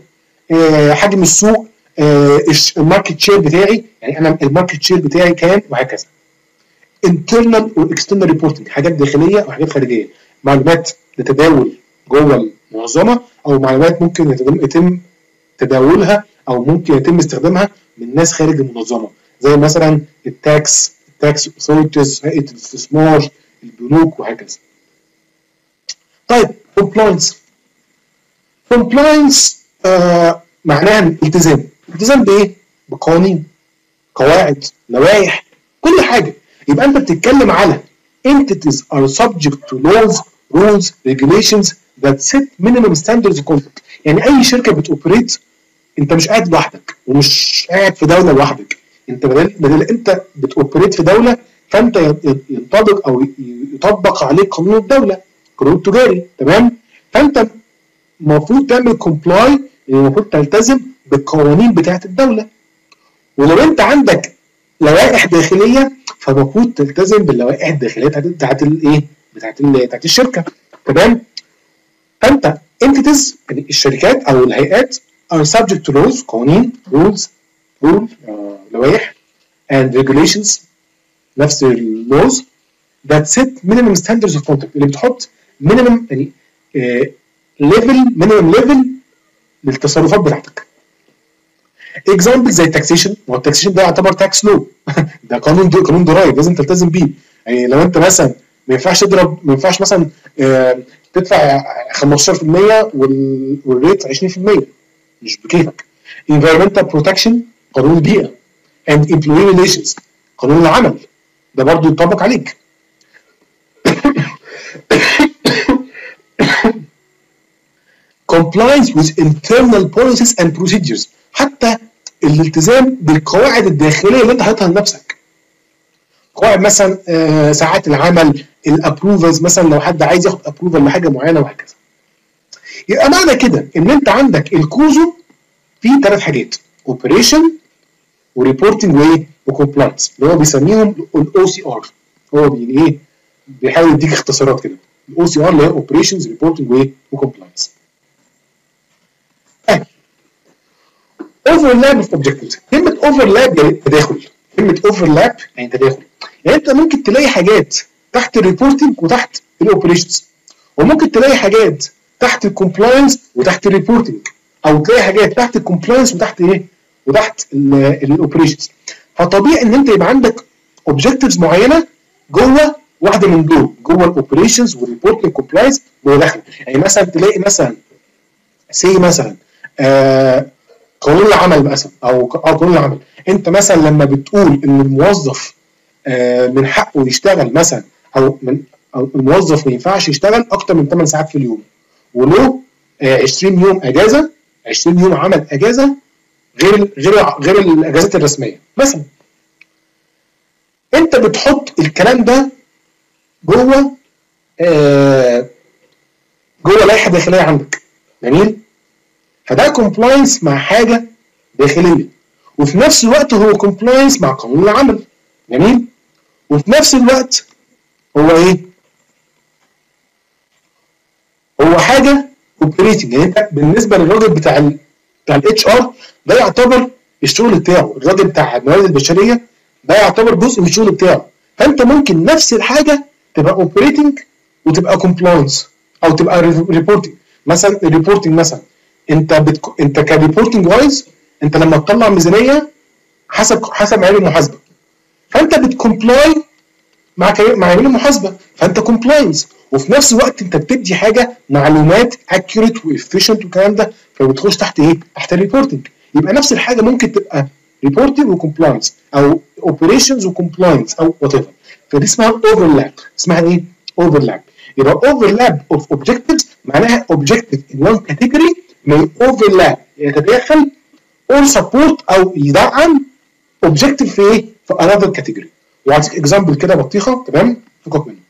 آه حجم السوق، آه الماركت شير بتاعي، يعني انا الماركت شير بتاعي كام وهكذا. internal واكسترنال ريبورتنج، حاجات داخليه وحاجات خارجيه، معلومات لتداول جوه المنظمه او معلومات ممكن يتم تداولها او ممكن يتم استخدامها من ناس خارج المنظمه، زي مثلا التاكس التاكس اوثوريتيز، هيئه الاستثمار، البنوك وهكذا. طيب كومبلاينس. كومبلاينس آه معناها التزام. التزام بايه؟ بقوانين، قواعد، لوائح، كل حاجه. يبقى انت بتتكلم على entities are subject to laws, rules, regulations that set minimum standards of conduct. يعني اي شركه بتوبريت انت مش قاعد لوحدك ومش قاعد في دوله لوحدك، انت بدل بدل انت بتوبريت في دوله فانت ينطبق او يطبق عليك قانون الدوله، قانون التجاري، تمام؟ فانت المفروض تعمل كومبلاي، المفروض تلتزم بالقوانين بتاعت الدوله. ولو انت عندك لوائح داخليه فالمفروض تلتزم باللوائح الداخليه بتاعت بتاعت الايه؟ بتاعت بتاعت الشركه، تمام؟ فانت entities يعني الشركات او الهيئات are subject to laws، قوانين، rules rule آه، لوائح and regulations نفس اللوز that set minimum standards of conduct اللي بتحط minimum يعني آه level minimum level للتصرفات بتاعتك. example زي التاكسيشن، ما هو التاكسيشن ده يعتبر تاكس لو ده قانون دو قانون ضرائب لازم تلتزم بيه. يعني لو انت مثلا ما ينفعش تضرب، ما ينفعش مثلا آه تدفع خمستاشر في المية والريت عشرين في المية، مش بكيفك. environmental protection قانون البيئه and employee relations قانون العمل ده برضه يطبق عليك. compliance with internal policies and procedures، حتى الالتزام بالقواعد الداخليه اللي انت حاططها لنفسك. قواعد مثلا آه ساعات العمل، الابروفلز مثلا لو حد عايز ياخد ابروفل لحاجه معينه وهكذا. يبقى معنى كده ان انت عندك الكوزو فيه ثلاث حاجات: اوبريشن وريبورتنج وايه وكومبلاينس، اللي هو بيسميهم الاو سي ار. هو بي ايه بيحاول يديك اختصارات كده. الاو سي ار اللي هي اوبريشنز ريبورتنج وايه وكومبلاينس. اوفرلاب اوف اوبجكتيفز. كلمه اوفرلاب يعني تداخل. كلمه اوفرلاب يعني تداخل. يعني انت ممكن تلاقي حاجات تحت الريبورتنج وتحت الاوبريشنز، وممكن تلاقي حاجات تحت الكومبلاينس وتحت الريبورتنج، او تلاقي حاجات تحت الكومبلاينس وتحت ايه وتحت الاوبريشنز. فطبيعي ان انت يبقى عندك اوبجكتيفز معينه جوه واحده من دول، جوه الاوبريشنز والريبورتنج كومبلاينس جوه داخل. يعني مثلا تلاقي مثلا سي مثلا آه قانون العمل مثلا او اه قانون العمل، انت مثلا لما بتقول ان الموظف آه من حقه يشتغل مثلا، او من او الموظف ما ينفعش يشتغل اكتر من ثمان ساعات في اليوم، وله آه عشرين يوم اجازه، عشرين يوم عمل اجازه غير غير غير الاجازات الرسميه مثلا. انت بتحط الكلام ده جوه آه جوه لائحه داخليه عندك، جميل؟ فده كومبلاينس مع حاجه داخليه، وفي نفس الوقت هو كومبلاينس مع قانون العمل، جميل؟ وفي نفس الوقت هو ايه؟ هو حاجه اوبريتنج. يعني انت بالنسبه للراجل بتاع ال بتاع الاتش ار ده يعتبر الشغل بتاعه، الراجل بتاع الموارد البشريه ده يعتبر جزء من الشغل بتاعه. فانت ممكن نفس الحاجه تبقى اوبريتنج وتبقى كومبلاينس او تبقى ريبورتنج. مثلا الريبورتنج مثلا انت بتك... انت كريبورتنج وايز انت لما تطلع ميزانيه حسب حسب معايير المحاسبه، فانت بتكومبلاي مع كي... مع معايير المحاسبه، فانت كومبلاينس، وفي نفس الوقت انت بتدي حاجه معلومات اكيوريت وافيشنت والكلام ده، فبتخش تحت ايه؟ تحت الريبورتنج. يبقى نفس الحاجه ممكن تبقى ريبورتنج وكومبلاينس او اوبريشنز وكومبلاينس او وات ايفر. فدي اسمها اوفرلاب. اسمها ايه؟ اوفرلاب. يبقى اوفرلاب اوف اوبجكتيفز معناها اوبجكتيف ان وان كاتيجوري may overlap يتداخل or support او يدعم اوبجكتيف في ايه؟ في another category. وهديك اكزامبل كده بطيخه، تمام؟ فكك منه.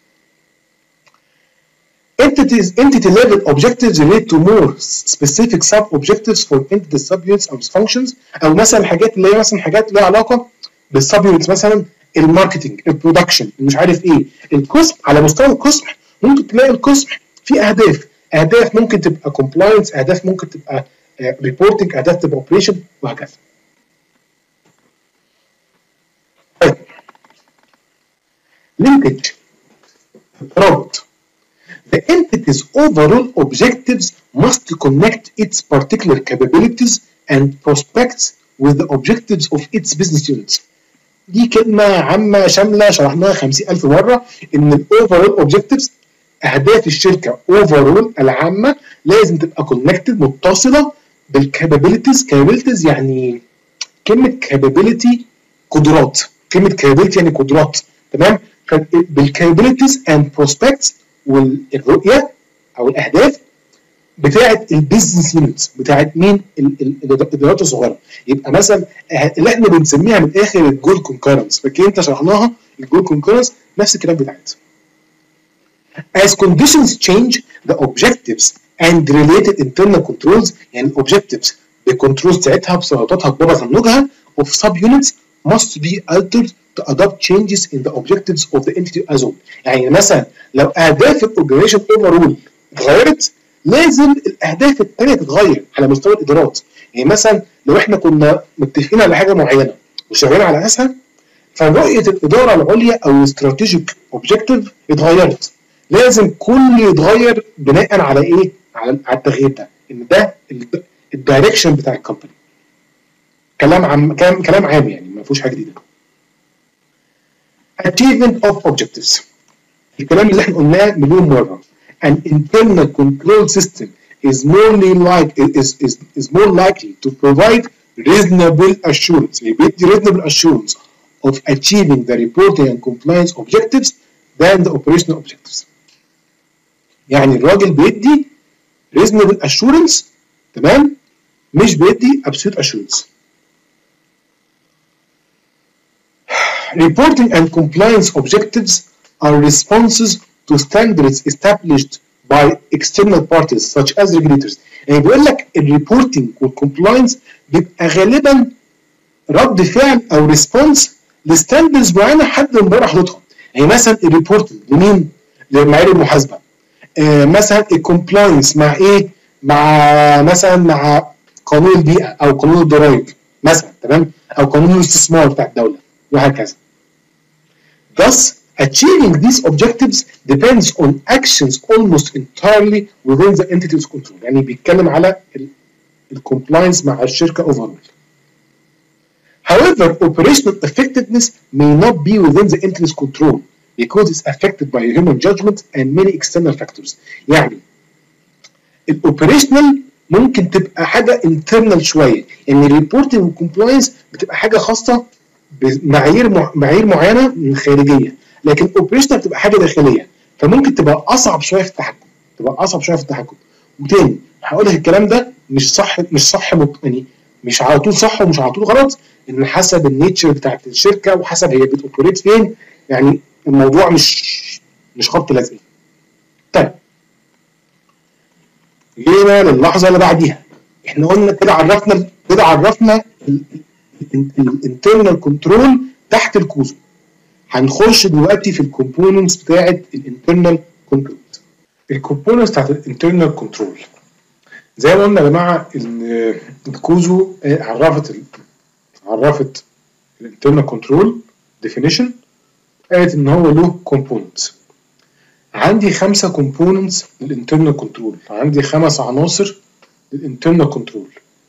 Entities entity level objectives relate to more specific sub objectives for entity subunits or functions، او مثلا حاجات اللي هي مثلا حاجات لها علاقه بالسبيونتس، مثلا الماركتنج، البرودكشن، مش عارف ايه، القسم. على مستوى القسم ممكن تلاقي القسم فيه اهداف، اهداف ممكن تبقى كومبلاينس، اهداف ممكن تبقى ريبورتنج ادابتيف اوبريشن وهكذا. طيب linkage الترابط. The entity's overall objectives must connect its particular capabilities and prospects with the objectives of its business units. دي كلمة عامة شاملة شرحناها خمسين ألف مرة، إن ال overall objectives أهداف الشركة overall العامة لازم تبقى connected متصلة بالcapabilities. capabilities يعني كلمة capability قدرات، كلمة capability يعني قدرات، تمام؟ بالcapabilities and prospects والرؤيه او الاهداف بتاعه البيزنس يونتس بتاعه مين؟ الادارات الصغيره. يبقى مثلا اللي احنا بنسميها من الاخر الجول كونكرنس، فاكر انت شرحناها الجول كونكرنس نفس الكلام بتاعتها. As conditions change the objectives and related internal controls، يعني الاوبجكتيفز بالكنترول بتاعتها بسلطاتها بمخنجها of sub units must be altered to adopt changes in the objectives of the entity as whole. يعني مثلا لو اهداف الاورجنايزيشن اوفرول اتغيرت لازم الاهداف الثانيه تتغير على مستوى الادارات. يعني مثلا لو احنا كنا متفقين على حاجه معينه وشغالين على اساسها، فرؤيه الاداره العليا او الاستراتيجيك اوبجكتيف اتغيرت، لازم كل يتغير بناء على ايه؟ على التغيير ده، ان ده الدايركشن بتاع الكومباني. كلام عام كلام كلام عام يعني ما فيهوش حاجه جديده. achievement of objectives، الكلام اللي احنا قلناه مليون مره. an internal control system is more like is is is more likely to provide reasonable assurance، يعني بيدي reasonable assurance of achieving the reporting and compliance objectives than the operational objectives. يعني الراجل بيدي reasonable assurance، تمام؟ مش بيدي absolute assurance. Reporting and compliance objectives are responses to standards established by external parties such as regulators. يعني بيقول لك الريبورتنج والكومبلاينس بيبقى غالبا رد فعل او ريسبونس لستاندرز معينه حد من بره حاططها. يعني مثلا الريبورتنج لمين؟ لمعايير المحاسبه. آه مثلا الكومبلاينس مع ايه؟ مع مثلا مع قانون البيئه او قانون الضرائب مثلا، تمام؟ او قانون الاستثمار بتاع الدوله وهكذا. Thus, achieving these objectives depends on actions almost entirely within the entity's control. يعني بيتكلم على الكومبلاينس مع الشركه overall. However, operational effectiveness may not be within the entity's control because it's affected by human judgment and many external factors. يعني الاوبريشنال ممكن تبقى حاجه internal شويه، يعني الريبورتنج والكومبلاينس بتبقى حاجه خاصه بمعايير مع... معايير معينه من خارجيه، لكن الاوبريشنال بتبقى حاجه داخليه، فممكن تبقى اصعب شويه في التحكم، تبقى اصعب شويه في التحكم. وتاني هقول لك الكلام ده مش صح مش صح يعني مش على طول صح ومش على طول غلط، ان حسب النيتشر بتاعت الشركه وحسب هي بتوبريت فين، يعني الموضوع مش مش خط لازم. طيب جينا للحظه اللي بعديها، احنا قلنا كده عرفنا كده عرفنا الانترنال كنترول تحت الكوزو. هنخش دلوقتي في الكومبوننتس بتاعت الانترنال كنترول. الكومبوننتس بتاعت الانترنال كنترول زي ما قلنا يا جماعه ان الكوزو عرفت عرفت الانترنال كنترول ديفينيشن، قالت ان هو له كومبوننتس. عندي خمسه كومبوننتس للانترنال كنترول، عندي خمس عناصر للانترنال كنترول.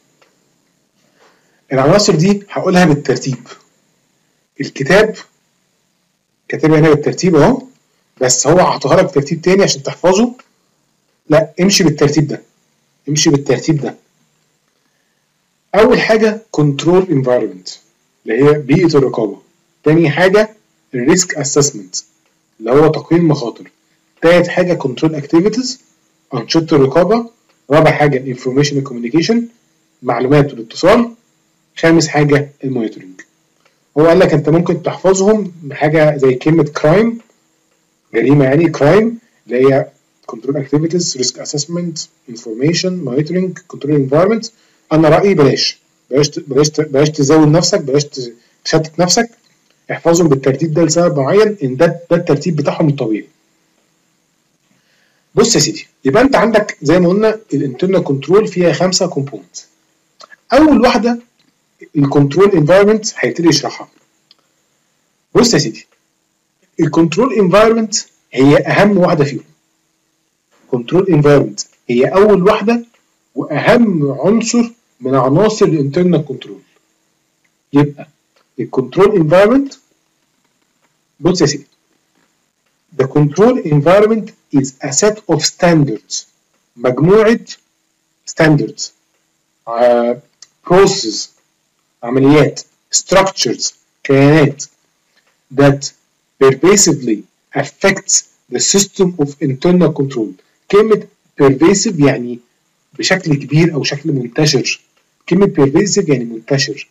العناصر دي هقولها بالترتيب، الكتاب كاتبها هنا بالترتيب اهو، بس هو هحطها لك بترتيب تاني عشان تحفظه. لا امشي بالترتيب ده، امشي بالترتيب ده. اول حاجه كنترول انفايرمنت اللي هي بيئه الرقابه، تاني حاجه الريسك اسسمنت اللي هو تقييم المخاطر، تالت حاجه كنترول اكتيفيتيز انشطه الرقابه، رابع حاجه الانفورميشن كوميونيكيشن معلومات والاتصال، خامس حاجه المونيتورنج. هو قال لك انت ممكن تحفظهم بحاجه زي كلمه كرايم، جريمه يعني كرايم، اللي هي كنترول اكتيفيتيز ريسك اسسمنت انفورميشن مونيتورنج كنترول انفايرمنت. انا رايي بلاش بلاش بلاش بلاش تزود نفسك، بلاش تشتت نفسك، احفظهم بالترتيب ده لسبب معين، ان ده ده الترتيب بتاعهم الطبيعي. بص يا سيدي، يبقى انت عندك زي ما قلنا الانترنال كنترول فيها خمسه كومبوننت. اول واحده الكنترول انفايرمنت هيبتدي يشرحها. بص يا سيدي، الكنترول انفايرمنت هي اهم واحده فيهم. كنترول انفايرمنت هي اول واحده واهم عنصر من عناصر الانترنال كنترول. يبقى الكنترول انفايرمنت، بص يا سيدي، the control environment is a set of standards، مجموعه standards، uh, processes، عمليات، structures، كيانات that pervasively affects the system of internal control. كلمة pervasive يعني بشكل كبير أو شكل منتشر. كلمة pervasive يعني منتشر.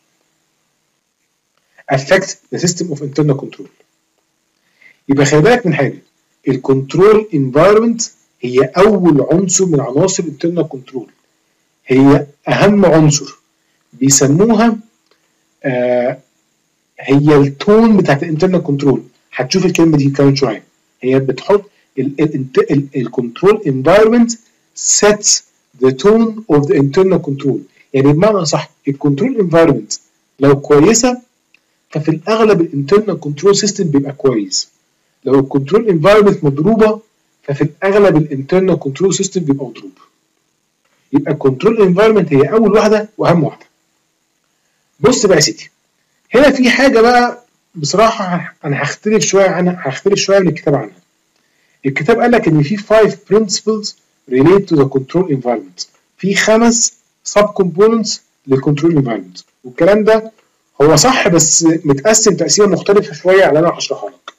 affect the system of internal control. يبقى خلي بالك من حاجة، الكنترول environment هي أول عنصر من عناصر internal control، هي أهم عنصر. بيسموها آه هي التون بتاعت الانترنال كنترول. هتشوف الكلمه دي كمان شويه. هي بتحط الكنترول انفايرمنت sets the tone of the internal control. يعني بمعنى صح، الكنترول انفايرمنت لو كويسه ففي الاغلب الانترنال كنترول سيستم بيبقى كويس. لو الكنترول انفايرمنت مضروبه ففي الاغلب الانترنال كنترول سيستم بيبقى مضروب. يبقى الكنترول انفايرمنت هي اول واحده واهم واحده. بص بقى يا سيدي، هنا في حاجه بقى بصراحه انا هختلف شويه عنها، هختلف شويه من الكتاب عنها. الكتاب قال لك ان في five principles relate to the control environment. في خمس sub components للكنترول environment، والكلام ده هو صح بس متقسم تقسيمه مختلفه شويه على اللي انا هشرحها لك.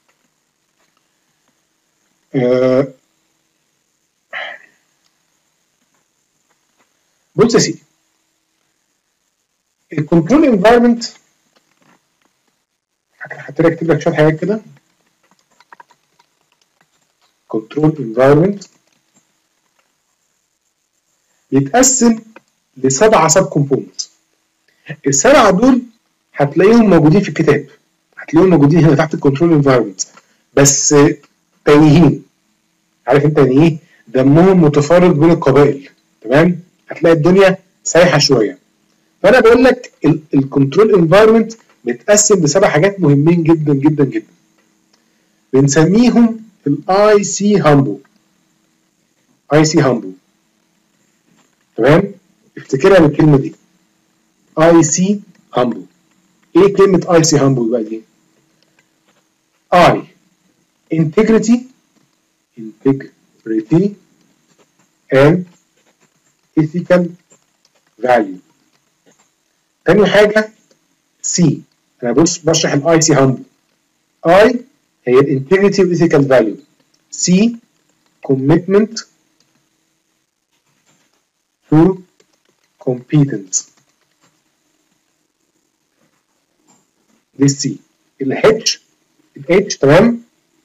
أه بص يا سيدي، الكنترول انفايرمنت هبتدي اكتب لك شويه حاجات كده. كنترول انفايرمنت بيتقسم لسبعه سب كومبوننتس. السبعه دول هتلاقيهم موجودين في الكتاب، هتلاقيهم موجودين هنا تحت الكنترول انفايرمنت، بس تايهين. عارف انت يعني ايه؟ دمهم متفرق بين القبائل، تمام؟ هتلاقي الدنيا سايحه شويه. فانا بقول لك الكنترول انفايرمنت بيتقسم لسبع حاجات مهمين جدا جدا جدا. بنسميهم الاي سي هامبو. اي سي هامبو، تمام؟ افتكرها بالكلمه دي، اي سي هامبو. ايه كلمه اي سي هامبو بقى دي؟ اي integrity integrity and ethical value. تاني حاجه سي، انا بص بشرح الاي سي هامبو. اي هي الانتجريتي والايثيكال فاليو. سي commitment to competence. دي السي. الاتش الاتش تمام،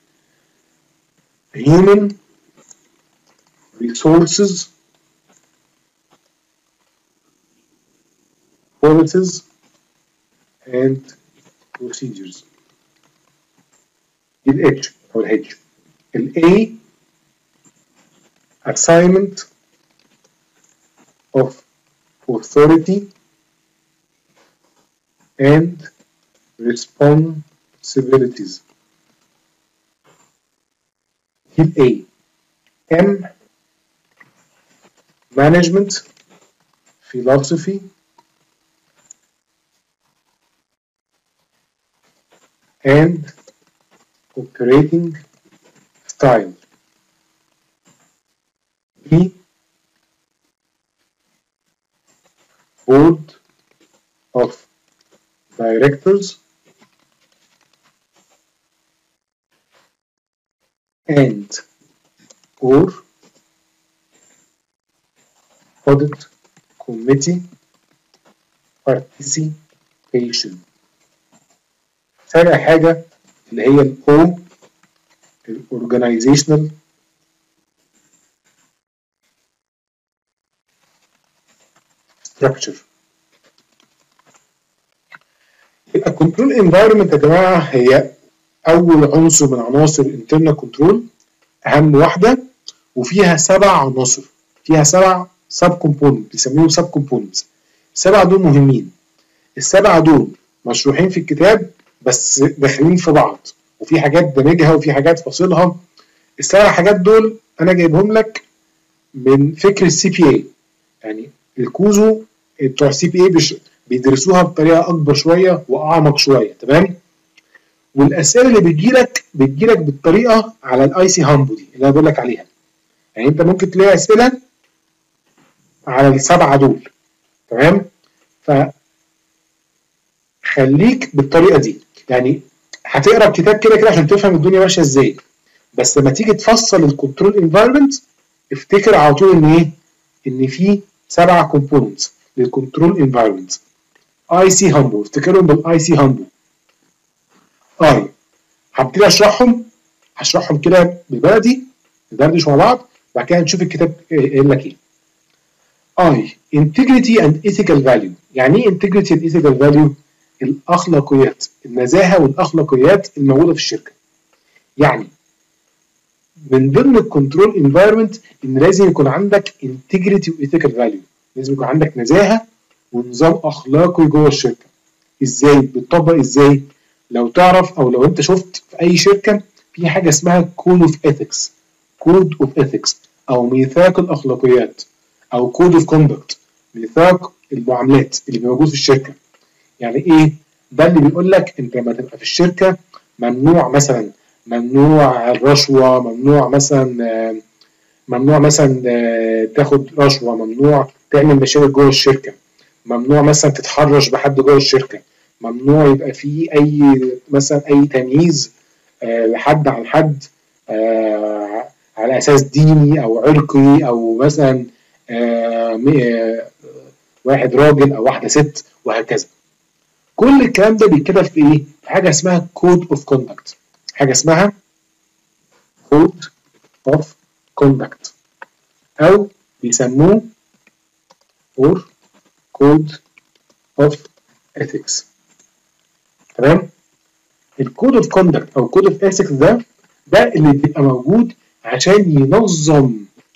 human resources policies and procedures. دي الاتش او الاتش. الاي assignment of authority and responsibilities. دي الاي. M management philosophy and operating style. B board of directors and or audit committee participation. ثاني حاجة اللي هي ال O ال organizational structure. يبقى الكنترول انفايرمنت يا جماعة هي أول عنصر من عناصر الانترنال كنترول، أهم واحدة وفيها سبع عناصر، فيها سبع سب كومبوننت بيسميهم سب كومبوننتس. السبعه دول مهمين، السبعه دول مشروحين في الكتاب بس داخلين في بعض، وفي حاجات دمجها وفي حاجات فاصلها. السبع حاجات دول انا جايبهم لك من فكر السي بي اي، يعني الكوزو بتوع السي بي اي بيدرسوها بطريقه اكبر شويه واعمق شويه، تمام؟ والاسئله اللي بتجيلك بتجيلك بالطريقه على الاي سي هامبو دي اللي انا بقول لك عليها. يعني انت ممكن تلاقي اسئله على السبعه دول، تمام؟ فخليك بالطريقه دي، يعني هتقرا الكتاب كده كده عشان تفهم الدنيا ماشيه ازاي، بس لما تيجي تفصل الكنترول انفايرمنت افتكر على طول ان ايه؟ ان في سبعه كومبوننتس للكنترول انفايرمنت. اي سي هامبو، افتكرهم بالاي سي هامبو. اي هبتدي اشرحهم، هشرحهم كده بالبلدي ندردش مع بعض، بعد كده نشوف الكتاب قايل لك ايه. اي integrity and ethical value. يعني ايه integrity and ethical value؟ الاخلاقيات، النزاهه والاخلاقيات الموجوده في الشركه. يعني من ضمن الكنترول انفايرمنت ان لازم يكون عندك integrity وethical value، لازم يكون عندك نزاهه ونظام اخلاقي جوه الشركه. ازاي بتطبق؟ ازاي؟ لو تعرف او لو انت شفت في اي شركه في حاجه اسمها كود اوف ايثكس، كود اوف ايثكس او ميثاق الاخلاقيات او كود اوف كوندكت، ميثاق المعاملات اللي موجود في الشركه. يعني ايه؟ ده اللي بيقول لك انت لما تبقى في الشركه ممنوع مثلا، ممنوع الرشوه، ممنوع مثلا ممنوع مثلا تاخد رشوه، ممنوع تعمل مشاكل جوه الشركه، ممنوع مثلا تتحرش بحد جوه الشركه، ممنوع يبقى فيه اي مثلا اي تمييز آه لحد عن حد آه على اساس ديني او عرقي او مثلا آه آه واحد راجل او واحده ست وهكذا. كل الكلام ده بيتكتب في ايه؟ في حاجه اسمها كود اوف كوندكت، حاجه اسمها كود اوف كوندكت او بيسموه اور كود اوف ethics. تمام؟ الكود اوف كوندكت او كود اوف ethics ده ده اللي بيبقى موجود عشان ينظم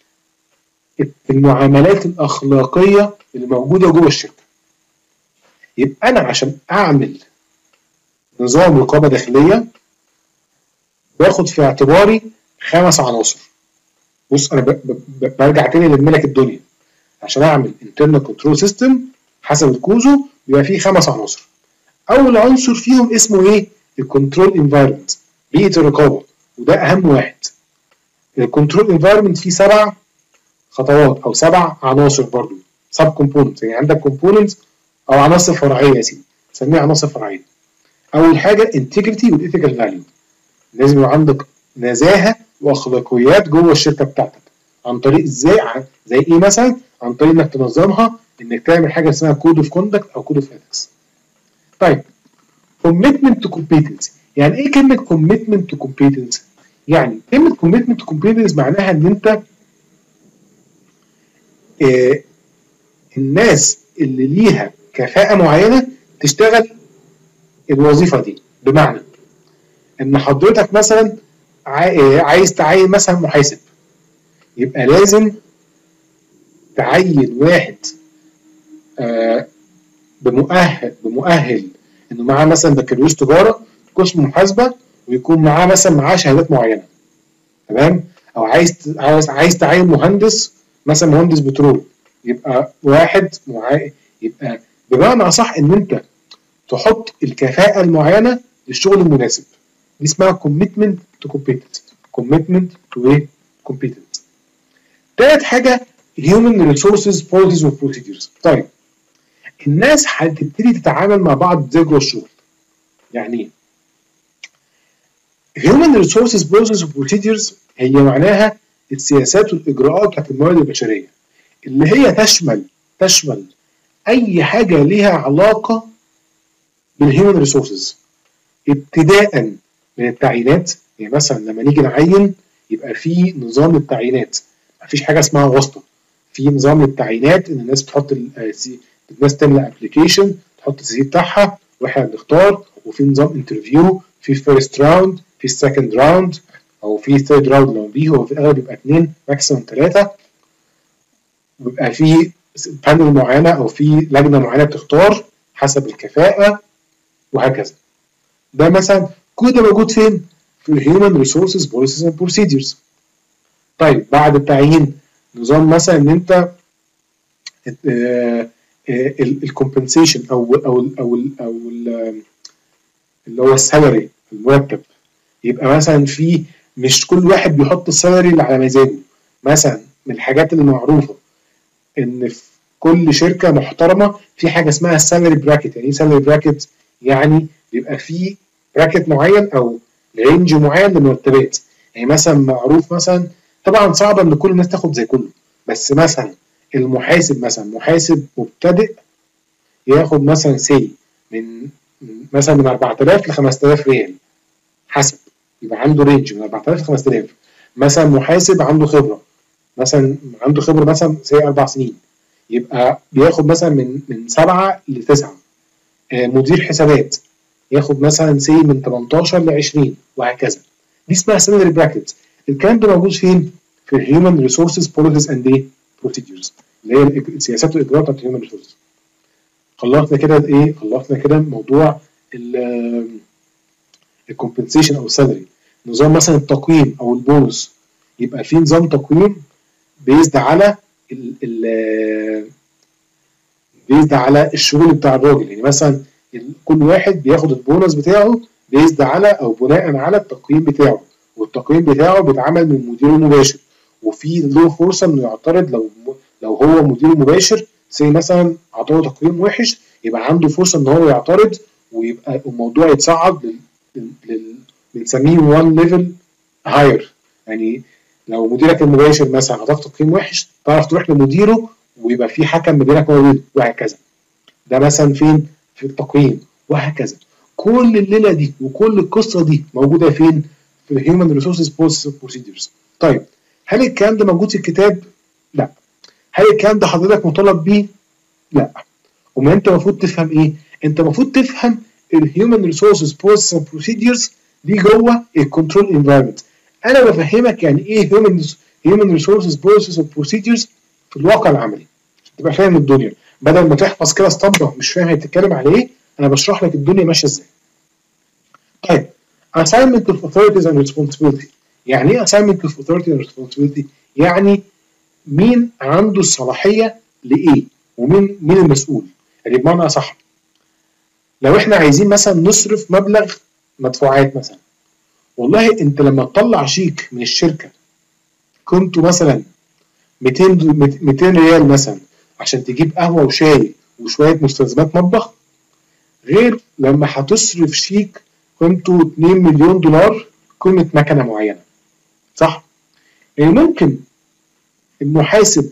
المعاملات الاخلاقيه اللي موجوده جوه الشركه. يبقى انا عشان اعمل نظام رقابه داخليه باخد في اعتباري خمس عناصر. بص انا برجع تاني للملك الدنيا، عشان اعمل internal control system حسب الكوزو بيبقى فيه خمس عناصر. اول عنصر فيهم اسمه ايه؟ الكنترول انفايرمنت، بيئه الرقابه، وده اهم واحد. الكنترول انفايرمنت فيه سبع خطوات او سبع عناصر برضو، سب كومبوننت. يعني عندك كومبوننت او عناصر فرعيه يا سيدي، نسميها عناصر فرعيه. اول حاجه انتجريتي والايثيكال فاليو، لازم يبقى عندك نزاهه واخلاقيات جوه الشركه بتاعتك. عن طريق ازاي؟ زي ايه مثلا؟ عن طريق انك تنظمها، انك تعمل حاجه اسمها كود اوف كوندكت او كود اوف ايثكس. طيب commitment to competence. يعني ايه كلمه commitment to competence؟ يعني كلمه commitment to competence معناها ان انت آه الناس اللي ليها كفاءه معينه تشتغل الوظيفه دي. بمعنى ان حضرتك مثلا عايز تعين مثلا محاسب، يبقى لازم تعين واحد آه بمؤهل بمؤهل انه معاه مثلا بكالوريوس تجاره قسم محاسبه، ويكون معاه مثلا معاه شهادات معينه، تمام؟ او عايز عايز عايز تعين مهندس مثلا مهندس بترول، يبقى واحد معاه. يبقى بمعنى اصح ان انت تحط الكفاءه المعينه للشغل المناسب. دي اسمها commitment to competence. commitment to ايه؟ competence. تالت حاجه human resources policies and procedures. طيب الناس هتبتدي تتعامل مع بعض ازاي جوه الشغل؟ يعني ايه؟ human resources policies and procedures هي معناها السياسات والاجراءات بتاعت الموارد البشريه، اللي هي تشمل تشمل اي حاجه ليها علاقه بالهيومن ريسورسز، ابتداء من التعيينات. يعني مثلا لما نيجي نعين يبقى في نظام للتعيينات، مفيش حاجه اسمها واسطه، في نظام للتعيينات ان الناس بتحط الناس تملى ابلكيشن، تحط السي في بتاعها واحنا بنختار، وفي نظام انترفيو، في فيرست راوند، في السكند راوند، او في ثيرد راوند لو بي، هو في الاغلب بيبقى اثنين ماكسيموم ثلاثه، ويبقى في بانل معينه او في لجنه معينه بتختار حسب الكفاءه وهكذا. ده مثلا كل ده موجود فين؟ في الهيومن ريسورسز بوليسيز اند بروسيدجرز. طيب بعد التعيين نظام مثلا ان انت الكومبنسيشن او او ال او ال او ال اللي هو السالري المرتب، يبقى مثلا في مش كل واحد بيحط السالري اللي على مزاجه. مثلا من الحاجات اللي معروفه ان في كل شركه محترمه في حاجه اسمها السالري براكت. يعني ايه سالري براكت؟ يعني بيبقى في براكت معين او رينج معين للمرتبات. يعني مثلا معروف مثلا، طبعا صعب ان كل الناس تاخد زي كله، بس مثلا المحاسب مثلا محاسب مبتدئ ياخد مثلا سي من مثلا من أربعة آلاف ل خمسة آلاف ريال حسب، يبقى عنده رينج من أربعة آلاف ل خمسة آلاف. مثلا محاسب عنده خبره مثلا عنده خبره مثلا سي اربع سنين، يبقى بياخد مثلا من من سبعه لتسعه. آه مدير حسابات ياخد مثلا سي من تمنتاشر ل عشرين وهكذا. دي اسمها سالري براكت. الكلام ده موجود فين؟ في الهيومن ريسورسز بوليسيز اند ايه بروسيدجرز، اللي هي السياسات والاجراءات بتاعت الهيومن ريسورسز. خلصنا كده ايه؟ خلصنا كده موضوع الكومبنسيشن او السالري. نظام مثلا التقييم او البونص، يبقى في نظام تقييم بيزد على ال ال بيزد على الشغل بتاع الراجل. يعني مثلا كل واحد بياخد البونص بتاعه بيزد على او بناء على التقييم بتاعه، والتقييم بتاعه بيتعمل من مديره المباشر، وفي له فرصه انه يعترض. لو لو هو مدير مباشر زي مثلا اعطاه تقييم وحش، يبقى عنده فرصه ان هو يعترض ويبقى الموضوع يتصعد لل بنسميه وان ليفل هاير. يعني لو مديرك المباشر مثلا اعطاك تقييم وحش، تعرف تروح لمديره ويبقى في حكم ما بينك وبينه وهكذا. ده مثلا فين؟ في التقييم وهكذا. كل الليله دي وكل القصه دي موجوده فين؟ في الهيومن ريسورسز بروسيدجرز. طيب هل الكلام ده موجود في الكتاب؟ لا. هل الكلام ده حضرتك مطالب بيه؟ لا. وما انت المفروض تفهم ايه؟ انت المفروض تفهم الهيومن ريسورسز بروسيدجرز دي جوه الكنترول انفايرمنت. انا بفهمك يعني ايه هيومن ريسورسز بروسيدجرز في الواقع العملي، تبقى فاهم الدنيا بدل ما تحفظ كده اسطمبه مش فاهم هي بتتكلم على ايه. انا بشرح لك الدنيا ماشيه ازاي. طيب assignment of authorities and responsibility. يعني ايه assignment of authority and responsibility؟ يعني مين عنده الصلاحيه لايه ومين مين المسؤول. يعني بمعنى اصح، لو احنا عايزين مثلا نصرف مبلغ مدفوعات مثلا، والله انت لما تطلع شيك من الشركه كنتوا مثلا ميتين ريال مثلا عشان تجيب قهوه وشاي وشويه مستلزمات مطبخ، غير لما هتصرف شيك قيمته اتنين مليون دولار قيمه مكنه معينه. صح؟ يعني ممكن المحاسب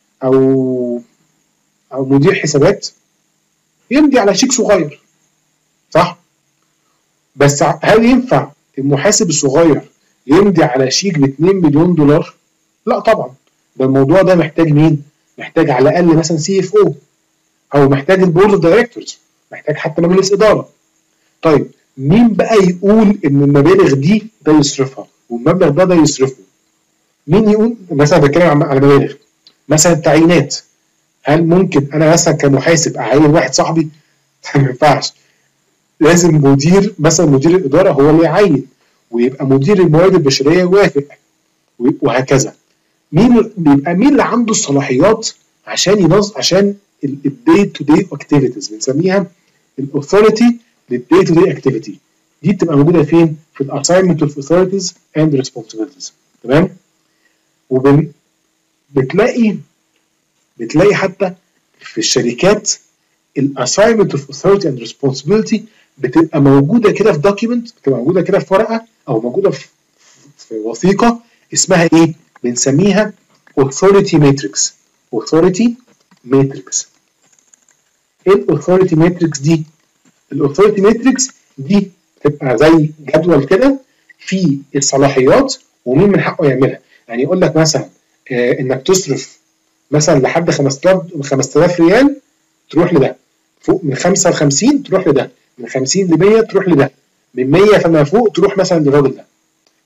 او او مدير حسابات يمضي على شيك صغير، صح؟ بس هل ينفع المحاسب الصغير يمضي على شيك ب اتنين مليون دولار؟ لا طبعا. ده الموضوع ده محتاج مين؟ محتاج على الاقل مثلا سي اف او، او محتاج البورد اوف دايركتورز، محتاج حتى مجلس اداره. طيب مين بقى يقول ان المبالغ دي ده يصرفها والمبلغ ده ده يصرفه؟ مين يقول؟ مثلا بتكلم على مبالغ مثلا التعيينات. هل ممكن انا مثلا كمحاسب اعين واحد صاحبي؟ ما ينفعش. لازم مدير مثلا مدير الاداره هو اللي يعين، ويبقى مدير الموارد البشريه يوافق وهكذا. مين بيبقى مين اللي عنده الصلاحيات عشان ينظم عشان الدي تو دي اكتيفيتيز، بنسميها الاوثوريتي للدي تو دي اكتيفيتي. دي بتبقى موجوده فين؟ في الاساينمنت اوف اوثوريتيز اند ريسبونسبيلتيز. تمام؟ وبن بتلاقي بتلاقي حتى في الشركات الاساينمنت اوف اوثوريتي اند ريسبونسبيلتي بتبقى موجوده كده في دوكيمنت، بتبقى موجوده كده في ورقه او موجوده في, في وثيقه اسمها ايه؟ بنسميها authority matrix. authority matrix. ايه الاوثوريتي ماتريكس دي؟ الاوثوريتي ماتريكس دي بتبقى زي جدول كده فيه الصلاحيات ومين من حقه يعملها. يعني يقول لك مثلا آه انك تصرف مثلا لحد خمسة آلاف ريال تروح لده، فوق من خمسة ل خمسين تروح لده، من خمسين ل مية تروح لده، من مية فما فوق تروح مثلا للراجل ده.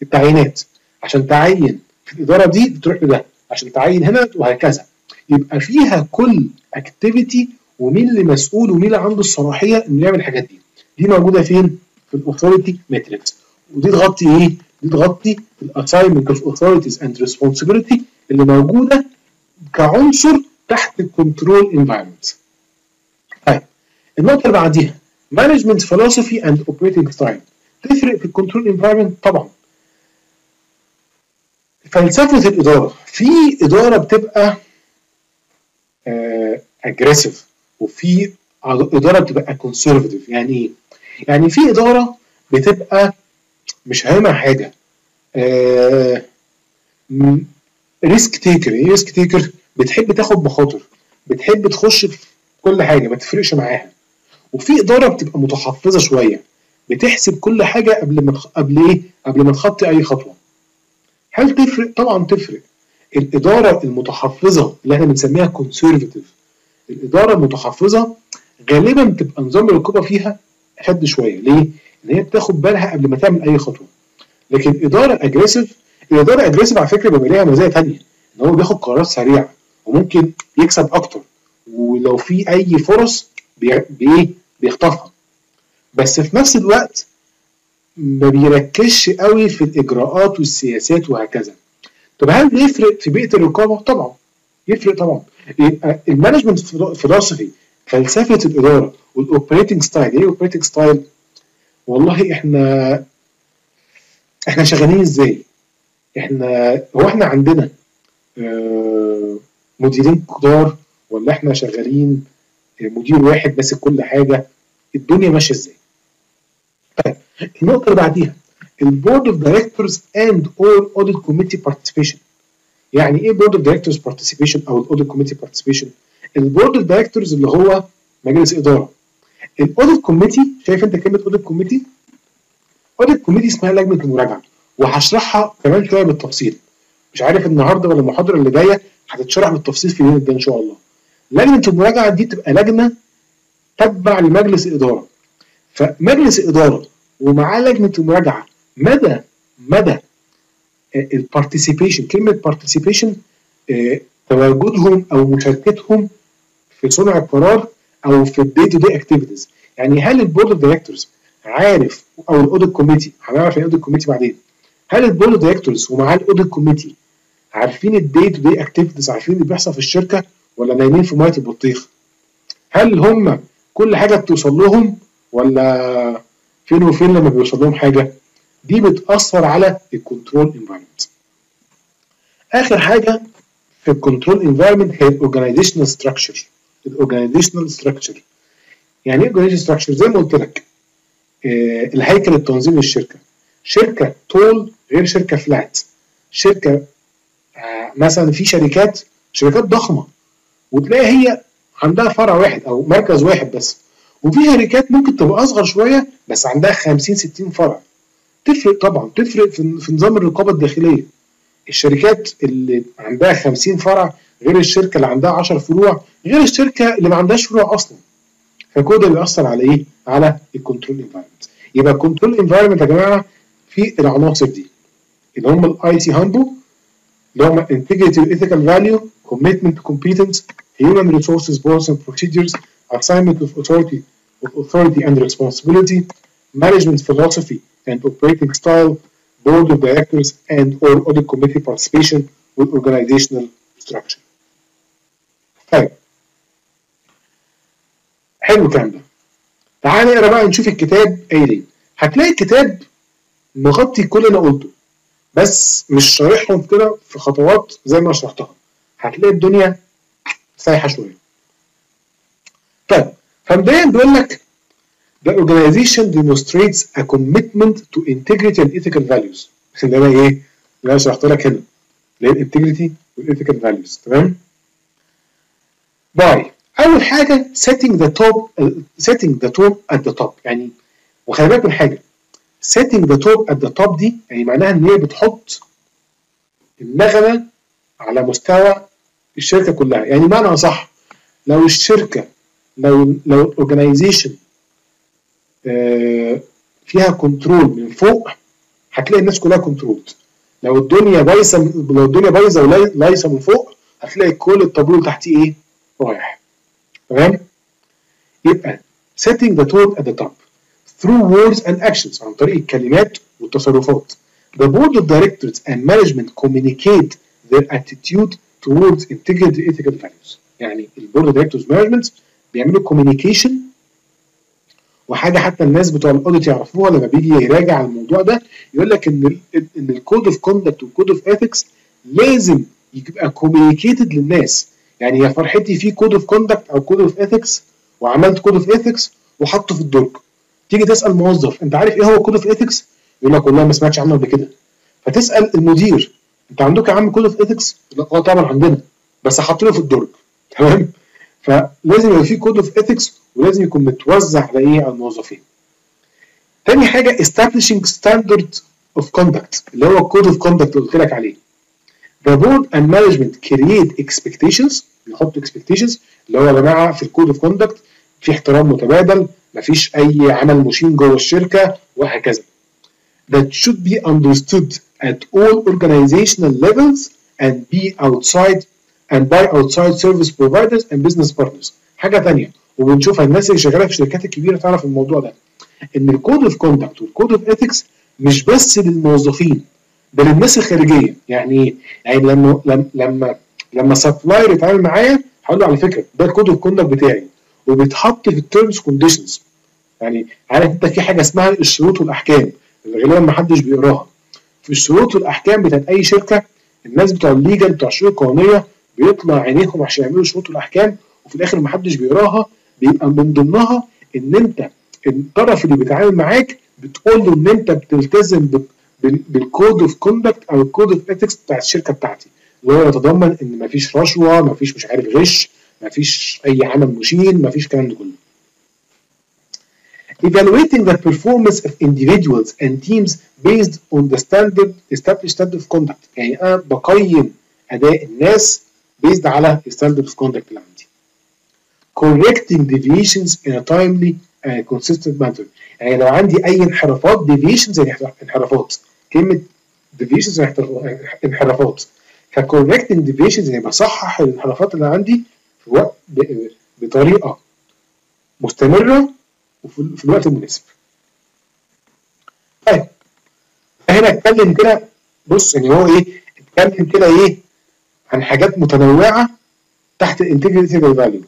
التعيينات، عشان تعين في الاداره دي بتروح لده، عشان تعين هنا وهكذا. يبقى فيها كل اكتيفيتي ومين اللي مسؤول ومين اللي عنده الصلاحيه انه يعمل الحاجات دي. دي موجوده فين؟ في الاوثوريتي ماتريكس. ودي تغطي ايه؟ دي تغطي الاساينمنت اوف اوثوريتيز اند ريسبونسبيلتي اللي موجوده كعنصر تحت الكنترول انفايرمنت. طيب النقطه اللي بعديها مانجمنت فيلوسفي اند اوبريتنج ستايل. تفرق في الكنترول انفايرمنت طبعا. فلسفه الاداره، في اداره بتبقى اجريسيف وفي اداره بتبقى كونسرفتيف. يعني ايه؟ يعني في اداره بتبقى مش هامها حاجه، آه ريسك تيكر. ايه ريسك تيكر؟ بتحب تاخد مخاطر، بتحب تخش في كل حاجه ما تفرقش معاها. وفي اداره بتبقى متحفظه شويه، بتحسب كل حاجه قبل ما قبل ايه؟ قبل ما تخطي اي خطوه. هل تفرق؟ طبعا تفرق. الاداره المتحفظه اللي احنا بنسميها كونسرفتيف، الاداره المتحفظه غالبا بتبقى نظام الرقابه فيها اشد شويه. ليه؟ ان هي بتاخد بالها قبل ما تعمل اي خطوه. لكن اداره اجريسيف، الاداره اجريسيف على فكره بيبقى ليها مزايا ثانيه، ان هو بياخد قرارات سريعه وممكن يكسب اكتر، ولو في اي فرص بايه بيخطفها. بس في نفس الوقت ما بيركزش قوي في الاجراءات والسياسات وهكذا. طب هل يفرق في بيئه الرقابه؟ طبعا يفرق طبعا. يبقى المانجمنت فيلوسفي، فلسفه الاداره، والاوبريتنج ستايل. ايه اوبريتنج ستايل؟ والله احنا احنا شغالين ازاي؟ احنا هو احنا عندنا اه مديرين كتار، ولا احنا شغالين مدير واحد ماسك كل حاجه؟ الدنيا ماشيه ازاي؟ طيب النقطه اللي بعديها البورد اوف دايركتورز اند اول اوديت كوميتي بارتيسيبيشن. يعني ايه بورد اوف دايركتورز بارتيسيبيشن او الاوديت كوميتي بارتيسيبيشن؟ البورد اوف دايركتورز اللي هو مجلس اداره. الاوديت كوميتي، شايف انت كلمه اوديت كوميتي؟ اوديت كوميتي اسمها لجنه المراجعه، وهشرحها كمان شويه بالتفصيل. مش عارف النهارده ولا المحاضره اللي جايه هتتشرح بالتفصيل في اليوم ده ان شاء الله. لجنه المراجعه دي تبقى لجنه تتبع لمجلس الاداره. فمجلس الاداره ومعاه لجنه المراجعه مدى مدى البارتيسيبيشن، كلمه بارتيسيبيشن تواجدهم او مشاركتهم في صنع القرار او في الدي تو دي اكتيفيتيز. يعني هل البورد اوف دايركتورز عارف، او الاوديت كوميتي، هنعرف ايه الاوديت كوميتي بعدين، هل البورد اوف دايركتورز ومعاه الاوديت كوميتي عارفين الدي تو دي اكتيفيتيز، عارفين اللي بيحصل في الشركه، ولا نايمين في ميه البطيخ؟ هل هم كل حاجه بتوصل لهم، ولا فين وفين لما بيوصل لهم حاجه؟ دي بتاثر على الكنترول انفايرمنت. اخر حاجه في الكنترول انفايرمنت هي الاورجانيزيشنال ستراكشر. الاورجانيزيشنال ستراكشر يعني ايه اورجانيزيشنال ستراكشر؟ زي ما قلت لك آه الهيكل التنظيمي للشركه. شركه طول غير شركه فلات. شركه آه مثلا في شركات شركات ضخمه وتلاقي هي عندها فرع واحد او مركز واحد بس، وفي شركات ممكن تبقى اصغر شويه بس عندها خمسين ستين فرع. تفرق طبعا، تفرق في, في نظام الرقابه الداخليه. الشركات اللي عندها خمسين فرع غير الشركه اللي عندها عشرة فروع غير الشركه اللي ما عندهاش فروع اصلا. فكل ده بيأثر على ايه؟ على الكنترول انفايرمنت. يبقى الكنترول انفايرمنت يا جماعه في العناصر دي اللي هم الاي سي هامبو، اللي هم integrity ethical value, commitment to competence, human resources policies and procedures, assignment of authority of authority and responsibility, management philosophy and operating style, board of directors and or audit committee participation with organizational structure. طيب حلو الكلام ده. تعال نقرا بقى نشوف الكتاب قايل ايه. هتلاقي الكتاب مغطي كل اللي انا قلته بس مش شارحهم كده في خطوات زي ما شرحتها. هتلاقي الدنيا سايحه شويه. طيب فمبدئيا بيقول لك the organization demonstrates a commitment to integrity and ethical values. اللي انا ايه؟ اللي انا شرحت لك هنا اللي هي الانتجريتي والethical values. تمام؟ باي اول حاجه setting the top uh, setting the top at the top. يعني وخلي بالك من حاجه، setting the top at the top دي يعني معناها ان هي بتحط النغمه على مستوى الشركه كلها. يعني معنى صح، لو الشركه لو لو الاورجنايزيشن آه فيها كنترول من فوق هتلاقي الناس كلها كنترولد. لو الدنيا بايظه لو الدنيا بايظه ولايصه من فوق هتلاقي كل الطابور اللي تحتيه ايه؟ رايح. تمام؟ يبقى setting the tone at the top through words and actions عن طريق الكلمات والتصرفات. The board of directors and management communicate their attitude towards integrity ethical values. يعني البورد اوف دايركتورز مانجمنت بيعملوا كوميونيكيشن، وحاجه حتى الناس بتوع الاوديت يعرفوها لما بيجي يراجع الموضوع ده يقول لك ان ال ان الكود اوف كوندكت والكود اوف اثكس لازم يبقى كوميونيكيتد للناس. يعني يا فرحتي في كود اوف كوندكت او كود اوف اثكس وعملت كود اوف اثكس وحطه في الدرج، تيجي تسال موظف انت عارف ايه هو كود اوف اثكس؟ يقول لك والله ما سمعتش عنه قبل كده. فتسال المدير انت عندك يا عم كود اوف اثكس؟ لا اه طبعا عندنا، بس حاطينه في الدرج. تمام؟ فلازم يبقى في كود اوف اثكس ولازم يكون متوزع على ايه؟ على الموظفين. تاني حاجه establishing standard of conduct اللي هو الكود اوف كوندكت اللي قلت لك عليه. The board and management create expectations، بيحطوا expectations اللي هو يا جماعه في الكود اوف كوندكت في احترام متبادل، مفيش اي عمل مشين جوه الشركه وهكذا. That should be understood at all organizational levels and be outside and by outside service providers and business partners. حاجه ثانيه وبنشوفها الناس اللي شغاله في الشركات الكبيره تعرف الموضوع ده، ان الكود اوف كوندكت والكود اوف اثكس مش بس للموظفين، ده للناس الخارجيه. يعني ايه؟ يعني لما لما لما لما سبلاير يتعامل معايا هقول له على فكره ده الكود اوف كوندكت بتاعي وبيتحط في التيرمز كونديشنز. يعني عارف انت في حاجه اسمها الشروط والاحكام اللي غالبا ما حدش بيقراها. في الشروط والاحكام بتاعت اي شركه الناس بتوع الليجل بتوع الشؤون القانونيه بيطلع عينيهم عشان يعملوا الشروط والاحكام وفي الاخر ما حدش بيقراها. بيبقى من ضمنها ان انت الطرف اللي بيتعامل معاك بتقول له ان انت بتلتزم بالكود اوف كوندكت او الكود اوف اثكس بتاع الشركه بتاعتي، اللي هو يتضمن ان مفيش رشوه، مفيش مش عارف غش، مفيش اي عمل مشين، مفيش الكلام ده كله. Evaluating the performance of individuals and teams based on the standard established standard of conduct. يعني انا بقيم اداء الناس based على standard of conduct اللي عندي. Correcting deviations in a timely and consistent manner. يعني لو عندي اي انحرافات deviations يعني انحرافات، كلمه deviations يعني انحرافات، فcorrecting deviations يعني بصحح الانحرافات اللي عندي في وقت بطريقه مستمره وفي الوقت المناسب. طيب هنا اتكلم كده، بص يعني هو ايه؟ اتكلم كده ايه عن حاجات متنوعه تحت الانتجريتي فاليو.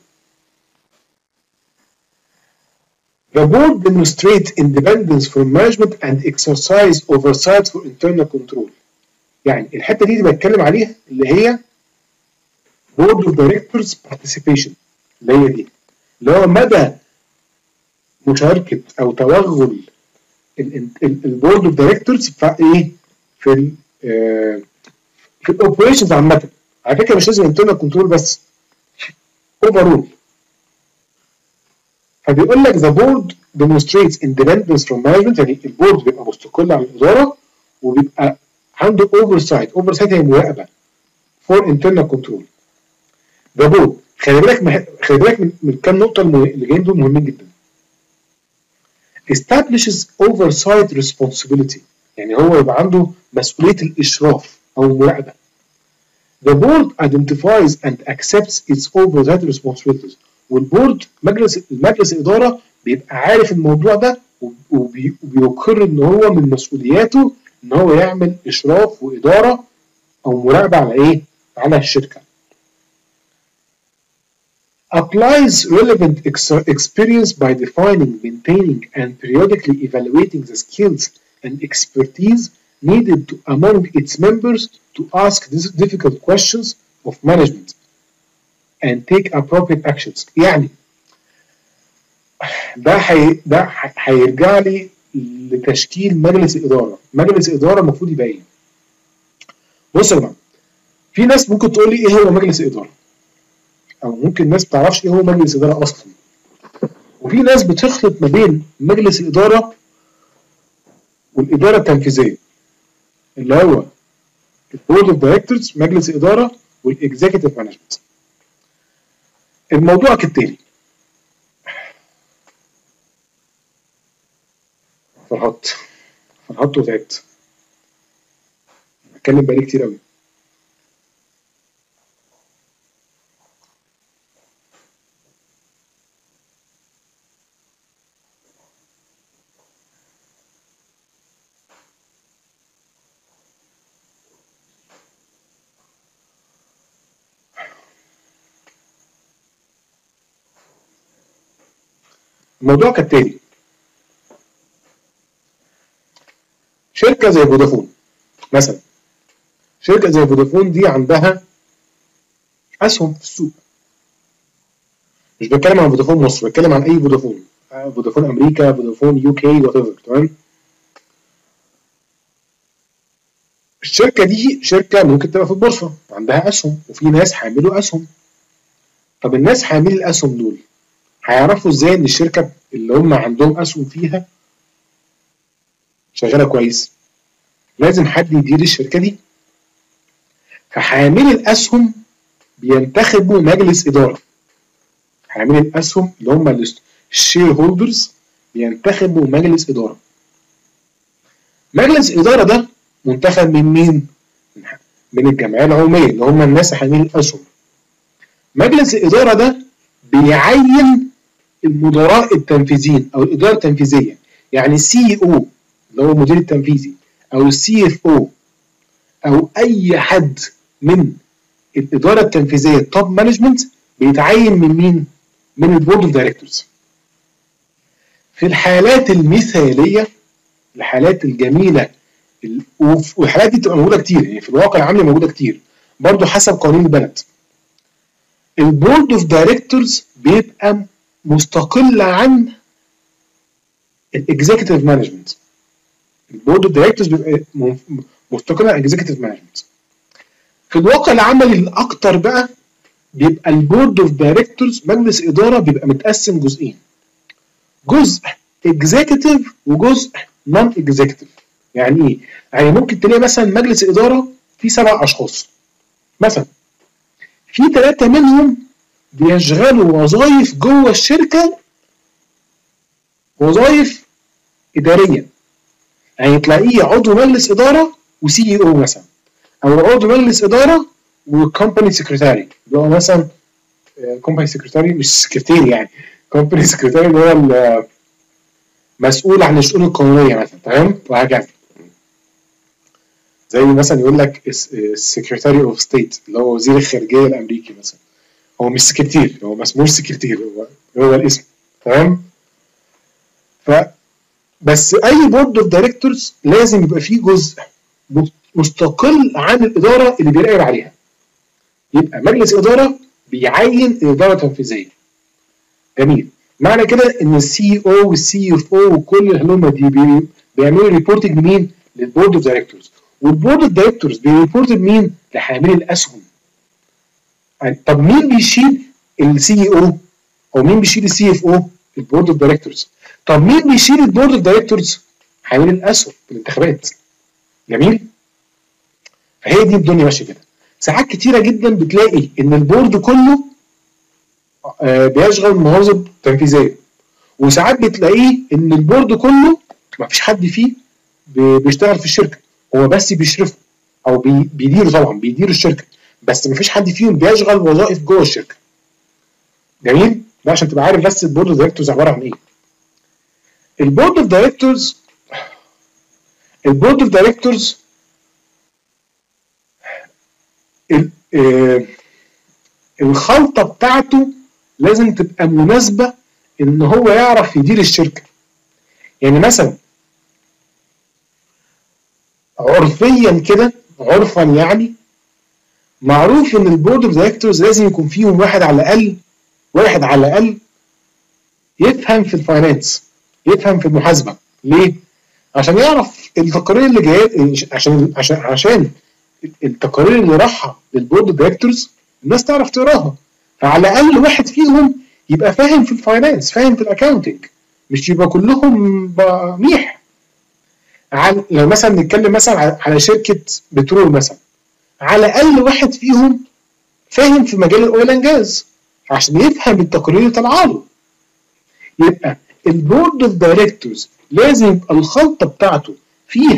The board demonstrates independence from management and exercise oversight for internal control. يعني الحته دي اللي بتكلم عليها اللي هي board of directors participation، اللي هي دي اللي هو مدى مشاركه او توغل البورد اوف دايركتورز في ايه؟ في ال في الاوبريشنز عامه. على فكره مش لازم انترنال كنترول بس، اوفرول. فبيقول لك the board demonstrates independence from management، يعني البورد بيبقى مستقل عن الاداره وبيبقى عنده oversight. oversight هي مراقبه for internal control. the board خلي بالك خلي بالك من, من كام نقطه اللي جايين دول مهمين جدا. establishes oversight responsibility، يعني هو يبقى عنده مسؤوليه الاشراف او المراقبه. The board identifies and accepts its oversight responsibilities. والبورد مجلس المجلس الاداره بيبقى عارف الموضوع ده وبيقر ان هو من مسؤولياته ان هو يعمل اشراف واداره او مراقبه على ايه؟ على الشركه. Applies relevant experience by defining, maintaining, and periodically evaluating the skills and expertise needed to, among its members to ask these difficult questions of management and take appropriate actions. يعني ده حي... ده هيرجع لي لتشكيل مجلس الاداره. مجلس الاداره المفروض يبقى ايه؟ بص يا جماعه، في ناس ممكن تقول لي ايه هو مجلس الاداره؟ او ممكن ناس ما تعرفش ايه هو مجلس الاداره اصلا. وفي ناس بتخلط ما بين مجلس الاداره والاداره التنفيذيه اللي هو البورد اوف دايركتورز، مجلس الاداره، والاكزيكتيف مانجمنت. الموضوع كالتالي. فرحت فرحت وتعبت. بتكلم بقالي كتير قوي. الموضوع كالتالي، شركه زي فودافون مثلا، شركه زي فودافون دي عندها اسهم في السوق. مش بتكلم عن فودافون مصر، بتكلم عن اي فودافون، فودافون امريكا، فودافون يو كي، وات ايفر. تمام. الشركه دي شركه ممكن تبقى في البورصه، عندها اسهم وفي ناس حاملوا اسهم. طب الناس حاملي الاسهم دول هيعرفوا ازاي ان الشركه اللي هم عندهم اسهم فيها شغاله كويس؟ لازم حد يدير الشركه دي. فحاملي الاسهم بينتخبوا مجلس اداره. حاملي الاسهم اللي هم الشير هولدرز بينتخبوا مجلس اداره. مجلس الاداره ده منتخب من مين؟ من الجمعيه العموميه اللي هم الناس حاملين الاسهم. مجلس الاداره ده بيعين المدراء التنفيذيين او الاداره التنفيذيه، يعني السي او اللي هو المدير التنفيذي او السي اف او او اي حد من الاداره التنفيذيه التوب مانجمنت بيتعين من مين؟ من البورد اوف دايركتورز. في الحالات المثاليه، الحالات الجميله، والحالات دي بتبقى موجوده كتير، يعني في الواقع العملي موجوده كتير برضه حسب قوانين البلد. البورد اوف دايركتورز بيبقى مستقل عن الاكزيكتيف مانجمنت. البورد اوف دايركتورز بيبقى مستقل عن الاكزيكتيف مانجمنت. في الواقع العملي الاكتر بقى بيبقى البورد اوف دايركتورز مجلس اداره بيبقى متقسم جزئين، جزء اكزيكتيف وجزء نون اكزيكتيف. يعني ايه؟ يعني ممكن تلاقي مثلا مجلس اداره فيه سبع اشخاص مثلا، في ثلاثه منهم بيشغلوا وظائف جوه الشركه، وظائف اداريه. يعني تلاقيه عضو مجلس اداره وسي او مثلا، او عضو مجلس اداره وكومباني سكرتاري، اللي هو مثلا كومباني سكرتاري مش سكرتيري، يعني كومباني سكرتاري اللي هو مسؤول عن الشؤون القانونيه مثلا. تمام. وهكذا. زي مثلا يقول لك السكرتاري اوف ستيت اللي هو وزير الخارجيه الامريكي مثلا، هو مش سكرتير، هو ما اسموش سكرتير، هو هو الاسم. تمام. ف بس اي بورد اوف دايركتورز لازم يبقى فيه جزء مستقل عن الاداره اللي بيراقب عليها. يبقى مجلس اداره بيعين الاداره التنفيذيه. جميل. معنى كده ان السي او والسي اف او وكل الهلومه دي بي بيعملوا ريبورتنج لمين؟ للبورد اوف دايركتورز. والبورد اوف دايركتورز بيريبورت لمين؟ لحاملي الاسهم. طب مين بيشيل السي او؟ او مين بيشيل السي اف او؟ البورد اوف دايركتورز. طب مين بيشيل البورد اوف دايركتورز؟ حاملي الاسهم في الانتخابات. جميل؟ فهي دي الدنيا ماشيه كده. ساعات كتيره جدا بتلاقي ان البورد كله آه بيشغل مناصب تنفيذيه، وساعات بتلاقيه ان البورد كله ما فيش حد فيه بيشتغل في الشركه، هو بس بيشرفه او بي بيديره، طبعا بيدير الشركه، بس ما فيش حد فيهم بيشغل وظائف جوه الشركه. جميل؟ ده عشان تبقى عارف بس البورد اوف دايركتورز عباره عن ايه. البورد اوف دايركتورز البورد اوف دايركتورز الخلطه بتاعته لازم تبقى مناسبه ان هو يعرف يدير الشركه. يعني مثلا عرفيا كده، عرفا يعني معروف ان البورد اوف دايركتورز لازم يكون فيهم واحد على الاقل واحد على الاقل يفهم في الفاينانس، يفهم في المحاسبه. ليه؟ عشان يعرف التقارير اللي جايه، عشان عشان عشان التقارير اللي رايحه للبورد اوف دايركتورز الناس تعرف تقراها. فعلى الاقل واحد فيهم يبقى فاهم في الفاينانس، فاهم في الاكاونتنج، مش يبقى كلهم ميح. لو مثلا نتكلم مثلا على شركه بترول مثلا، على الاقل واحد فيهم فاهم في مجال الاويل اند جاز عشان يفهم التقارير اللي طالعه له. يبقى البورد اوف دايركتورز لازم يبقى الخلطه بتاعته فيها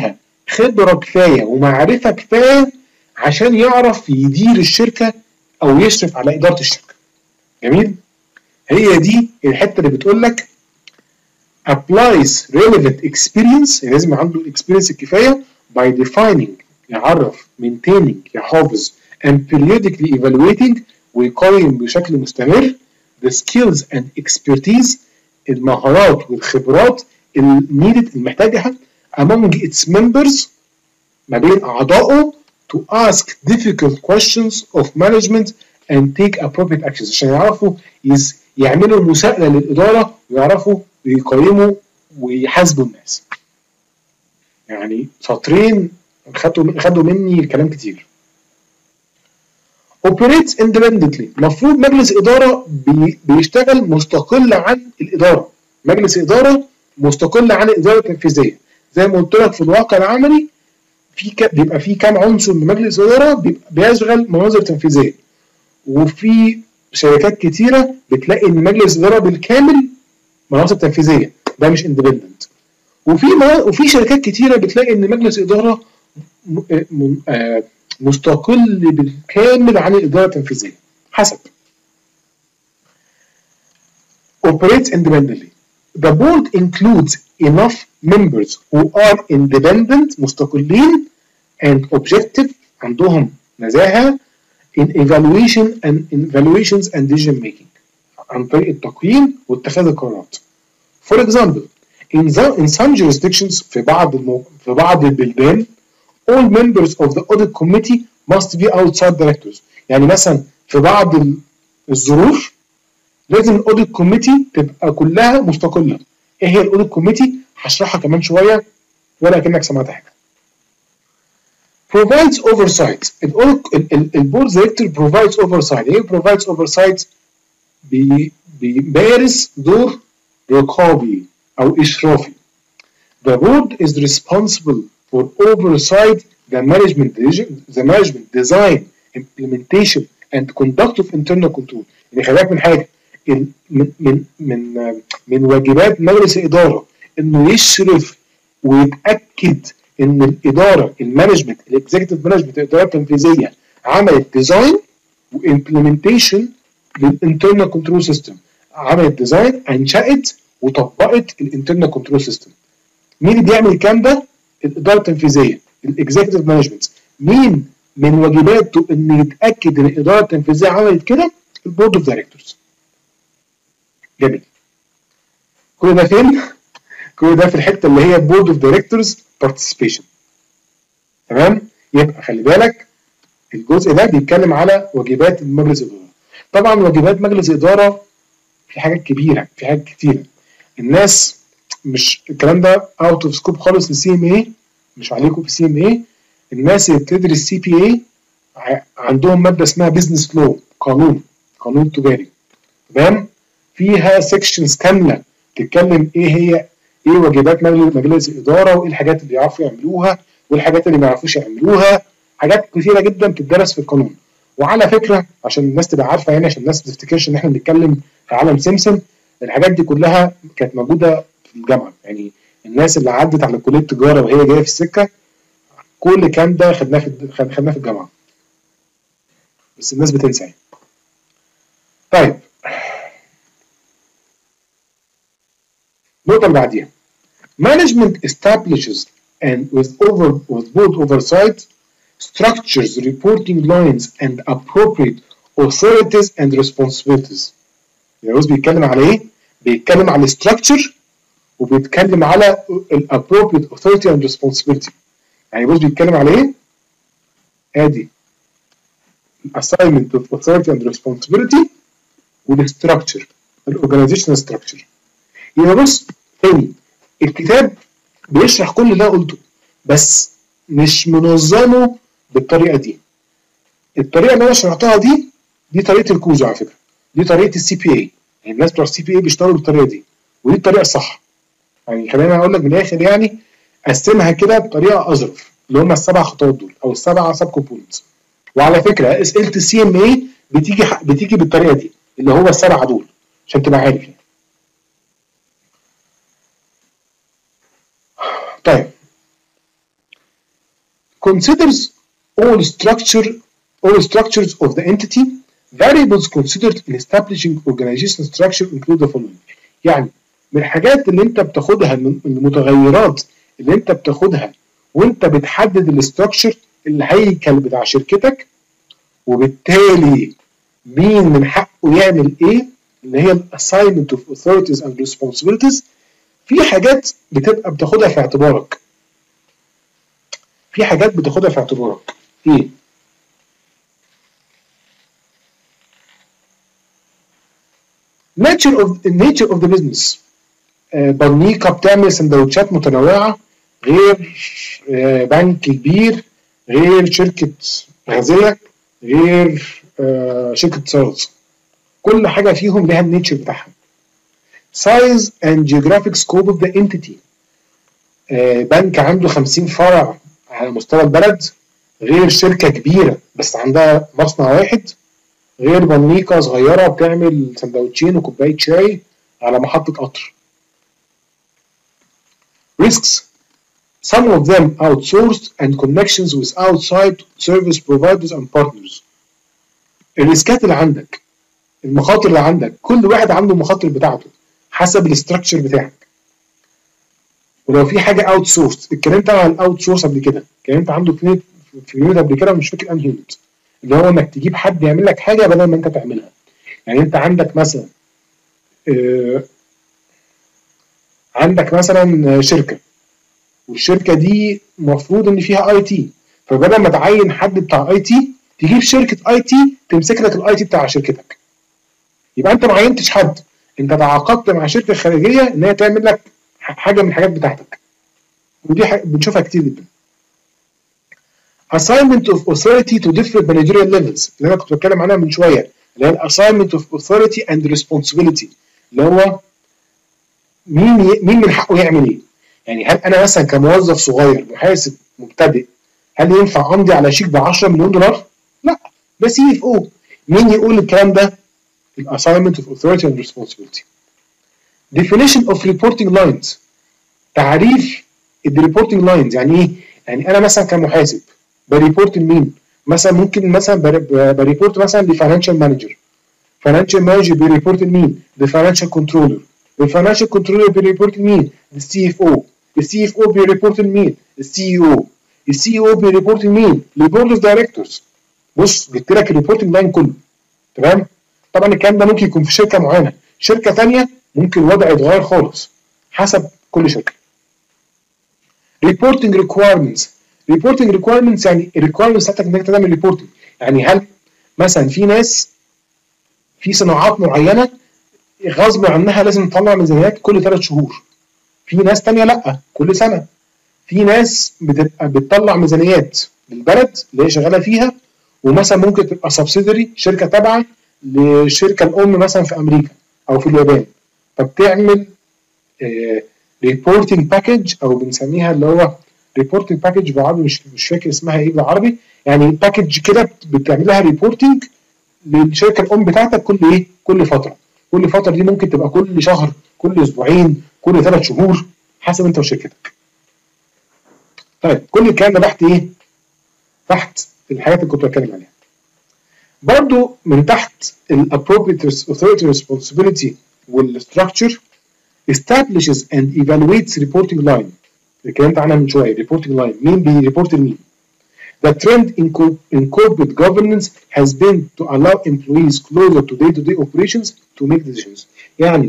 خبره كفايه ومعرفه كفايه عشان يعرف يدير الشركه او يشرف على اداره الشركه. جميل؟ هي دي الحته اللي بتقول لك applies relevant experience، يعني لازم عنده الاكسبيرينس الكفايه by defining، يعرف maintaining، يحافظ and periodically evaluating، ويقيم بشكل مستمر the skills and expertise، المهارات والخبرات النيدد المحتاجها among its members، ما بين اعضائه to ask difficult questions of management and take appropriate actions، عشان يعرفوا يعملوا مساءلة للإدارة ويعرفوا يقيموا ويحاسبوا الناس. يعني سطرين خدوا خدوا مني كلام كتير. operates independently، المفروض مجلس إدارة بي بيشتغل مستقل عن الإدارة. مجلس إدارة مستقل عن الإدارة التنفيذية. زي ما قلت لك في الواقع العملي في ك... بيبقى في كام عنصر من مجلس إدارة بيشغل مناظر تنفيذية، وفي شركات كتيرة بتلاقي إن مجلس إدارة بالكامل مناصب تنفيذية، ده مش اندبندنت. وفي ما... وفي شركات كتيرة بتلاقي إن مجلس إدارة م... م... آ... مستقل بالكامل عن الإدارة التنفيذية، حسب. operates independently. The board includes enough members who are independent، مستقلين and objective، عندهم نزاهة in evaluation and in evaluations and decision making، عن طريق التقييم واتخاذ القرارات. For example, in, the, in some jurisdictions، في بعض المو... في بعض البلدان all members of the audit committee must be outside directors. يعني مثلا في بعض الظروف لازم الاوديت كوميتي تبقى كلها مستقله. ايه هي الاوديت كوميتي؟ هشرحها كمان شويه ولا كانك سمعت حاجه. provides oversight، البورد دايركتور provides oversight. ايه provides oversight؟ بي بيمارس دور رقابي او اشرافي. the board is responsible for oversight the management the management design implementation and conduct of internal control. يعني خلي بالك من حاجه، من من من من واجبات مجلس الاداره انه يشرف ويتاكد ان الاداره المانجمنت الاكزيكتيف مانجمنت الاداره التنفيذيه عملت ديزاين وامبلمنتيشن للانترنال كنترول سيستم، عملت ديزاين، انشات وطبقت الانترنال كنترول سيستم. مين اللي بيعمل الكلام ده؟ الاداره التنفيذيه، الاكزيكتيف مانجمنت. مين من واجباته ان يتاكد ان الاداره التنفيذيه عملت كده؟ البورد اوف دايركتورز. جميل. كل ده فين؟ كل ده في الحته اللي هي بورد اوف دايركتورز بارتيسيبيشن. تمام؟ يبقى خلي بالك الجزء ده بيتكلم على واجبات مجلس الاداره. طبعا واجبات مجلس الاداره في حاجات كبيره، في حاجات كتيره. الناس مش الكلام ده اوت اوف سكوب خالص للسي ام اي، مش عليكم في السي ام اي. الناس اللي بتدرس سي بي اي عندهم ماده اسمها بزنس لو، قانون قانون تجاري. تمام؟ فيها سيكشنز كامله تتكلم ايه هي ايه واجبات مجلس الاداره، وايه الحاجات اللي يعرفوا يعملوها والحاجات اللي ما يعرفوش يعملوها. حاجات كثيره جدا بتدرس في القانون. وعلى فكره عشان الناس تبقى عارفه، يعني عشان الناس ما تفتكرش ان احنا بنتكلم في عالم سمسم، الحاجات دي كلها كانت موجوده في الجامعه. يعني الناس اللي عدت على كليه التجاره وهي جايه في السكه، كل الكلام ده خدناه في خدناه في الجامعه، بس الناس بتنسى. طيب النقطه اللي بعديها management establishes and with over with board oversight structures, reporting lines and appropriate authorities and responsibilities. يعني بص بيتكلم على ايه؟ بيتكلم على structure وبيتكلم على appropriate authority and responsibility. يعني بص بيتكلم على ايه؟ ادي assignment of authority and responsibility والstructure الاورجانيزيشنال structure. يبقى بص تاني الكتاب بيشرح كل اللي انا قلته بس مش منظمه بالطريقه دي. الطريقه اللي انا شرحتها دي دي طريقه الكوزو على فكره، دي طريقه السي بي اي. يعني الناس بتوع السي بي اي بيشتغلوا بالطريقه دي، ودي الطريقه الصح. يعني خلينا اقول لك من الاخر، يعني قسمها كده بطريقه اظرف، اللي هم السبع خطوات دول او السبع سب كومبوننتس. وعلى فكره اسئله السي ام اي بتيجي بتيجي بالطريقه دي اللي هو السبعه دول عشان تبقى عارف يعني. طيب considers all structure all structures of the entity. Variables considered in establishing organization structure include the following. يعني من الحاجات اللي انت بتاخدها، من المتغيرات اللي انت بتاخدها وانت بتحدد الاستراكشر، الهيكل بتاع شركتك، وبالتالي مين من حقه يعمل ايه، اللي هي assignment of authorities and responsibilities. في حاجات بتبقى بتاخدها في اعتبارك في حاجات بتاخدها في اعتبارك ايه؟ nature of nature of the business. آه برنيكا بتعمل سندوتشات متنوعة، غير آه بنك كبير، غير شركة غزلة، غير آه شركة سيلز. كل حاجة فيهم لها النيتشر بتاعها. size and geographic scope of the entity. آه بنك عنده خمسين فرع على مستوى البلد، غير شركة كبيرة بس عندها مصنع واحد، غير بنيكة صغيرة بتعمل سندوتشين وكوباية شاي على محطة قطر. risks. Some of them outsourced and connections with outside service providers and partners. الريسكات اللي عندك، المخاطر اللي عندك، كل واحد عنده المخاطر بتاعته حسب الاستراكشر بتاعك. ولو في حاجه اوت سورس، اتكلمت عن الاوت سورس قبل كده، اتكلمت عنده في في يونت قبل كده مش فاكر انهي يونت، اللي هو انك تجيب حد يعمل لك حاجه بدل ما انت تعملها. يعني انت عندك مثلا آه عندك مثلا شركه، والشركه دي المفروض ان فيها اي تي، فبدل ما تعين حد بتاع اي تي تجيب شركه اي تي تمسك لك الاي تي بتاع شركتك. يبقى انت ما عينتش حد، انت تعاقدت مع شركه خارجيه ان هي تعمل لك حاجه من الحاجات بتاعتك، ودي بنشوفها كتير جدا. assignment of authority to different managerial levels اللي انا كنت بتكلم عنها من شويه، اللي هي assignment of authority and responsibility، اللي هو مين ي... مين من حقه يعمل ايه. يعني هل انا مثلا كموظف صغير محاسب مبتدئ هل ينفع امضي على شيك ب عشرة مليون دولار؟ لا، ده سي اف او. مين يقول الكلام ده؟ assignment of authority and responsibility. definition of reporting lines. تعريف الريبورتنج لاينز يعني ايه؟ يعني انا مثلا كمحاسب بريبورت لمين؟ مثلا ممكن مثلا بريبورت مثلا لفاينانشال مانجر. فاينانشال مانجر بيريبورت لمين؟ لفاينانشال كنترولر. الفاينانشال كنترولر بيريبورت لمين؟ للسي اف او. السي اف او بيريبورت لمين؟ للسي او. السي او بيريبورت لمين؟ للبورد اوف دايركتورز. بص جبت لك الريبورتنج لاين كله. تمام؟ طبعا الكلام ده ممكن يكون في شركه معينه، شركه ثانيه ممكن الوضع يتغير خالص حسب كل شركه. reporting requirements. reporting requirements يعني الريكوايرمنتس بتاعتك انك تعمل ريبورتنج. يعني هل مثلا في ناس في صناعات معينه غصب عنها لازم تطلع ميزانيات كل ثلاث شهور، في ناس ثانيه لا كل سنه، في ناس بتبقى بتطلع ميزانيات للبلد اللي هي شغاله فيها، ومثلا ممكن تبقى سبسيدري شركه تابعه للشركه الام مثلا في امريكا او في اليابان، فبتعمل ريبورتنج باكج او بنسميها اللي هو ريبورتنج باكج بالعربي، مش مش فاكر اسمها ايه بالعربي، يعني باكج كده بتعمل لها ريبورتنج للشركه الام بتاعتك كل ايه؟ كل فتره. كل فتره دي ممكن تبقى كل شهر، كل اسبوعين، كل ثلاث شهور، حسب انت وشركتك. طيب كل الكلام ده تحت ايه؟ تحت الحاجات اللي كنت بتكلم عليها. برضو من تحت ال appropriate authority responsibility والstructure establishes and evaluates reporting line. اللي اتكلمت عنها من شويه، reporting line مين بيريبورت لمين. The trend in, co in corporate governance has been to allow employees closer to day-to-day operations to make decisions. يعني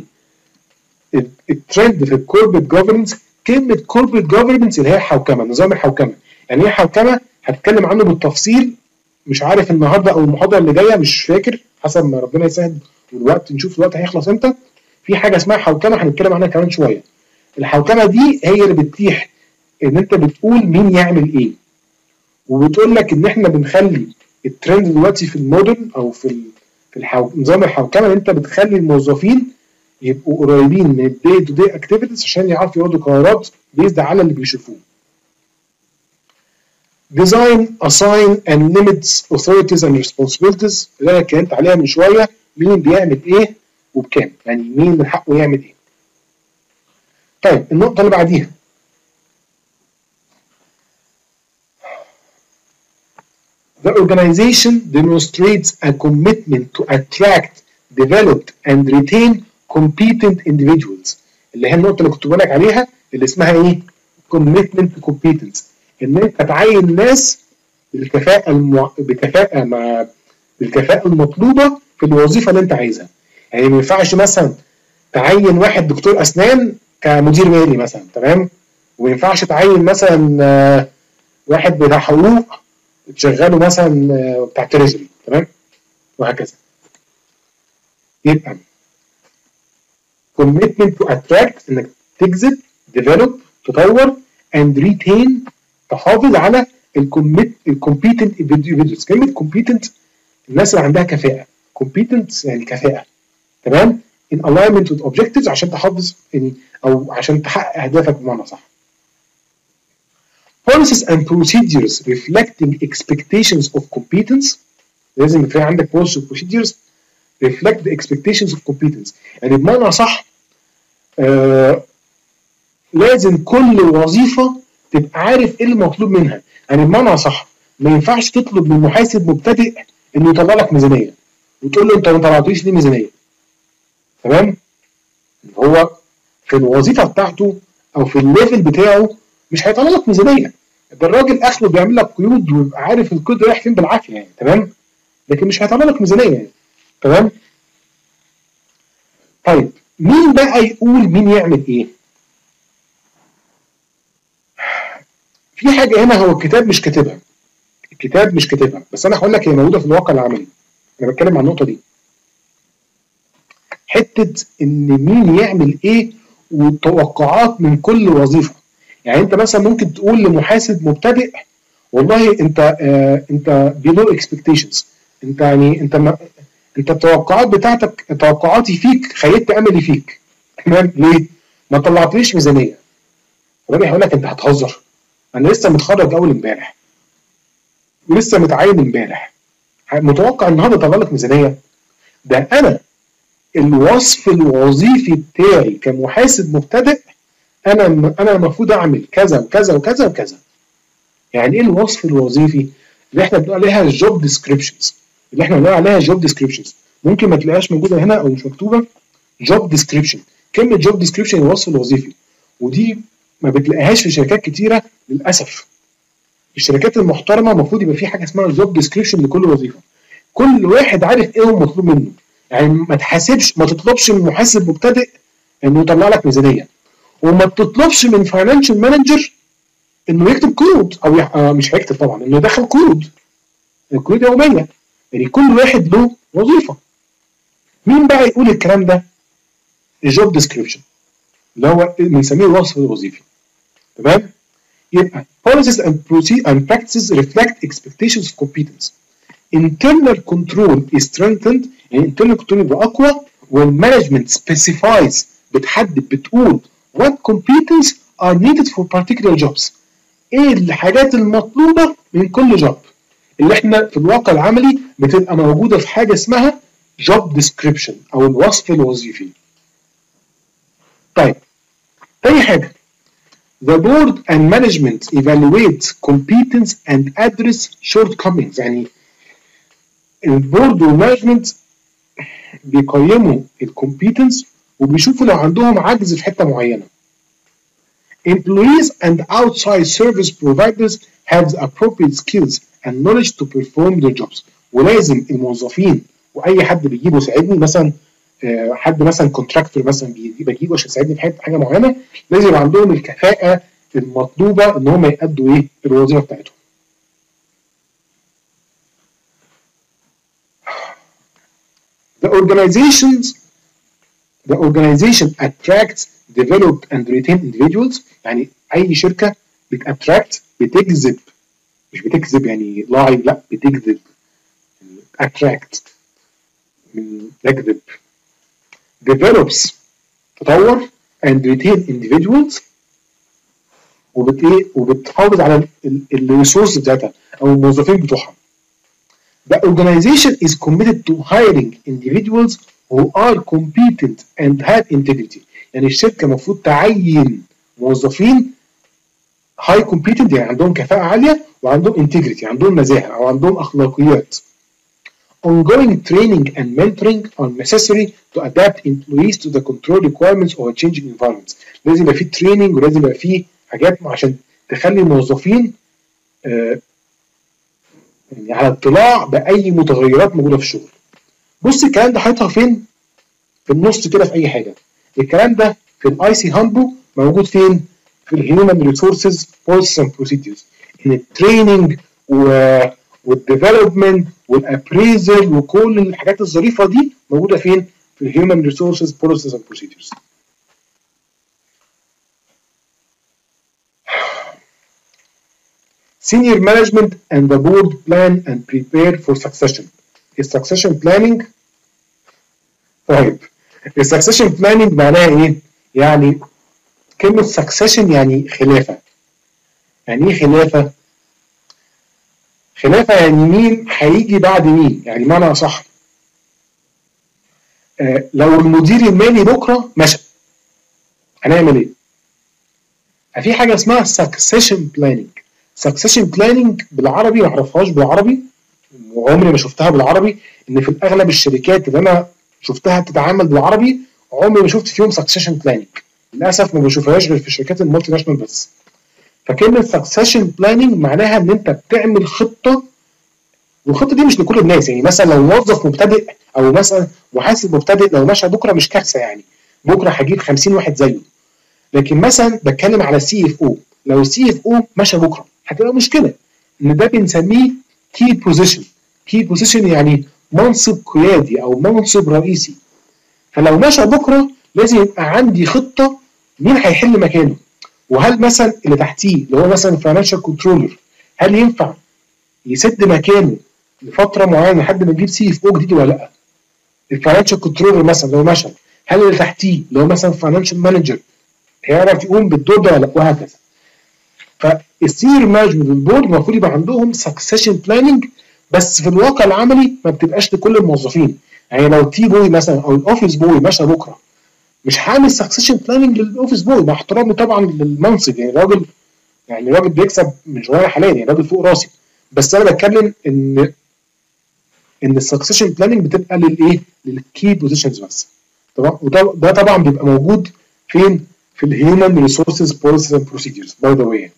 الترند في الكوربريت governance، كلمه corporate governance اللي هي حوكمه، نظام الحوكمه. يعني ايه حوكمه؟ هتكلم عنه بالتفصيل، مش عارف النهارده او المحاضره اللي جايه، مش فاكر، حسب ما ربنا يسهل والوقت نشوف الوقت هيخلص امتى. في حاجه اسمها حوكمه هنتكلم عنها كمان شويه. الحوكمه دي هي اللي بتتيح ان انت بتقول مين يعمل ايه، وبتقول لك ان احنا بنخلي الترند دلوقتي في المودرن او في في الحو... نظام الحوكمه ان انت بتخلي الموظفين يبقوا قريبين من الدي تو دي اكتيفيتيز عشان يعرفوا ياخدوا قرارات بيزد على اللي بيشوفوه. design, assign and limits authorities and responsibilities اللي انا اتكلمت عليها من شويه، مين بيعمل ايه وبكام، يعني مين من حقه يعمل ايه. طيب النقطه اللي بعديها The organization demonstrates a commitment to attract, develop and retain competent individuals. اللي هي النقطة اللي كنت بقول لك عليها اللي اسمها ايه؟ commitment to competence. ان انت تعين ناس بالكفاءة المع... بكفاءة مع بالكفاءة المطلوبة في الوظيفة اللي انت عايزها. يعني ما ينفعش مثلا تعين واحد دكتور اسنان كمدير مالي مثلا، تمام؟ وما ينفعش تعين مثلا واحد بتاع حقوق تشغله مثلا بتاع تريجري، تمام؟ وهكذا. يبقى commitment to attract انك تجذب، develop تطور and retain تحافظ على الكومبيتنت individuals. كلمة competent الناس اللي عندها كفاءة، competent يعني كفاءة، تمام؟ in alignment with objectives عشان تحافظ يعني او عشان تحقق اهدافك بمعنى صح. Policies and procedures reflecting expectations of competence. لازم يبقى عندك policies and procedures reflect the expectations of competence. يعني بمعنى صح آه لازم كل وظيفة تبقى عارف ايه المطلوب منها. يعني بمعنى صح ما ينفعش تطلب من محاسب مبتدئ انه يطلع لك ميزانية وتقول له انت ما طلعتليش ليه ميزانية، تمام؟ هو في الوظيفة بتاعته او في الليفل بتاعه مش هيطلع لك ميزانية. ده الراجل اخره بيعمل لك قيود ويبقى عارف القيود رايح فين بالعافية يعني، تمام؟ لكن مش هيطلع لك ميزانية يعني، تمام؟ طيب مين بقى يقول مين يعمل ايه؟ في حاجة هنا هو الكتاب مش كاتبها، الكتاب مش كاتبها بس انا هقول لك هي موجودة في الواقع العملي. انا بتكلم عن النقطة دي، حتة ان مين يعمل ايه والتوقعات من كل وظيفة. يعني انت مثلا ممكن تقول لمحاسب مبتدئ والله انت آه انت below expectations، انت يعني انت ما انت التوقعات بتاعتك توقعاتي فيك خيبت املي فيك، تمام؟ ليه؟ ما طلعتليش ميزانية. الراجل هيقول لك انت هتهزر، انا لسه متخرج اول امبارح ولسه متعين امبارح، متوقع النهارده اطلع لك ميزانية؟ ده انا الوصف الوظيفي بتاعي كمحاسب مبتدئ انا انا المفروض اعمل كذا وكذا وكذا وكذا. يعني ايه الوصف الوظيفي؟ اللي احنا بنقول عليها الجوب ديسكريبشنز، اللي احنا بنقول عليها جوب ديسكريبشنز. ممكن ما تلاقيهاش موجوده هنا او مش مكتوبه. جوب ديسكريبشن، كلمه جوب ديسكريبشن الوصف الوظيفي، ودي ما بتلاقيهاش في شركات كتيره للاسف. الشركات المحترمه المفروض يبقى في حاجه اسمها جوب ديسكريبشن لكل وظيفه، كل واحد عارف ايه هو مطلوب منه. يعني ما تحاسبش، ما تطلبش من محاسب مبتدئ انه يطلع لك ميزانيه، وما تطلبش من فاينانشال مانجر انه يكتب كود او يح... آه مش هيكتب طبعا، انه يدخل كود، الكود يوميه. يعني كل واحد له وظيفه. مين بقى يقول الكلام ده؟ الجوب ديسكريبشن اللي هو بنسميه الوصف الوظيفي، تمام؟ يبقى policies and procedures and practices reflect expectations of competence. internal control is strengthened، يعني internal control يبقى اقوى والmanagement specifies بتحدد بتقول what competence are needed for particular jobs. ايه الحاجات المطلوبه من كل جوب اللي احنا في الواقع العملي بتبقى موجوده في حاجه اسمها job description او الوصف الوظيفي. طيب تاني حاجه the board and management evaluate competence and address shortcomings. يعني البورد والمانجمنت بيقيموا الكومبيتنس وبيشوفوا لو عندهم عجز في حته معينه. Employees and outside service providers have the appropriate skills and knowledge to perform their jobs. ولازم الموظفين واي حد بيجيبه يساعدني، مثلا حد مثلا كونتراكتور مثلا بجيبه عشان يساعدني في حاجه معينه، لازم يبقى عندهم الكفاءه المطلوبه ان هم يأدوا ايه الوظيفه بتاعتهم. The organizations the organization attracts, develop and retain individuals. يعني اي شركه بتاتراكت بتجذب، مش بتكذب يعني لاعي، لا بتجذب، attract من تجذب. develops تطور and retain individuals وبت ايه وبتحافظ على الريسورس بتاعتها او الموظفين بتوعها. The organization is committed to hiring individuals who are competent and have integrity. يعني الشركة المفروض تعين موظفين high competent يعني عندهم كفاءة عالية وعندهم integrity، عندهم نزاهه او عندهم اخلاقيات. Ongoing training and mentoring are necessary to adapt employees to the control requirements of a changing environment. لازم يبقى في تريننج ولازم يبقى في حاجات عشان تخلي الموظفين آه يعني على اطلاع باي متغيرات موجوده في الشغل. بص الكلام ده حاططها فين؟ في النص كده في اي حاجه. الكلام ده في الاي سي هامبو موجود فين؟ في الهيومن ريسورسز بوليسيز اند بروسيدجرز. ان التريننج والديفلوبمنت والابريزل وكل الحاجات الظريفه دي موجوده فين؟ في الهيومن ريسورسز بوليسيز اند بروسيدجرز. Senior management and the board plan and prepare for succession. السكسيشن planning طيب السكسيشن planning معناها ايه؟ يعني كلمة succession يعني خلافة. يعني ايه خلافة؟ خلافة يعني مين هيجي بعد مين؟ يعني معنى أصح آه لو المدير المالي بكرة مشى هنعمل ايه؟ في حاجة اسمها succession planning. succession planning بالعربي ما اعرفهاش بالعربي وعمري ما شفتها بالعربي، ان في الاغلب الشركات اللي انا شفتها بتتعامل بالعربي عمري ما شفت فيهم succession planning. للاسف ما بشوفهاش غير في الشركات المالتي ناشونال بس. فكلمه succession planning معناها ان انت بتعمل خطه، والخطه دي مش لكل الناس. يعني مثلا لو موظف مبتدئ او مثلا محاسب مبتدئ لو مشى بكره مش كارثه، يعني بكره هجيب خمسين واحد زيه. لكن مثلا بتكلم على سي اف او، لو السي اف او مشى بكره هتبقى مشكله، ان ده بنسميه كي بوزيشن. كي بوزيشن يعني منصب قيادي او منصب رئيسي. فلو مشى بكره لازم يبقى عندي خطه مين هيحل مكانه، وهل مثلا اللي تحتيه اللي هو مثلا فاينانشال كنترولر هل ينفع يسد مكانه لفتره معينه لحد ما نجيب سي اف او جديد ولا لا. الفاينانشال كنترولر مثلا لو مشى هل اللي تحتيه اللي هو مثلا فاينانشال مانجر هيعرف يقوم بالدور ده ولا لا، وهكذا. فالسينيور مانجمنت والبورد المفروض يبقى عندهم سكسيشن بلاننج، بس في الواقع العملي ما بتبقاش لكل الموظفين. يعني لو التي بوي مثلا او الاوفيس بوي مشى بكره مش هعمل سكسيشن بلاننج للاوفيس بوي مع احترامي طبعا للمنصب. يعني راجل يعني راجل بيكسب من شويه حاليا، يعني راجل فوق راسي، بس انا بتكلم ان ان السكسيشن بلاننج بتبقى للايه؟ للكي بوزيشنز بس. طبعا وده ده طبعا بيبقى موجود فين؟ في الهيومن ريسورسز بوليسيز اند بروسيدجرز باي ذا واي.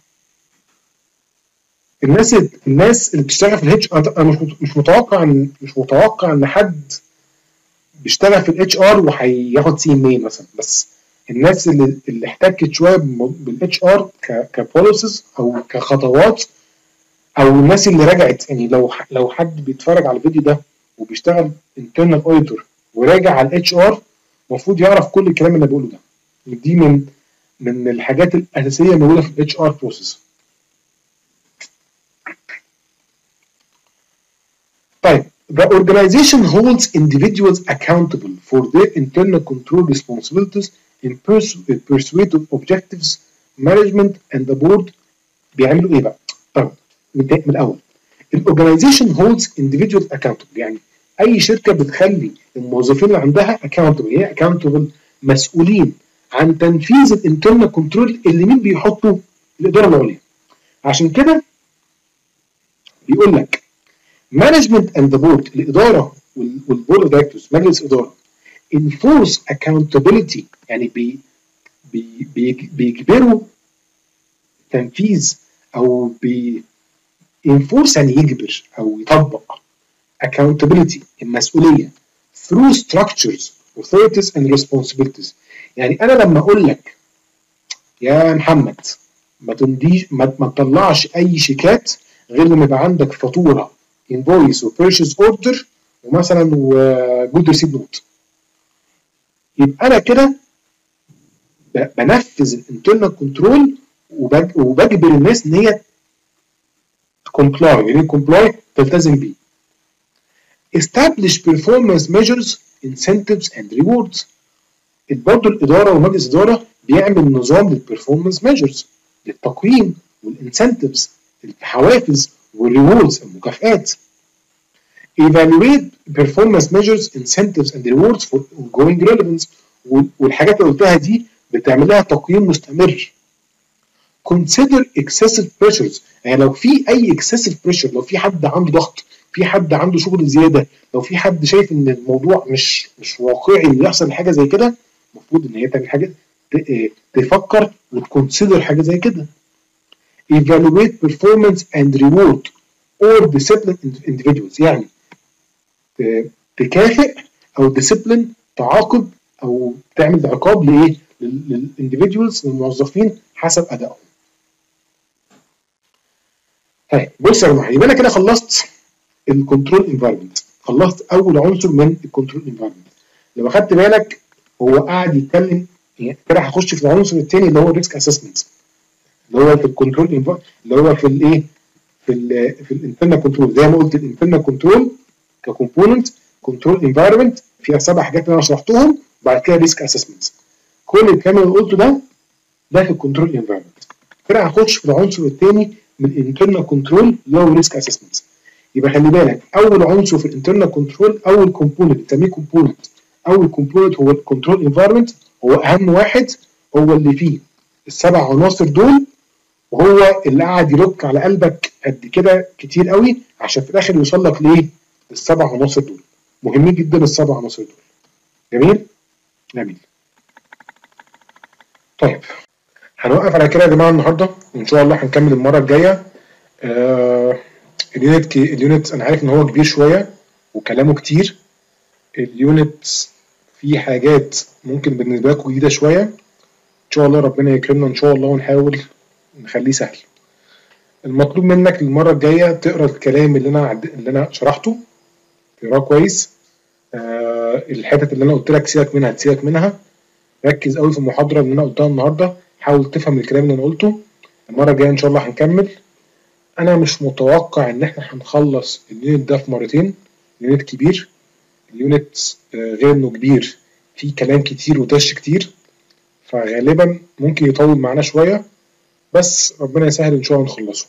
الناس الناس اللي بتشتغل في الاتش ار، انا مش مش متوقع ان مش متوقع ان حد بيشتغل في الاتش ار وهياخد سي ام اي مثلا، بس الناس اللي اللي احتكت شويه بالاتش ار كبوليسيز او كخطوات، او الناس اللي رجعت. يعني لو لو حد بيتفرج على الفيديو ده وبيشتغل انترنال اوديتور وراجع على الاتش ار المفروض يعرف كل الكلام اللي بقوله ده. دي من من الحاجات الاساسيه موجوده في الاتش ار بروسيس. طيب the organization holds individuals accountable for their internal control responsibilities in pursuit of objectives. Management and the board بيعملوا ايه بقى؟ طيب من الاول الاورجنايزيشن holds individuals accountable، يعني اي شركه بتخلي الموظفين اللي عندها accountable. هي accountable مسؤولين عن تنفيذ الانترنال كنترول اللي مين بيحطه؟ الاداره العليا. عشان كده بيقول لك management and the board الاداره والبورد اوف دايركتورز مجلس اداره enforce accountability، يعني بي بي بي بيجبروا تنفيذ او بي enforce يعني يجبر او يطبق accountability المسؤوليه through structures authorities and responsibilities. يعني انا لما اقول لك يا محمد ما تمديش ما تطلعش اي شيكات غير لما يبقى عندك فاتوره invoice وpurchase order ومثلا وجود ريسيد نوت، يبقى انا كده بنفذ الانترنال كنترول وبجبر الناس ان هي كومبلاي. يعني كومبلاي تلتزم بيه. establish performance measures incentives and rewards. برضه الاداره ومجلس الاداره بيعمل نظام للبرفورمانس ميجرز للتقييم والانسنتفز الحوافز والريوردز المكافآت. evaluate performance measures incentives and rewards for ongoing relevance. والحاجات اللي قلتها دي بتعمل لها تقييم مستمر. consider excessive pressures. يعني لو في اي excessive pressure، لو في حد عنده ضغط، في حد عنده شغل زياده، لو في حد شايف ان الموضوع مش مش واقعي ان يحصل حاجه زي كده، المفروض ان هي تعمل حاجه، تفكر وتكونسيدر حاجه زي كده. evaluate performance and reward or discipline individuals. يعني تكافئ او ديسيبلين، تعاقب او تعمل عقاب لايه؟ للانديفيدوالز، للموظفين حسب ادائهم. طيب بص يا جماعه، يبقى انا كده خلصت الكنترول انفايرمنت، خلصت اول عنصر من الكنترول انفايرمنت. لو اخدت بالك هو قاعد يتكلم يعني كده، هخش في العنصر الثاني اللي هو الريسك اسسمنت، اللي هو في الكنترول اللي هو في الايه؟ في ال في الانترنال كنترول. زي ما قلت الانترنال كنترول ككومبوننت، كنترول انفايرمنت فيها سبع حاجات اللي انا شرحتهم، وبعد كده ريسك اسسمنت. كل الكلام اللي قلته ده ده في الكنترول انفايرمنت. كده هخش في العنصر الثاني من الانترنال كنترول اللي هو ريسك اسسمنت. يبقى خلي بالك اول عنصر في الانترنال كنترول، اول كومبوننت بنسميه كومبوننت، اول كومبوننت هو الكنترول انفايرمنت، هو اهم واحد، هو اللي فيه السبع عناصر دول، وهو اللي قاعد يرك على قلبك قد كده كتير قوي عشان في الاخر يوصل لك لايه؟ السبع عناصر دول. مهمين جدا السبع عناصر دول. جميل؟ جميل. طيب هنوقف على كده يا جماعه النهارده، وان شاء الله هنكمل المره الجايه. آه اليونت كي اليونت انا عارف ان هو كبير شويه وكلامه كتير. اليونت فيه حاجات ممكن بالنسبه لكم جديده شويه. ان شاء الله ربنا يكرمنا ان شاء الله ونحاول نخليه سهل. المطلوب منك المره الجايه تقرا الكلام اللي انا اللي انا شرحته، تقراه كويس. آه الحتت اللي انا قلت لك سيبك منها تسيبك منها. ركز قوي في المحاضره اللي انا قلتها النهارده، حاول تفهم الكلام اللي انا قلته. المره الجايه ان شاء الله هنكمل. انا مش متوقع ان احنا هنخلص اليونت ده في مرتين، اليونت كبير. اليونت آه غير انه كبير فيه كلام كتير ودش كتير، فغالبا ممكن يطول معانا شويه، بس ربنا يسهل ان شاء الله نخلصه.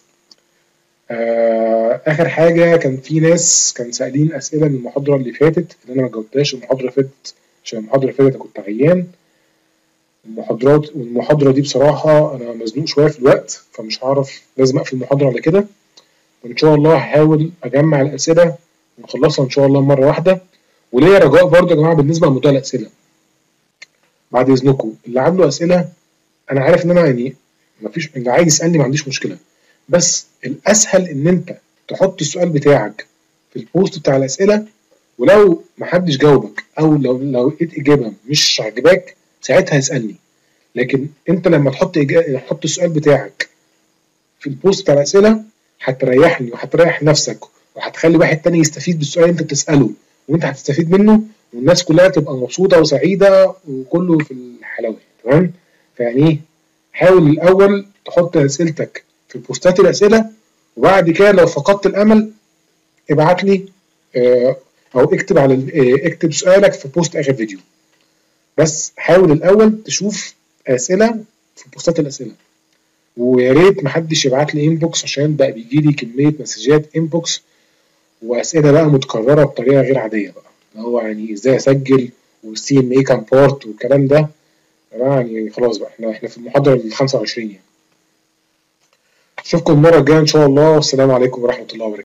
آه اخر حاجه، كان في ناس كان سائلين اسئله من المحاضره اللي فاتت اللي انا ما جاوبتهاش المحاضره اللي فاتت، عشان المحاضره اللي فاتت كنت عيان. المحاضرات والمحاضره دي بصراحه انا مزنوق شويه في الوقت، فمش هعرف، لازم اقفل المحاضره على كده. وان شاء الله هحاول اجمع الاسئله ونخلصها ان شاء الله مره واحده. وليا رجاء برضه يا جماعه بالنسبه لموضوع الاسئله، بعد اذنكم اللي عنده اسئله، انا عارف ان انا يعني مفيش، اللي عايز يسالني ما عنديش مشكله، بس الاسهل ان انت تحط السؤال بتاعك في البوست بتاع الاسئله، ولو محدش جاوبك او لو لو لقيت اجابه مش عاجباك ساعتها اسالني. لكن انت لما تحط إجابة تحط السؤال بتاعك في البوست بتاع الاسئله هتريحني وهتريح نفسك، وهتخلي واحد تاني يستفيد بالسؤال اللي انت بتساله، وانت هتستفيد منه، والناس كلها تبقى مبسوطه وسعيده وكله في الحلاوه. تمام؟ فيعني ايه؟ حاول الاول تحط اسئلتك في بوستات الاسئله، وبعد كده لو فقدت الامل ابعت لي اه او اكتب على اه اكتب سؤالك في بوست اخر فيديو. بس حاول الاول تشوف اسئله في بوستات الاسئله، ويا ريت محدش يبعت لي انبوكس، عشان بقى بيجي لي كميه مسجات انبوكس واسئله بقى متكرره بطريقه غير عاديه بقى، اللي هو يعني ازاي اسجل والسي ام اي كام بورت والكلام ده. يعني خلاص بقى احنا احنا في المحاضره ال خمسة وعشرين يعني. اشوفكم المره الجايه ان شاء الله، والسلام عليكم ورحمه الله وبركاته.